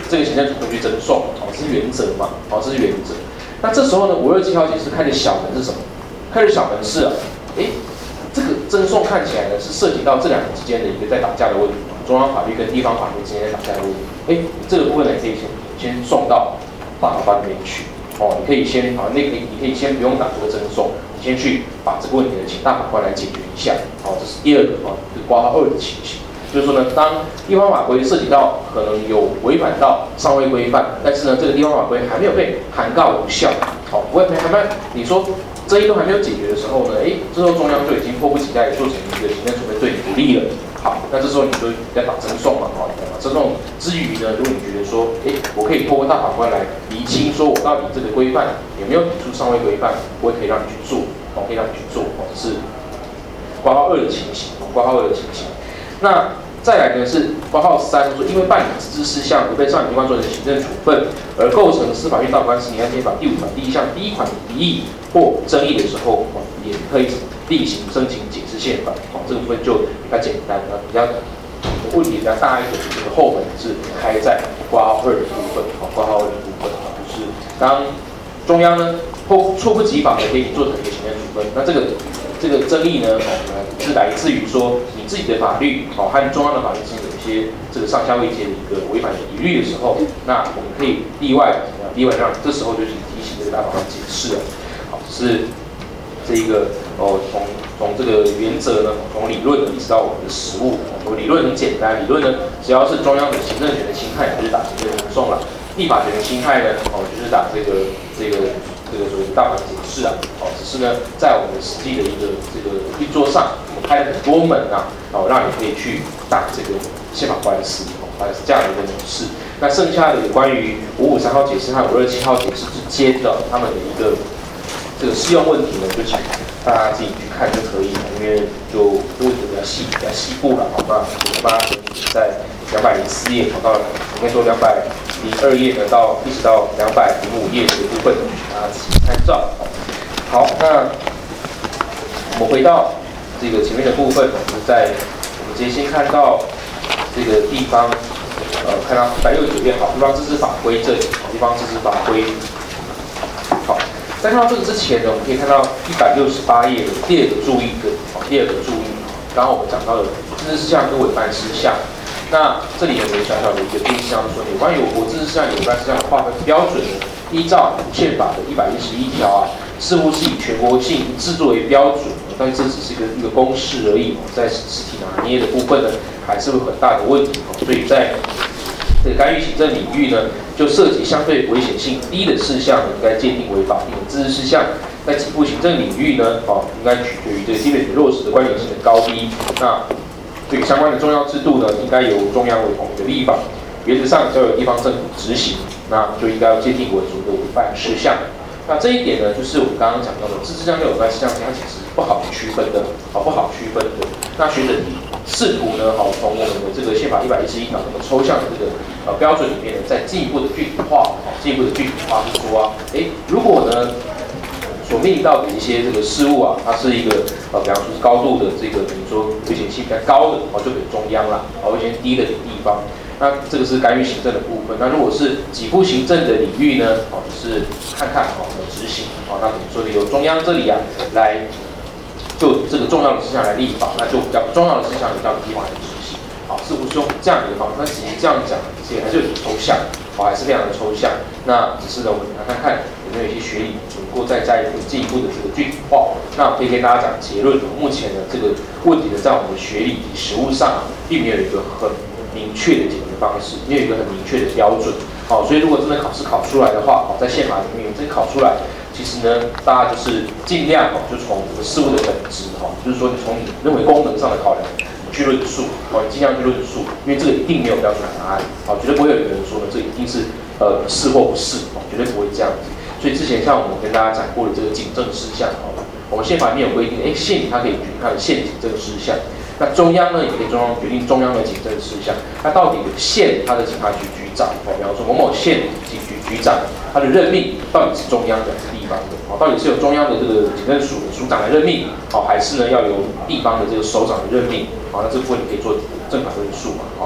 这个行政处分去征送，哦，这是原则嘛，哦，这是原则。那这时候呢，五二七号解释开的小门是什么？开的小门是啊，哎，这个征送看起来呢是涉及到这两个之间的一个在打架的问题，中央法律跟地方法律之间在打架的问题。哎，这个部分呢可以先先送到大法官那边去。哦，你可以先啊，那个你可以先不用打这个征送，你先去把这个问题呢，请大法官来解决一下。哦，这是第二个啊，就是括号二的情形，就是说呢，当地方法规涉及到可能有违反到尚未规范，但是呢，这个地方法规还没有被函告无效，好、哦，不会还没你说这一都还没有解决的时候呢，哎，这时候中央就已经迫不及待做成一个行政处分对你不利了。好，那这时候你就要打征送嘛，哦，征送之余呢，如果你觉得说，哎，我可以透过大法官来厘清，说我到底这个规范有没有抵触尚未规范，我也可以让你去做，哦，可以让你去做，哦，这是括号二的情形，括号二的情形。那再来呢是括号三，说因为办理自治事项而被上级机关做成行政处分，而构成司法院大法官司刑案件法第五条第一项第一款疑义或争议的时候，哦，也可以另行申请解释宪法，哦，这个部分就比较简单，那比较问题比较大一点，这个后门是开在括号二的部分，哦，括号二的部分，就是当中央呢或猝不及防的给你做成一个行政处分，那这个这个争议呢，哦，是来自于说你自己的法律，哦，和中央的法律之间有一些这个上下位阶的一个违反的疑虑的时候，那我们可以例外例外让这时候就去提醒这个大法官解释了，好，是这一个哦，从从这个原则呢，从理论一直到我们的实务，我理论很简单，理论呢只要是中央的行政权的侵害，就是打行政诉讼了；立法权的侵害呢，哦，就是打这个这个这个所谓的大法解释啊，哦，只是呢在我们实际的一个这个运作上，我们开了很多门啊，哦，让你可以去打这个宪法官司，哦，大概是这样的一个模式。那剩下的有关于五五三号解释和五二七号解释之间的他们的一个这个适用问题呢，就请大家自己去看就可以了，因为就问题比较细，比较细部了，好吧？我把它整理在两百零四页，跑到应该说两百零二页呢，到一直到两百零五页的部分，大家自己参照。好，那我们回到这个前面的部分，我们在我们直接先看到这个地方，呃，看到一百六十九页，好，地方自治法规这里，地方自治法规，好。在看到这个之前呢，我们可以看到一百六十八页的第二个注意的，哦，第二个注意，刚刚我们讲到的自治事项跟违反事项。那这里有没有小小的一个注意事项说，有关于我国自治事项有违反事项的划分标准呢？依照宪法的一百一十一条啊，似乎是以全国性一致作为标准，但这只是一个一个公式而已，在实体拿捏的部分呢，还是会很大的问题。所以在这个干预行政领域呢，就涉及相对危险性低的事项，应该界定为法定的自治事项；在给付行政领域呢，哦，应该取决于这个基本法落实的关联性的高低。那这个相关的重要制度呢，应该由中央为统一的立法，原则上交由地方政府执行，那就应该要界定为所谓的违反事项。那这一点呢，就是我们刚刚讲到的自治项跟违反事项，它其实不好区分的，好不好区分的。那学者试图呢，好从我们的这个宪法一百一十一条这个抽象的这个呃标准里面呢，再进一步的具体化，好，进一步的具体化是说啊，哎，如果呢所面临到的一些这个事物啊，它是一个呃，比方说是高度的这个，比如说危险性比较高的，哦，就给中央啦，哦，危险低的给地方。那这个是干预行政的部分。那如果是给付行政的领域呢，哦，就是看看哦，执行，哦，那等于说由中央这里啊来就这个重要的事项来立法，那就比较不重要的事项由到地方来执行。好，似乎是用这样的一个方式，那其实这样讲其实还是有点抽象，哦，还是非常的抽象。那只是呢，我们来看看有没有一些学理能够再加一步进一步的这个具体化。那我可以跟大家讲结论，目前呢这个问题呢，在我们的学理及实务上啊，并没有一个很明确的解决方式，没有一个很明确的标准。好，所以如果真的考试考出来的话，好，在宪法里面真考出来，其实呢，大家就是尽量哦，就从这个事物的本质，哈，就是说你从你认为功能上的考量，你去论述，哦，你尽量去论述，因为这个一定没有标准答案，好，绝对不会有一个人说呢，这一定是呃是或不是，哦，绝对不会这样子。所以之前像我们跟大家讲过的这个警政事项，好，我们宪法里面有规定，哎，县它可以决定它的县警政事项。那中央呢，也可以中央决定中央的警政事项。那到底县它的警察局局长，哦，比方说某某县警局局长，他的任命到底是中央的还是地方的？哦，到底是由中央的这个警政署的署长来任命，哦，还是呢要由地方的这个首长的任命？好，那这部分你可以做正法论述嘛？好，你说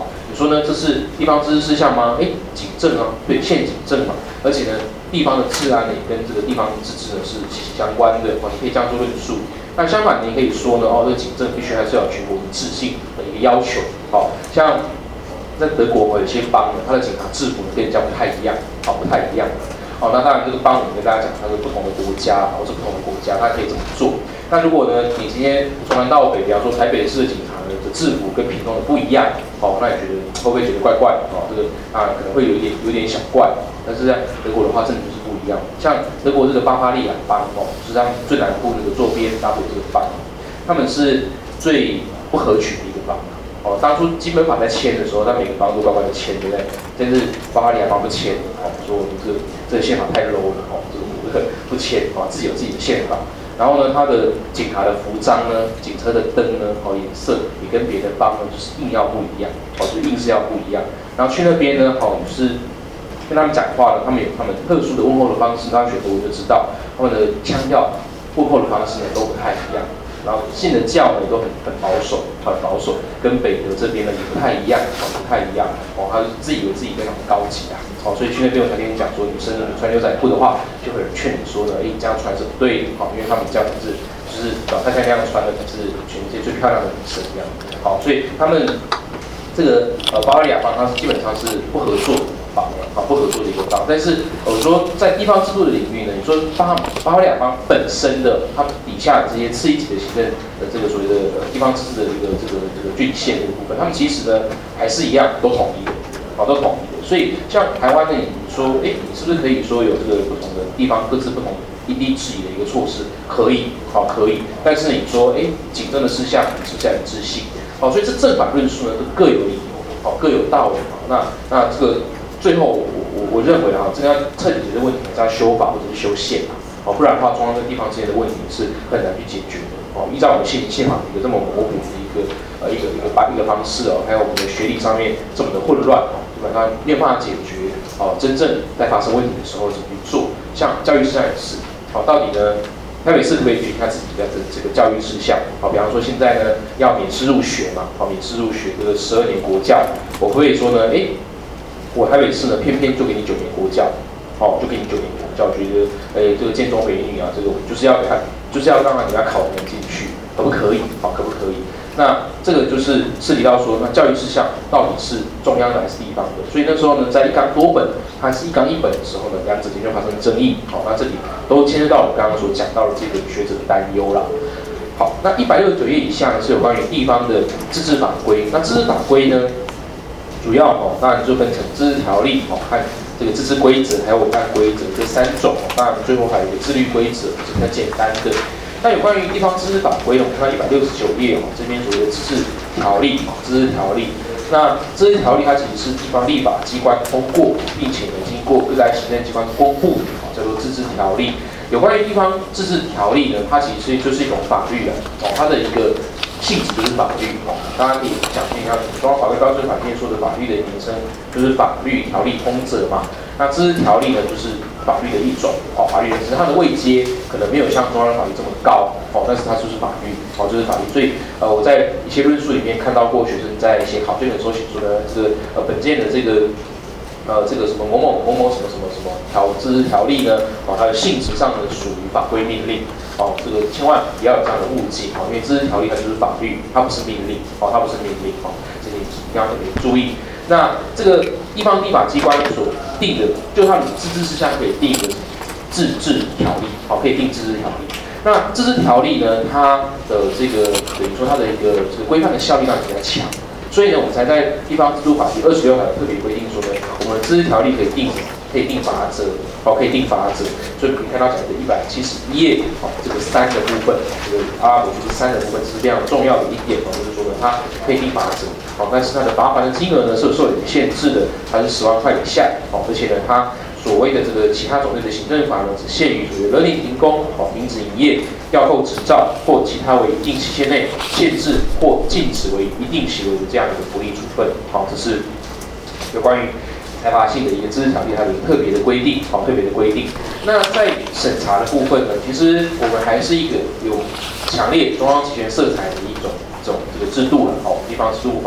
说呢，这是地方自治事项吗？哎，警政啊，对，县警政嘛，而且呢，地方的治安呢，也跟这个地方自治呢是息息相关的，哦，你可以这样做论述。那相反，你可以说呢，哦，这个警政必须还是要有全国一致性的一个要求，哦，像在德国有些邦呢，它的警察制服呢跟人家不太一样，好，不太一样。哦，那当然这个邦我们跟大家讲，它是不同的国家，或是不同的国家，它可以这么做。那如果呢，你今天从南到北，比方说台北市的警察呢的制服跟屏东的不一样，哦，那你觉得会不会觉得怪怪的？哦，这个啊可能会有一点有点小怪。但是在德国的话，真的就是不一样。像德国这个巴伐利亚邦哦，就是他们最南部这个坐边大北这个邦，他们是最不合群的一个邦。哦，当初基本法在签的时候，他每个邦都乖乖的签，对不对？但是巴伐利亚邦不签，哦，说我们这个这个宪法太 low 了，哦，这个我们不签，哦，自己有自己的宪法。然后呢，他的警察的服装呢，警车的灯呢，哦，颜色也跟别的邦呢就是硬要不一样，哦，就是硬是要不一样。然后去那边呢，哦，就是跟他们讲话呢，他们有他们特殊的问候的方式，大家学德文就知道，他们的腔调、问候的方式呢都不太一样。然后信的教呢都很很保守，很保守，跟北德这边呢也不太一样，哦，不太一样，哦，他自以为自己非常高级啊，哦，所以去那边我才跟你讲说，女生呢穿牛仔裤的话，就会有人劝你说呢，哎，这样穿是不对的，哦，因为他们这样是就是老太太那样穿的才是全世界最漂亮的女生这样，好，所以他们这个呃巴伐利亚邦它是基本上是不合作的邦的，啊，不合作的一个邦，但是我说在地方制度的领域呢，你说巴巴伐利亚邦本身的它底下这些次一级的行政的这个所谓的地方自治的一个这个这个郡县这个部分，他们其实呢还是一样都统一的，好，都统一的。所以像台湾呢，你说，哎，你是不是可以说有这个不同的地方各自不同一地制宜的一个措施？可以，好，可以。但是你说，哎，警政的事项你是不是要一致性？好，所以这正反论述呢都各有理由，好，各有道理。好，那那这个最后我我我认为啊，这个要彻底解决问题，还是要修法或者是修宪啊。哦，不然的话，中央跟地方之间的问题是很难去解决的。哦，依照我们宪宪法一个这么模糊的一个呃一个一个一个方式哦，还有我们的学理上面这么的混乱哦，基本上没有办法解决。哦，真正在发生问题的时候怎么去做？像教育事项也是。哦，到底呢，台北市可不可以决定他自己的这个教育事项？好，比方说现在呢要免试入学嘛，好，免试入学这个十二年国教，我可以说呢，哎，我台北市呢偏偏就给你九年国教。哦，就给你九年国教，觉得，诶，这个建中北一女啊，这个就是要给他，就是要让他给他考年进去，可不可以？好，可不可以？那这个就是涉及到说，那教育事项到底是中央的还是地方的？所以那时候呢，在一纲多本还是一纲一本的时候呢，两者间就发生争议。好，那这里都牵涉到我们刚刚所讲到的这个学者的担忧啦。好，那一百六十九页以下呢是有关于地方的自治法规。那自治法规呢，主要哦，当然就分成自治条例哦和这个自治规则还有文案规则这三种，当然最后还有一个自律规则，是比较简单的。那有关于地方自治法规，我们看到一百六十九页哦，这边所谓的自治条例哦，自治条例。那自治条例它其实是地方立法机关通过，并且呢经过各代行政机关公布，哦，叫做自治条例。有关于地方自治条例呢，它其实就是一种法律啊，哦，它的一个性质就是法律哦，大家可以想听一下，中华法律标准法里面说的法律的名称就是法律条例通则嘛。那自治条例呢，就是法律的一种哦，法律只是它的位阶可能没有像中央法律这么高哦，但是它就是法律哦，就是法律。所以呃，我在一些论述里面看到过学生在写考卷的时候写出的这个呃本件的这个。呃，这个什么某某某某什么什么什么条自治条例呢？哦，它的性质上呢属于法规命令。哦，这个千万不要有这样的误解。哦，因为自治条例它就是法律，它不是命令。哦，它不是命令。哦，这点一定要特别注意。那这个地方立法机关所定的，就它的自治事项可以定一个自治条例。好，可以定自治条例。那自治条例呢，它的这个等于说它的一个这个规范的效力当然比较强。所以呢，我们才在地方制度法第二十六条特别规定说呢，我们自治条例可以定可以定法则，好，可以定法则。所以可以看到讲的一百七十一页，好，这个三的部分，这个阿拉伯数字三的部分是非常重要的一点哦，就是说呢，它可以定法则，好，但是它的罚款的金额呢是有受点限制的，它是十万块以下，好，而且呢，它所谓的这个其他种类的行政法呢，只限于所谓勒令停工、好停止营业、吊扣执照或其他为一定期限内限制或禁止为一定行为的这样一个不利处分。好，这是有关于裁罚性的一个自治条例它的特别的规定，好，特别的规定。那在审查的部分呢，其实我们还是一个有强烈中央集权色彩的一种这种这个制度了，好，地方制度法。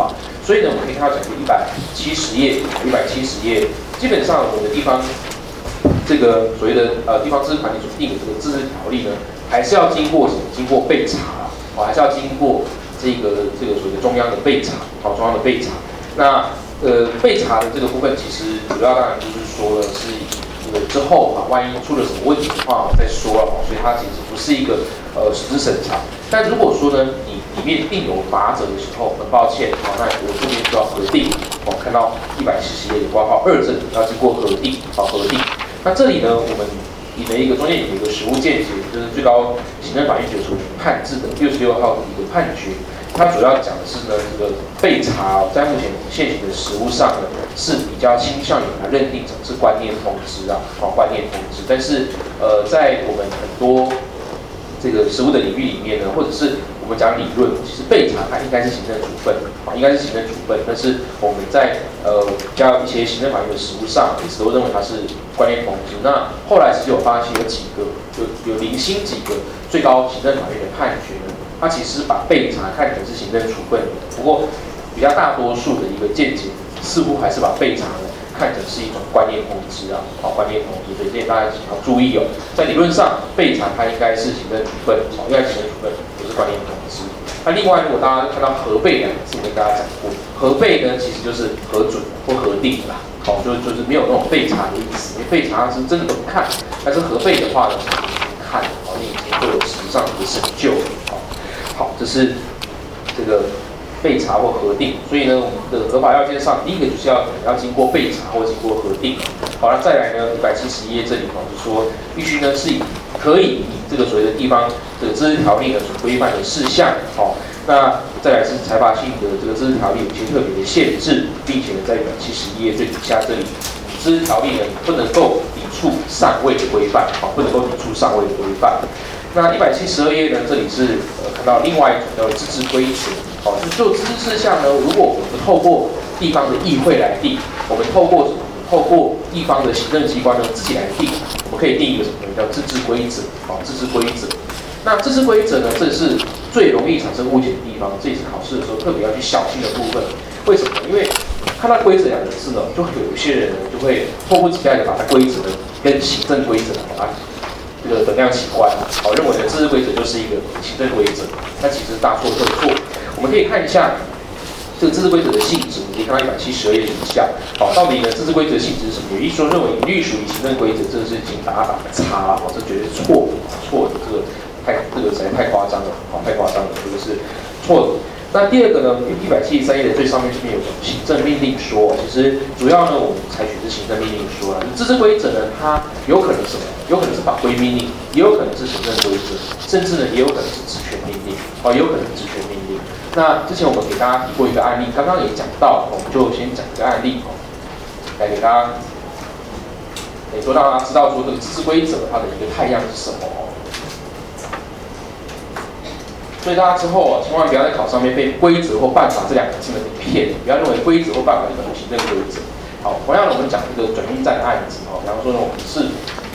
所以呢，我们可以看到讲一百七十页，一百七十页，基本上我们的地方这个所谓的呃地方自治团体所定的这个自治条例呢，还是要经过什么？经过备查，哦，还是要经过这个这个所谓的中央的备查，哦，中央的备查。那呃备查的这个部分，其实主要当然就是说呢，是这个之后啊，万一出了什么问题的话，再说了，所以它其实不是一个呃实质审查。但如果说呢，你里面定有法则的时候，很抱歉，好，那我这边就要核定。哦，看到一百七十页的挂号二证要经过核定，好，核定。那这里呢，我们引了一个中间有一个实务见解，就是最高行政法院九十五年判字的六十六号的一个判决。它主要讲的是呢，这个备查在目前现行的实务上呢，是比较倾向于把它认定成是观念通知啊，哦，观念通知。但是呃，在我们很多这个实务的领域里面呢，或者是我们讲理论，其实备查它应该是行政处分，啊，应该是行政处分。但是我们在呃比较一些行政法院的实务上，一直都认为它是观念通知。那后来其实有发现有几个，有有零星几个最高行政法院的判决呢，它其实把备查看成是行政处分的。不过比较大多数的一个见解，似乎还是把备查呢看成是一种观念通知啊，好，观念通知，所以这点大家要注意哦。在理论上，备查它应该是行政处分，好，应该是行政处分，不是观念通知。那另外，如果大家看到核备两个字，我跟大家讲过，核备呢其实就是核准或核定啦，好，就就是没有那种备查的意思，因为备查是真的都不看，但是核备的话呢，看，好，你已经做了实质上的审究，好，好，这是这个备查或核定。所以呢，我们的合法要件上，第一个就是要要经过备查或经过核定。好，那再来呢，一百七十一页这里哦，就是说必须呢是以可以以这个所谓的地方这个自治条例呢所规范的事项，好，那再来是裁罚性的这个自治条例有些特别的限制，并且呢在一百七十一页最底下这里，自治条例呢不能够抵触上位的规范，好，不能够抵触上位的规范。那一百七十二页呢，这里是呃看到另外一种叫自治规则，好，就就自治事项呢，如果我们不透过地方的议会来定，我们透过什么？透过地方的行政机关呢自己来定，我们可以定一个什么叫自治规则，好，自治规则。那自治规则呢，这是最容易产生误解的地方，这也是考试的时候特别要去小心的部分。为什么？因为看到规则两个字呢，就会有一些人呢就会迫不及待的把它规则呢跟行政规则把它这个等量齐观，好，认为呢自治规则就是一个行政规则，但其实大错特错。我们可以看一下这个自治规则的性质，你可以看到一百七十二页以下，好，到底呢自治规则性质是什么？有一说认为一律属于行政规则，这是请打打个叉，哦，这绝对是错的，错的，这个太这个实在太夸张了，好，太夸张了，这个是错的。那第二个呢，一百七十三页的最上面这边有行政命令说，其实主要呢我们采取的是行政命令说啊，自治规则呢它有可能是什么？有可能是法规命令，也有可能是行政规则，甚至呢也有可能是职权命令，哦，也有可能是职权命令。那之前我们给大家提过一个案例，刚刚也讲到，我们就先讲一个案例哦，来给大家，也说让大家知道说这个自治规则它的一个态样是什么哦。所以大家之后哦，千万不要在考上面被规则或办法这两个字呢给骗，不要认为规则或办法就等于行政规则。好，同样的我们讲这个转运站的案子哦，比方说呢我们是，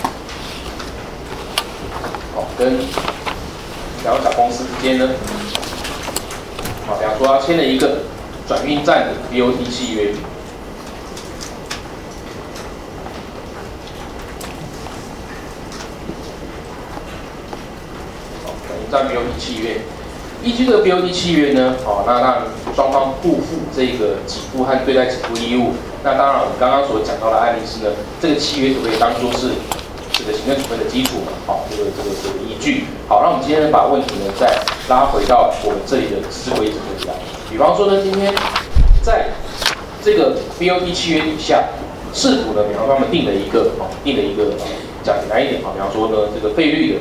好，跟两个小公司之间呢。好，比方说，要签了一个转运站的 B O T 契约，好，转运站 B O T 契约，依据这个 B O T 契约呢，好，那让双方互负这个给付和对待给付义务。那当然，我们刚刚所讲到的案例是呢，这个契约可不可以当做是这个行政处分的基础呢？好，这个这个这个依据。好，那我们今天呢把问题呢再拉回到我们这里的自治规则这里来。比方说呢，今天在这个 B O T 契约底下，市府呢，比方说他们定了一个啊，定了一个讲简单一点啊，比方说呢，这个费率的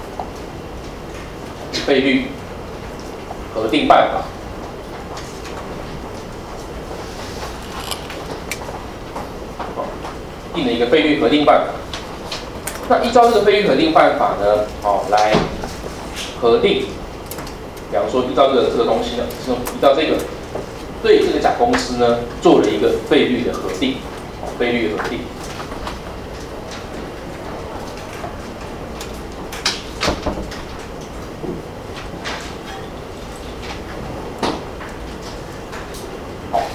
费率核定办法。定了一个费率核定办法，那依照这个费率核定办法呢，哦，来核定，比方说依照这个这个东西呢，是依照这个对这个甲公司呢做了一个费率的核定，哦，费率核定。好，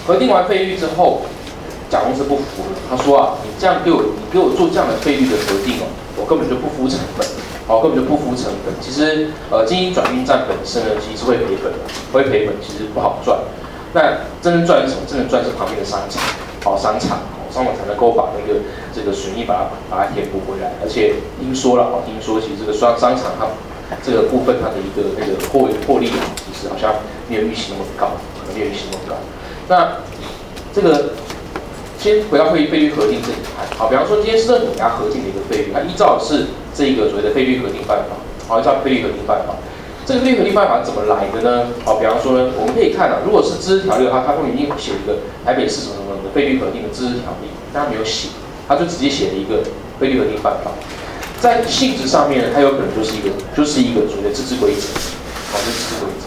核定完费率之后，甲公司不服了，他说啊，你这样给我，你给我做这样的费率的核定哦，我根本就不付成本，哦，根本就不付成本。其实呃，经营转运站本身呢，其实是会赔本的，会赔本，其实不好赚。那真正赚是什么？真正赚是旁边的商场，哦，商场，哦，商场才能够把那个这个损益把它把它填补回来。而且听说了，哦，听说其实这个商商场它这个部分它的一个那个获获利，其实好像没有预期那么高，可能没有预期那么高。那这个先回到费费率核定这里来，好，比方说今天是政府给它核定的一个费率，它依照的是这个所谓的费率核定办法，好，依照费率核定办法。这个费率核定办法怎么来的呢？好，比方说呢，我们可以看啊，如果是自治条例的话，它后面一定写一个台北市什么什么的费率核定的自治条例，但它没有写，它就直接写了一个费率核定办法。在性质上面呢，它有可能就是一个就是一个所谓的自治规则，好，就是自治规则。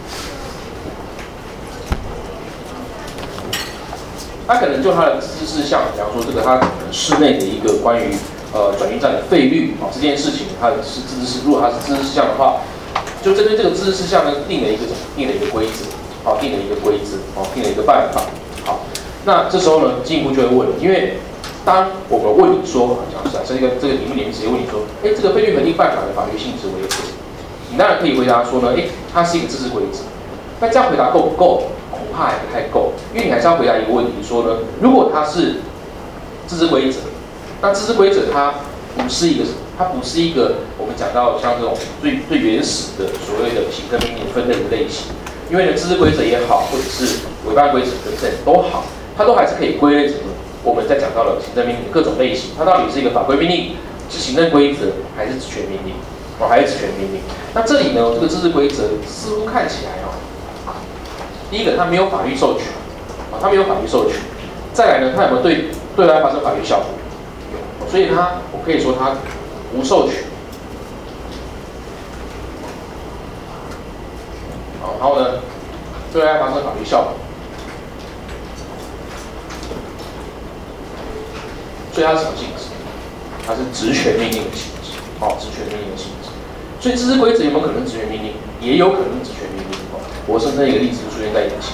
它可能就它的自治事项，比方说这个它可能室内的一个关于呃转运站的费率啊这件事情，它是自治事，如果它是自治事项的话。就针对这个自治事项呢，定了一个定了一个规则，好，定了一个规则，好，定了一个办法，好，那这时候呢，进一步就会问，因为当我们问你说，讲实在，这个这个题目里面直接问你说，哎，这个费率核定办法的法律性质为何？你当然可以回答说呢，哎，它是一个自治规则。那这样回答够不够？恐怕还不太够，因为你还是要回答一个问题，说呢，如果它是自治规则，那自治规则它不是一个什么？它不是一个我们讲到像这种最最原始的所谓的行政命令分类的类型，因为呢自治规则也好，或者是委办规则等等都好，它都还是可以归类成我们在讲到的行政命令的各种类型。它到底是一个法规命令，是行政规则，还是职权命令？哦，还是职权命令？那这里呢，这个自治规则似乎看起来哦，第一个它没有法律授权，啊，它没有法律授权。再来呢，它有没有对对外发生法律效果？有，所以它我可以说它无授权，好，然后呢，对外发生法律效果，所以它是什么性质？它是职权命令的性质，哦，职权命令的性质。所以自治规则有没有可能是职权命令？也有可能是职权命令。哦，我生生一个例子就出现在眼前。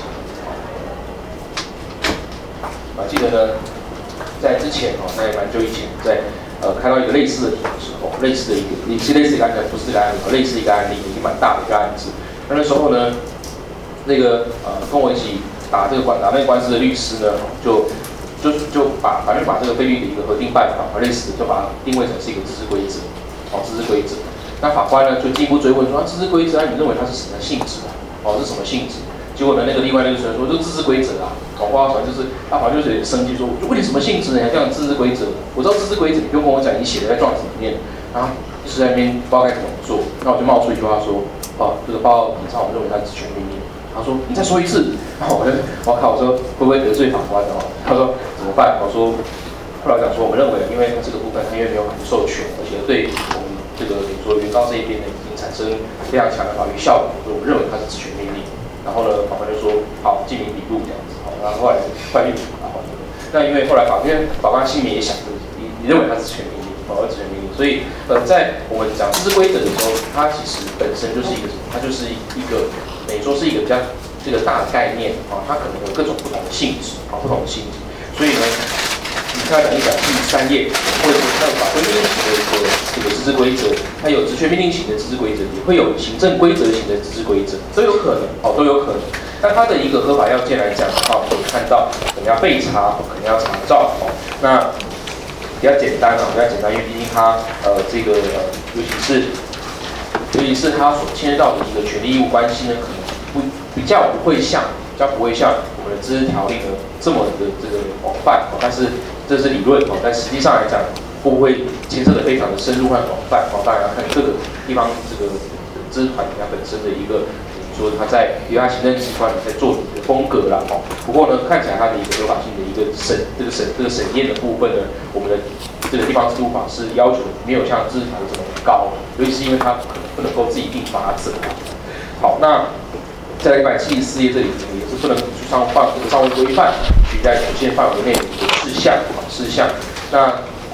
啊，记得呢，在之前哦，在蛮久以前，在。呃，看到一个类似的题的时候，类似的一个，也是类似一个案子，不是这个案子，类似一个案例，一个蛮大的一个案子。那那时候呢，那个呃，跟我一起打这个官打那个官司的律师呢，就就就把反正把这个费率的一个核定办法，类似的就把它定位成是一个自治规则，哦，自治规则。那法官呢就进一步追问说，啊，自治规则，啊，你认为它是什么性质啊？哦，是什么性质？结果呢，那个另外那个律师说，这自治规则啊，搞不好反正就是，他好像就是有点生气说，我问你什么性质呢？这样自治规则，我知道自治规则，你不用跟我讲，你写的在状子里面，然后就是在那边不知道该怎么做，那我就冒出一句话说，哦，这个报告本上我认为它是职权命令。他说你再说一次，然后我就我靠，我说会不会得罪法官哦？他说怎么办？我说后来讲说，我们认为，因为这个部分它因为没有法律授权，而且对我们这个比如说原告这一边呢，已经产生非常强的法律效果，所以我们认为它是职权命令。然后呢，法官就说好，记名笔录这样子。好，然后后来换律师，然后那因为后来法因为法官心里面也想着，你你认为它是职权命令，哦，职权命令，所以呃，在我们讲自治规则的时候，它其实本身就是一个什么？它就是一个等于说是一个比较这个大的概念啊，它可能有各种不同的性质啊，不同的性质。所以呢，你看讲一讲第三页，或者是它有法规命令型的一个这个自治规则，它有职权命令型的自治规则，也会有行政规则型的自治规则，都有可能哦，都有可能。但它的一个合法要件来讲的话，我们可以看到可能要备查，可能要查照哦。那比较简单啊，比较简单，因为毕竟它呃这个呃，尤其是尤其是它所牵涉到的一个权利义务关系呢，可能不比较不会像比较不会像我们的自治条例呢这么的这个广泛哦。但是这是理论哦，但实际上来讲，会不会牵涉的非常的深入和广泛哦？当然要看各个地方这个自治团体它本身的一个。说他在由他行政机关在做的风格啦，哦，不过呢，看起来它的一个合法性的一个审这个审这个审验的部分呢，我们的这个地方制度法是要求没有像自治条例这么高，尤其是因为它可能不能够自己定法则。好，那在一百七十四页这里也是不能去上范这个上位规范取代权限范围内的一个事项啊事项。那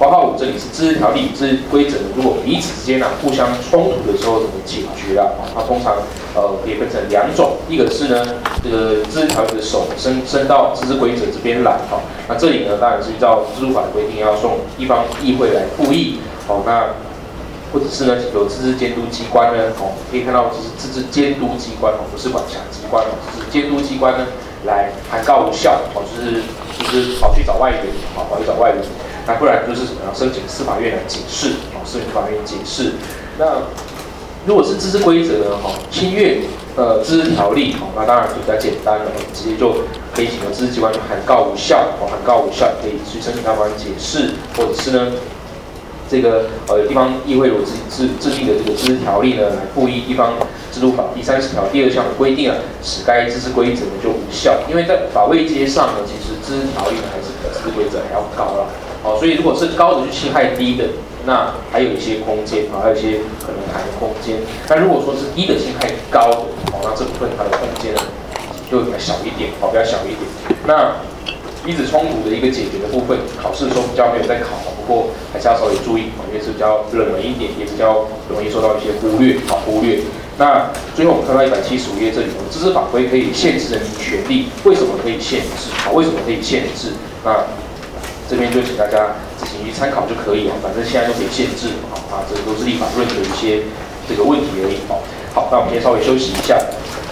括号五这里是自治条例、自治规则，如果彼此之间呢、啊、互相冲突的时候怎么解决啦？啊，它通常呃可以分成两种，一个是呢这个自治条例的手伸伸到自治规则这边来，哈、哦，那这里呢当然是依照制度法的规定要送地方议会来复议，哦，那或者是呢有自治监督机关呢，哦，可以看到这是自治监督机关，哦，不是管辖机关，哦，是监督机关呢来函告无效，哦，就是就是跑去找外援，哦，跑去找外援。那不然就是什么要申请司法院来解释，哦，司法院解释。那如果是自治规则呢，哈，侵越呃自治条例，哦，那当然就比较简单了，直接就可以请由自治机关去函告无效，哦，函告无效可以去申请他们解释，或者是呢，这个呃地方议会有制制制定的这个自治条例呢，来复议地方制度法第三十条第二项的规定啊，使该自治规则呢就无效，因为在法位阶上呢，其实自治条例呢还是比自治规则还要高啦。哦，所以如果是高的去侵害低的，那还有一些空间啊，还有一些可能谈的空间。那如果说是低的侵害高的，哦，那这部分它的空间呢就比较小一点，哦，比较小一点。那彼此冲突的一个解决的部分，考试的时候比较没有在考，不过还是要稍微注意，因为是比较冷门一点，也比较容易受到一些忽略，好忽略。那最后我们看到一百七十五页这里，自治法规可以限制人民权利，为什么可以限制？啊，为什么可以限制？那这边就请大家自行去参考就可以了，反正现在都可以限制，好啊，这都是立法论的一些这个问题而已。好，好，那我们先稍微休息一下。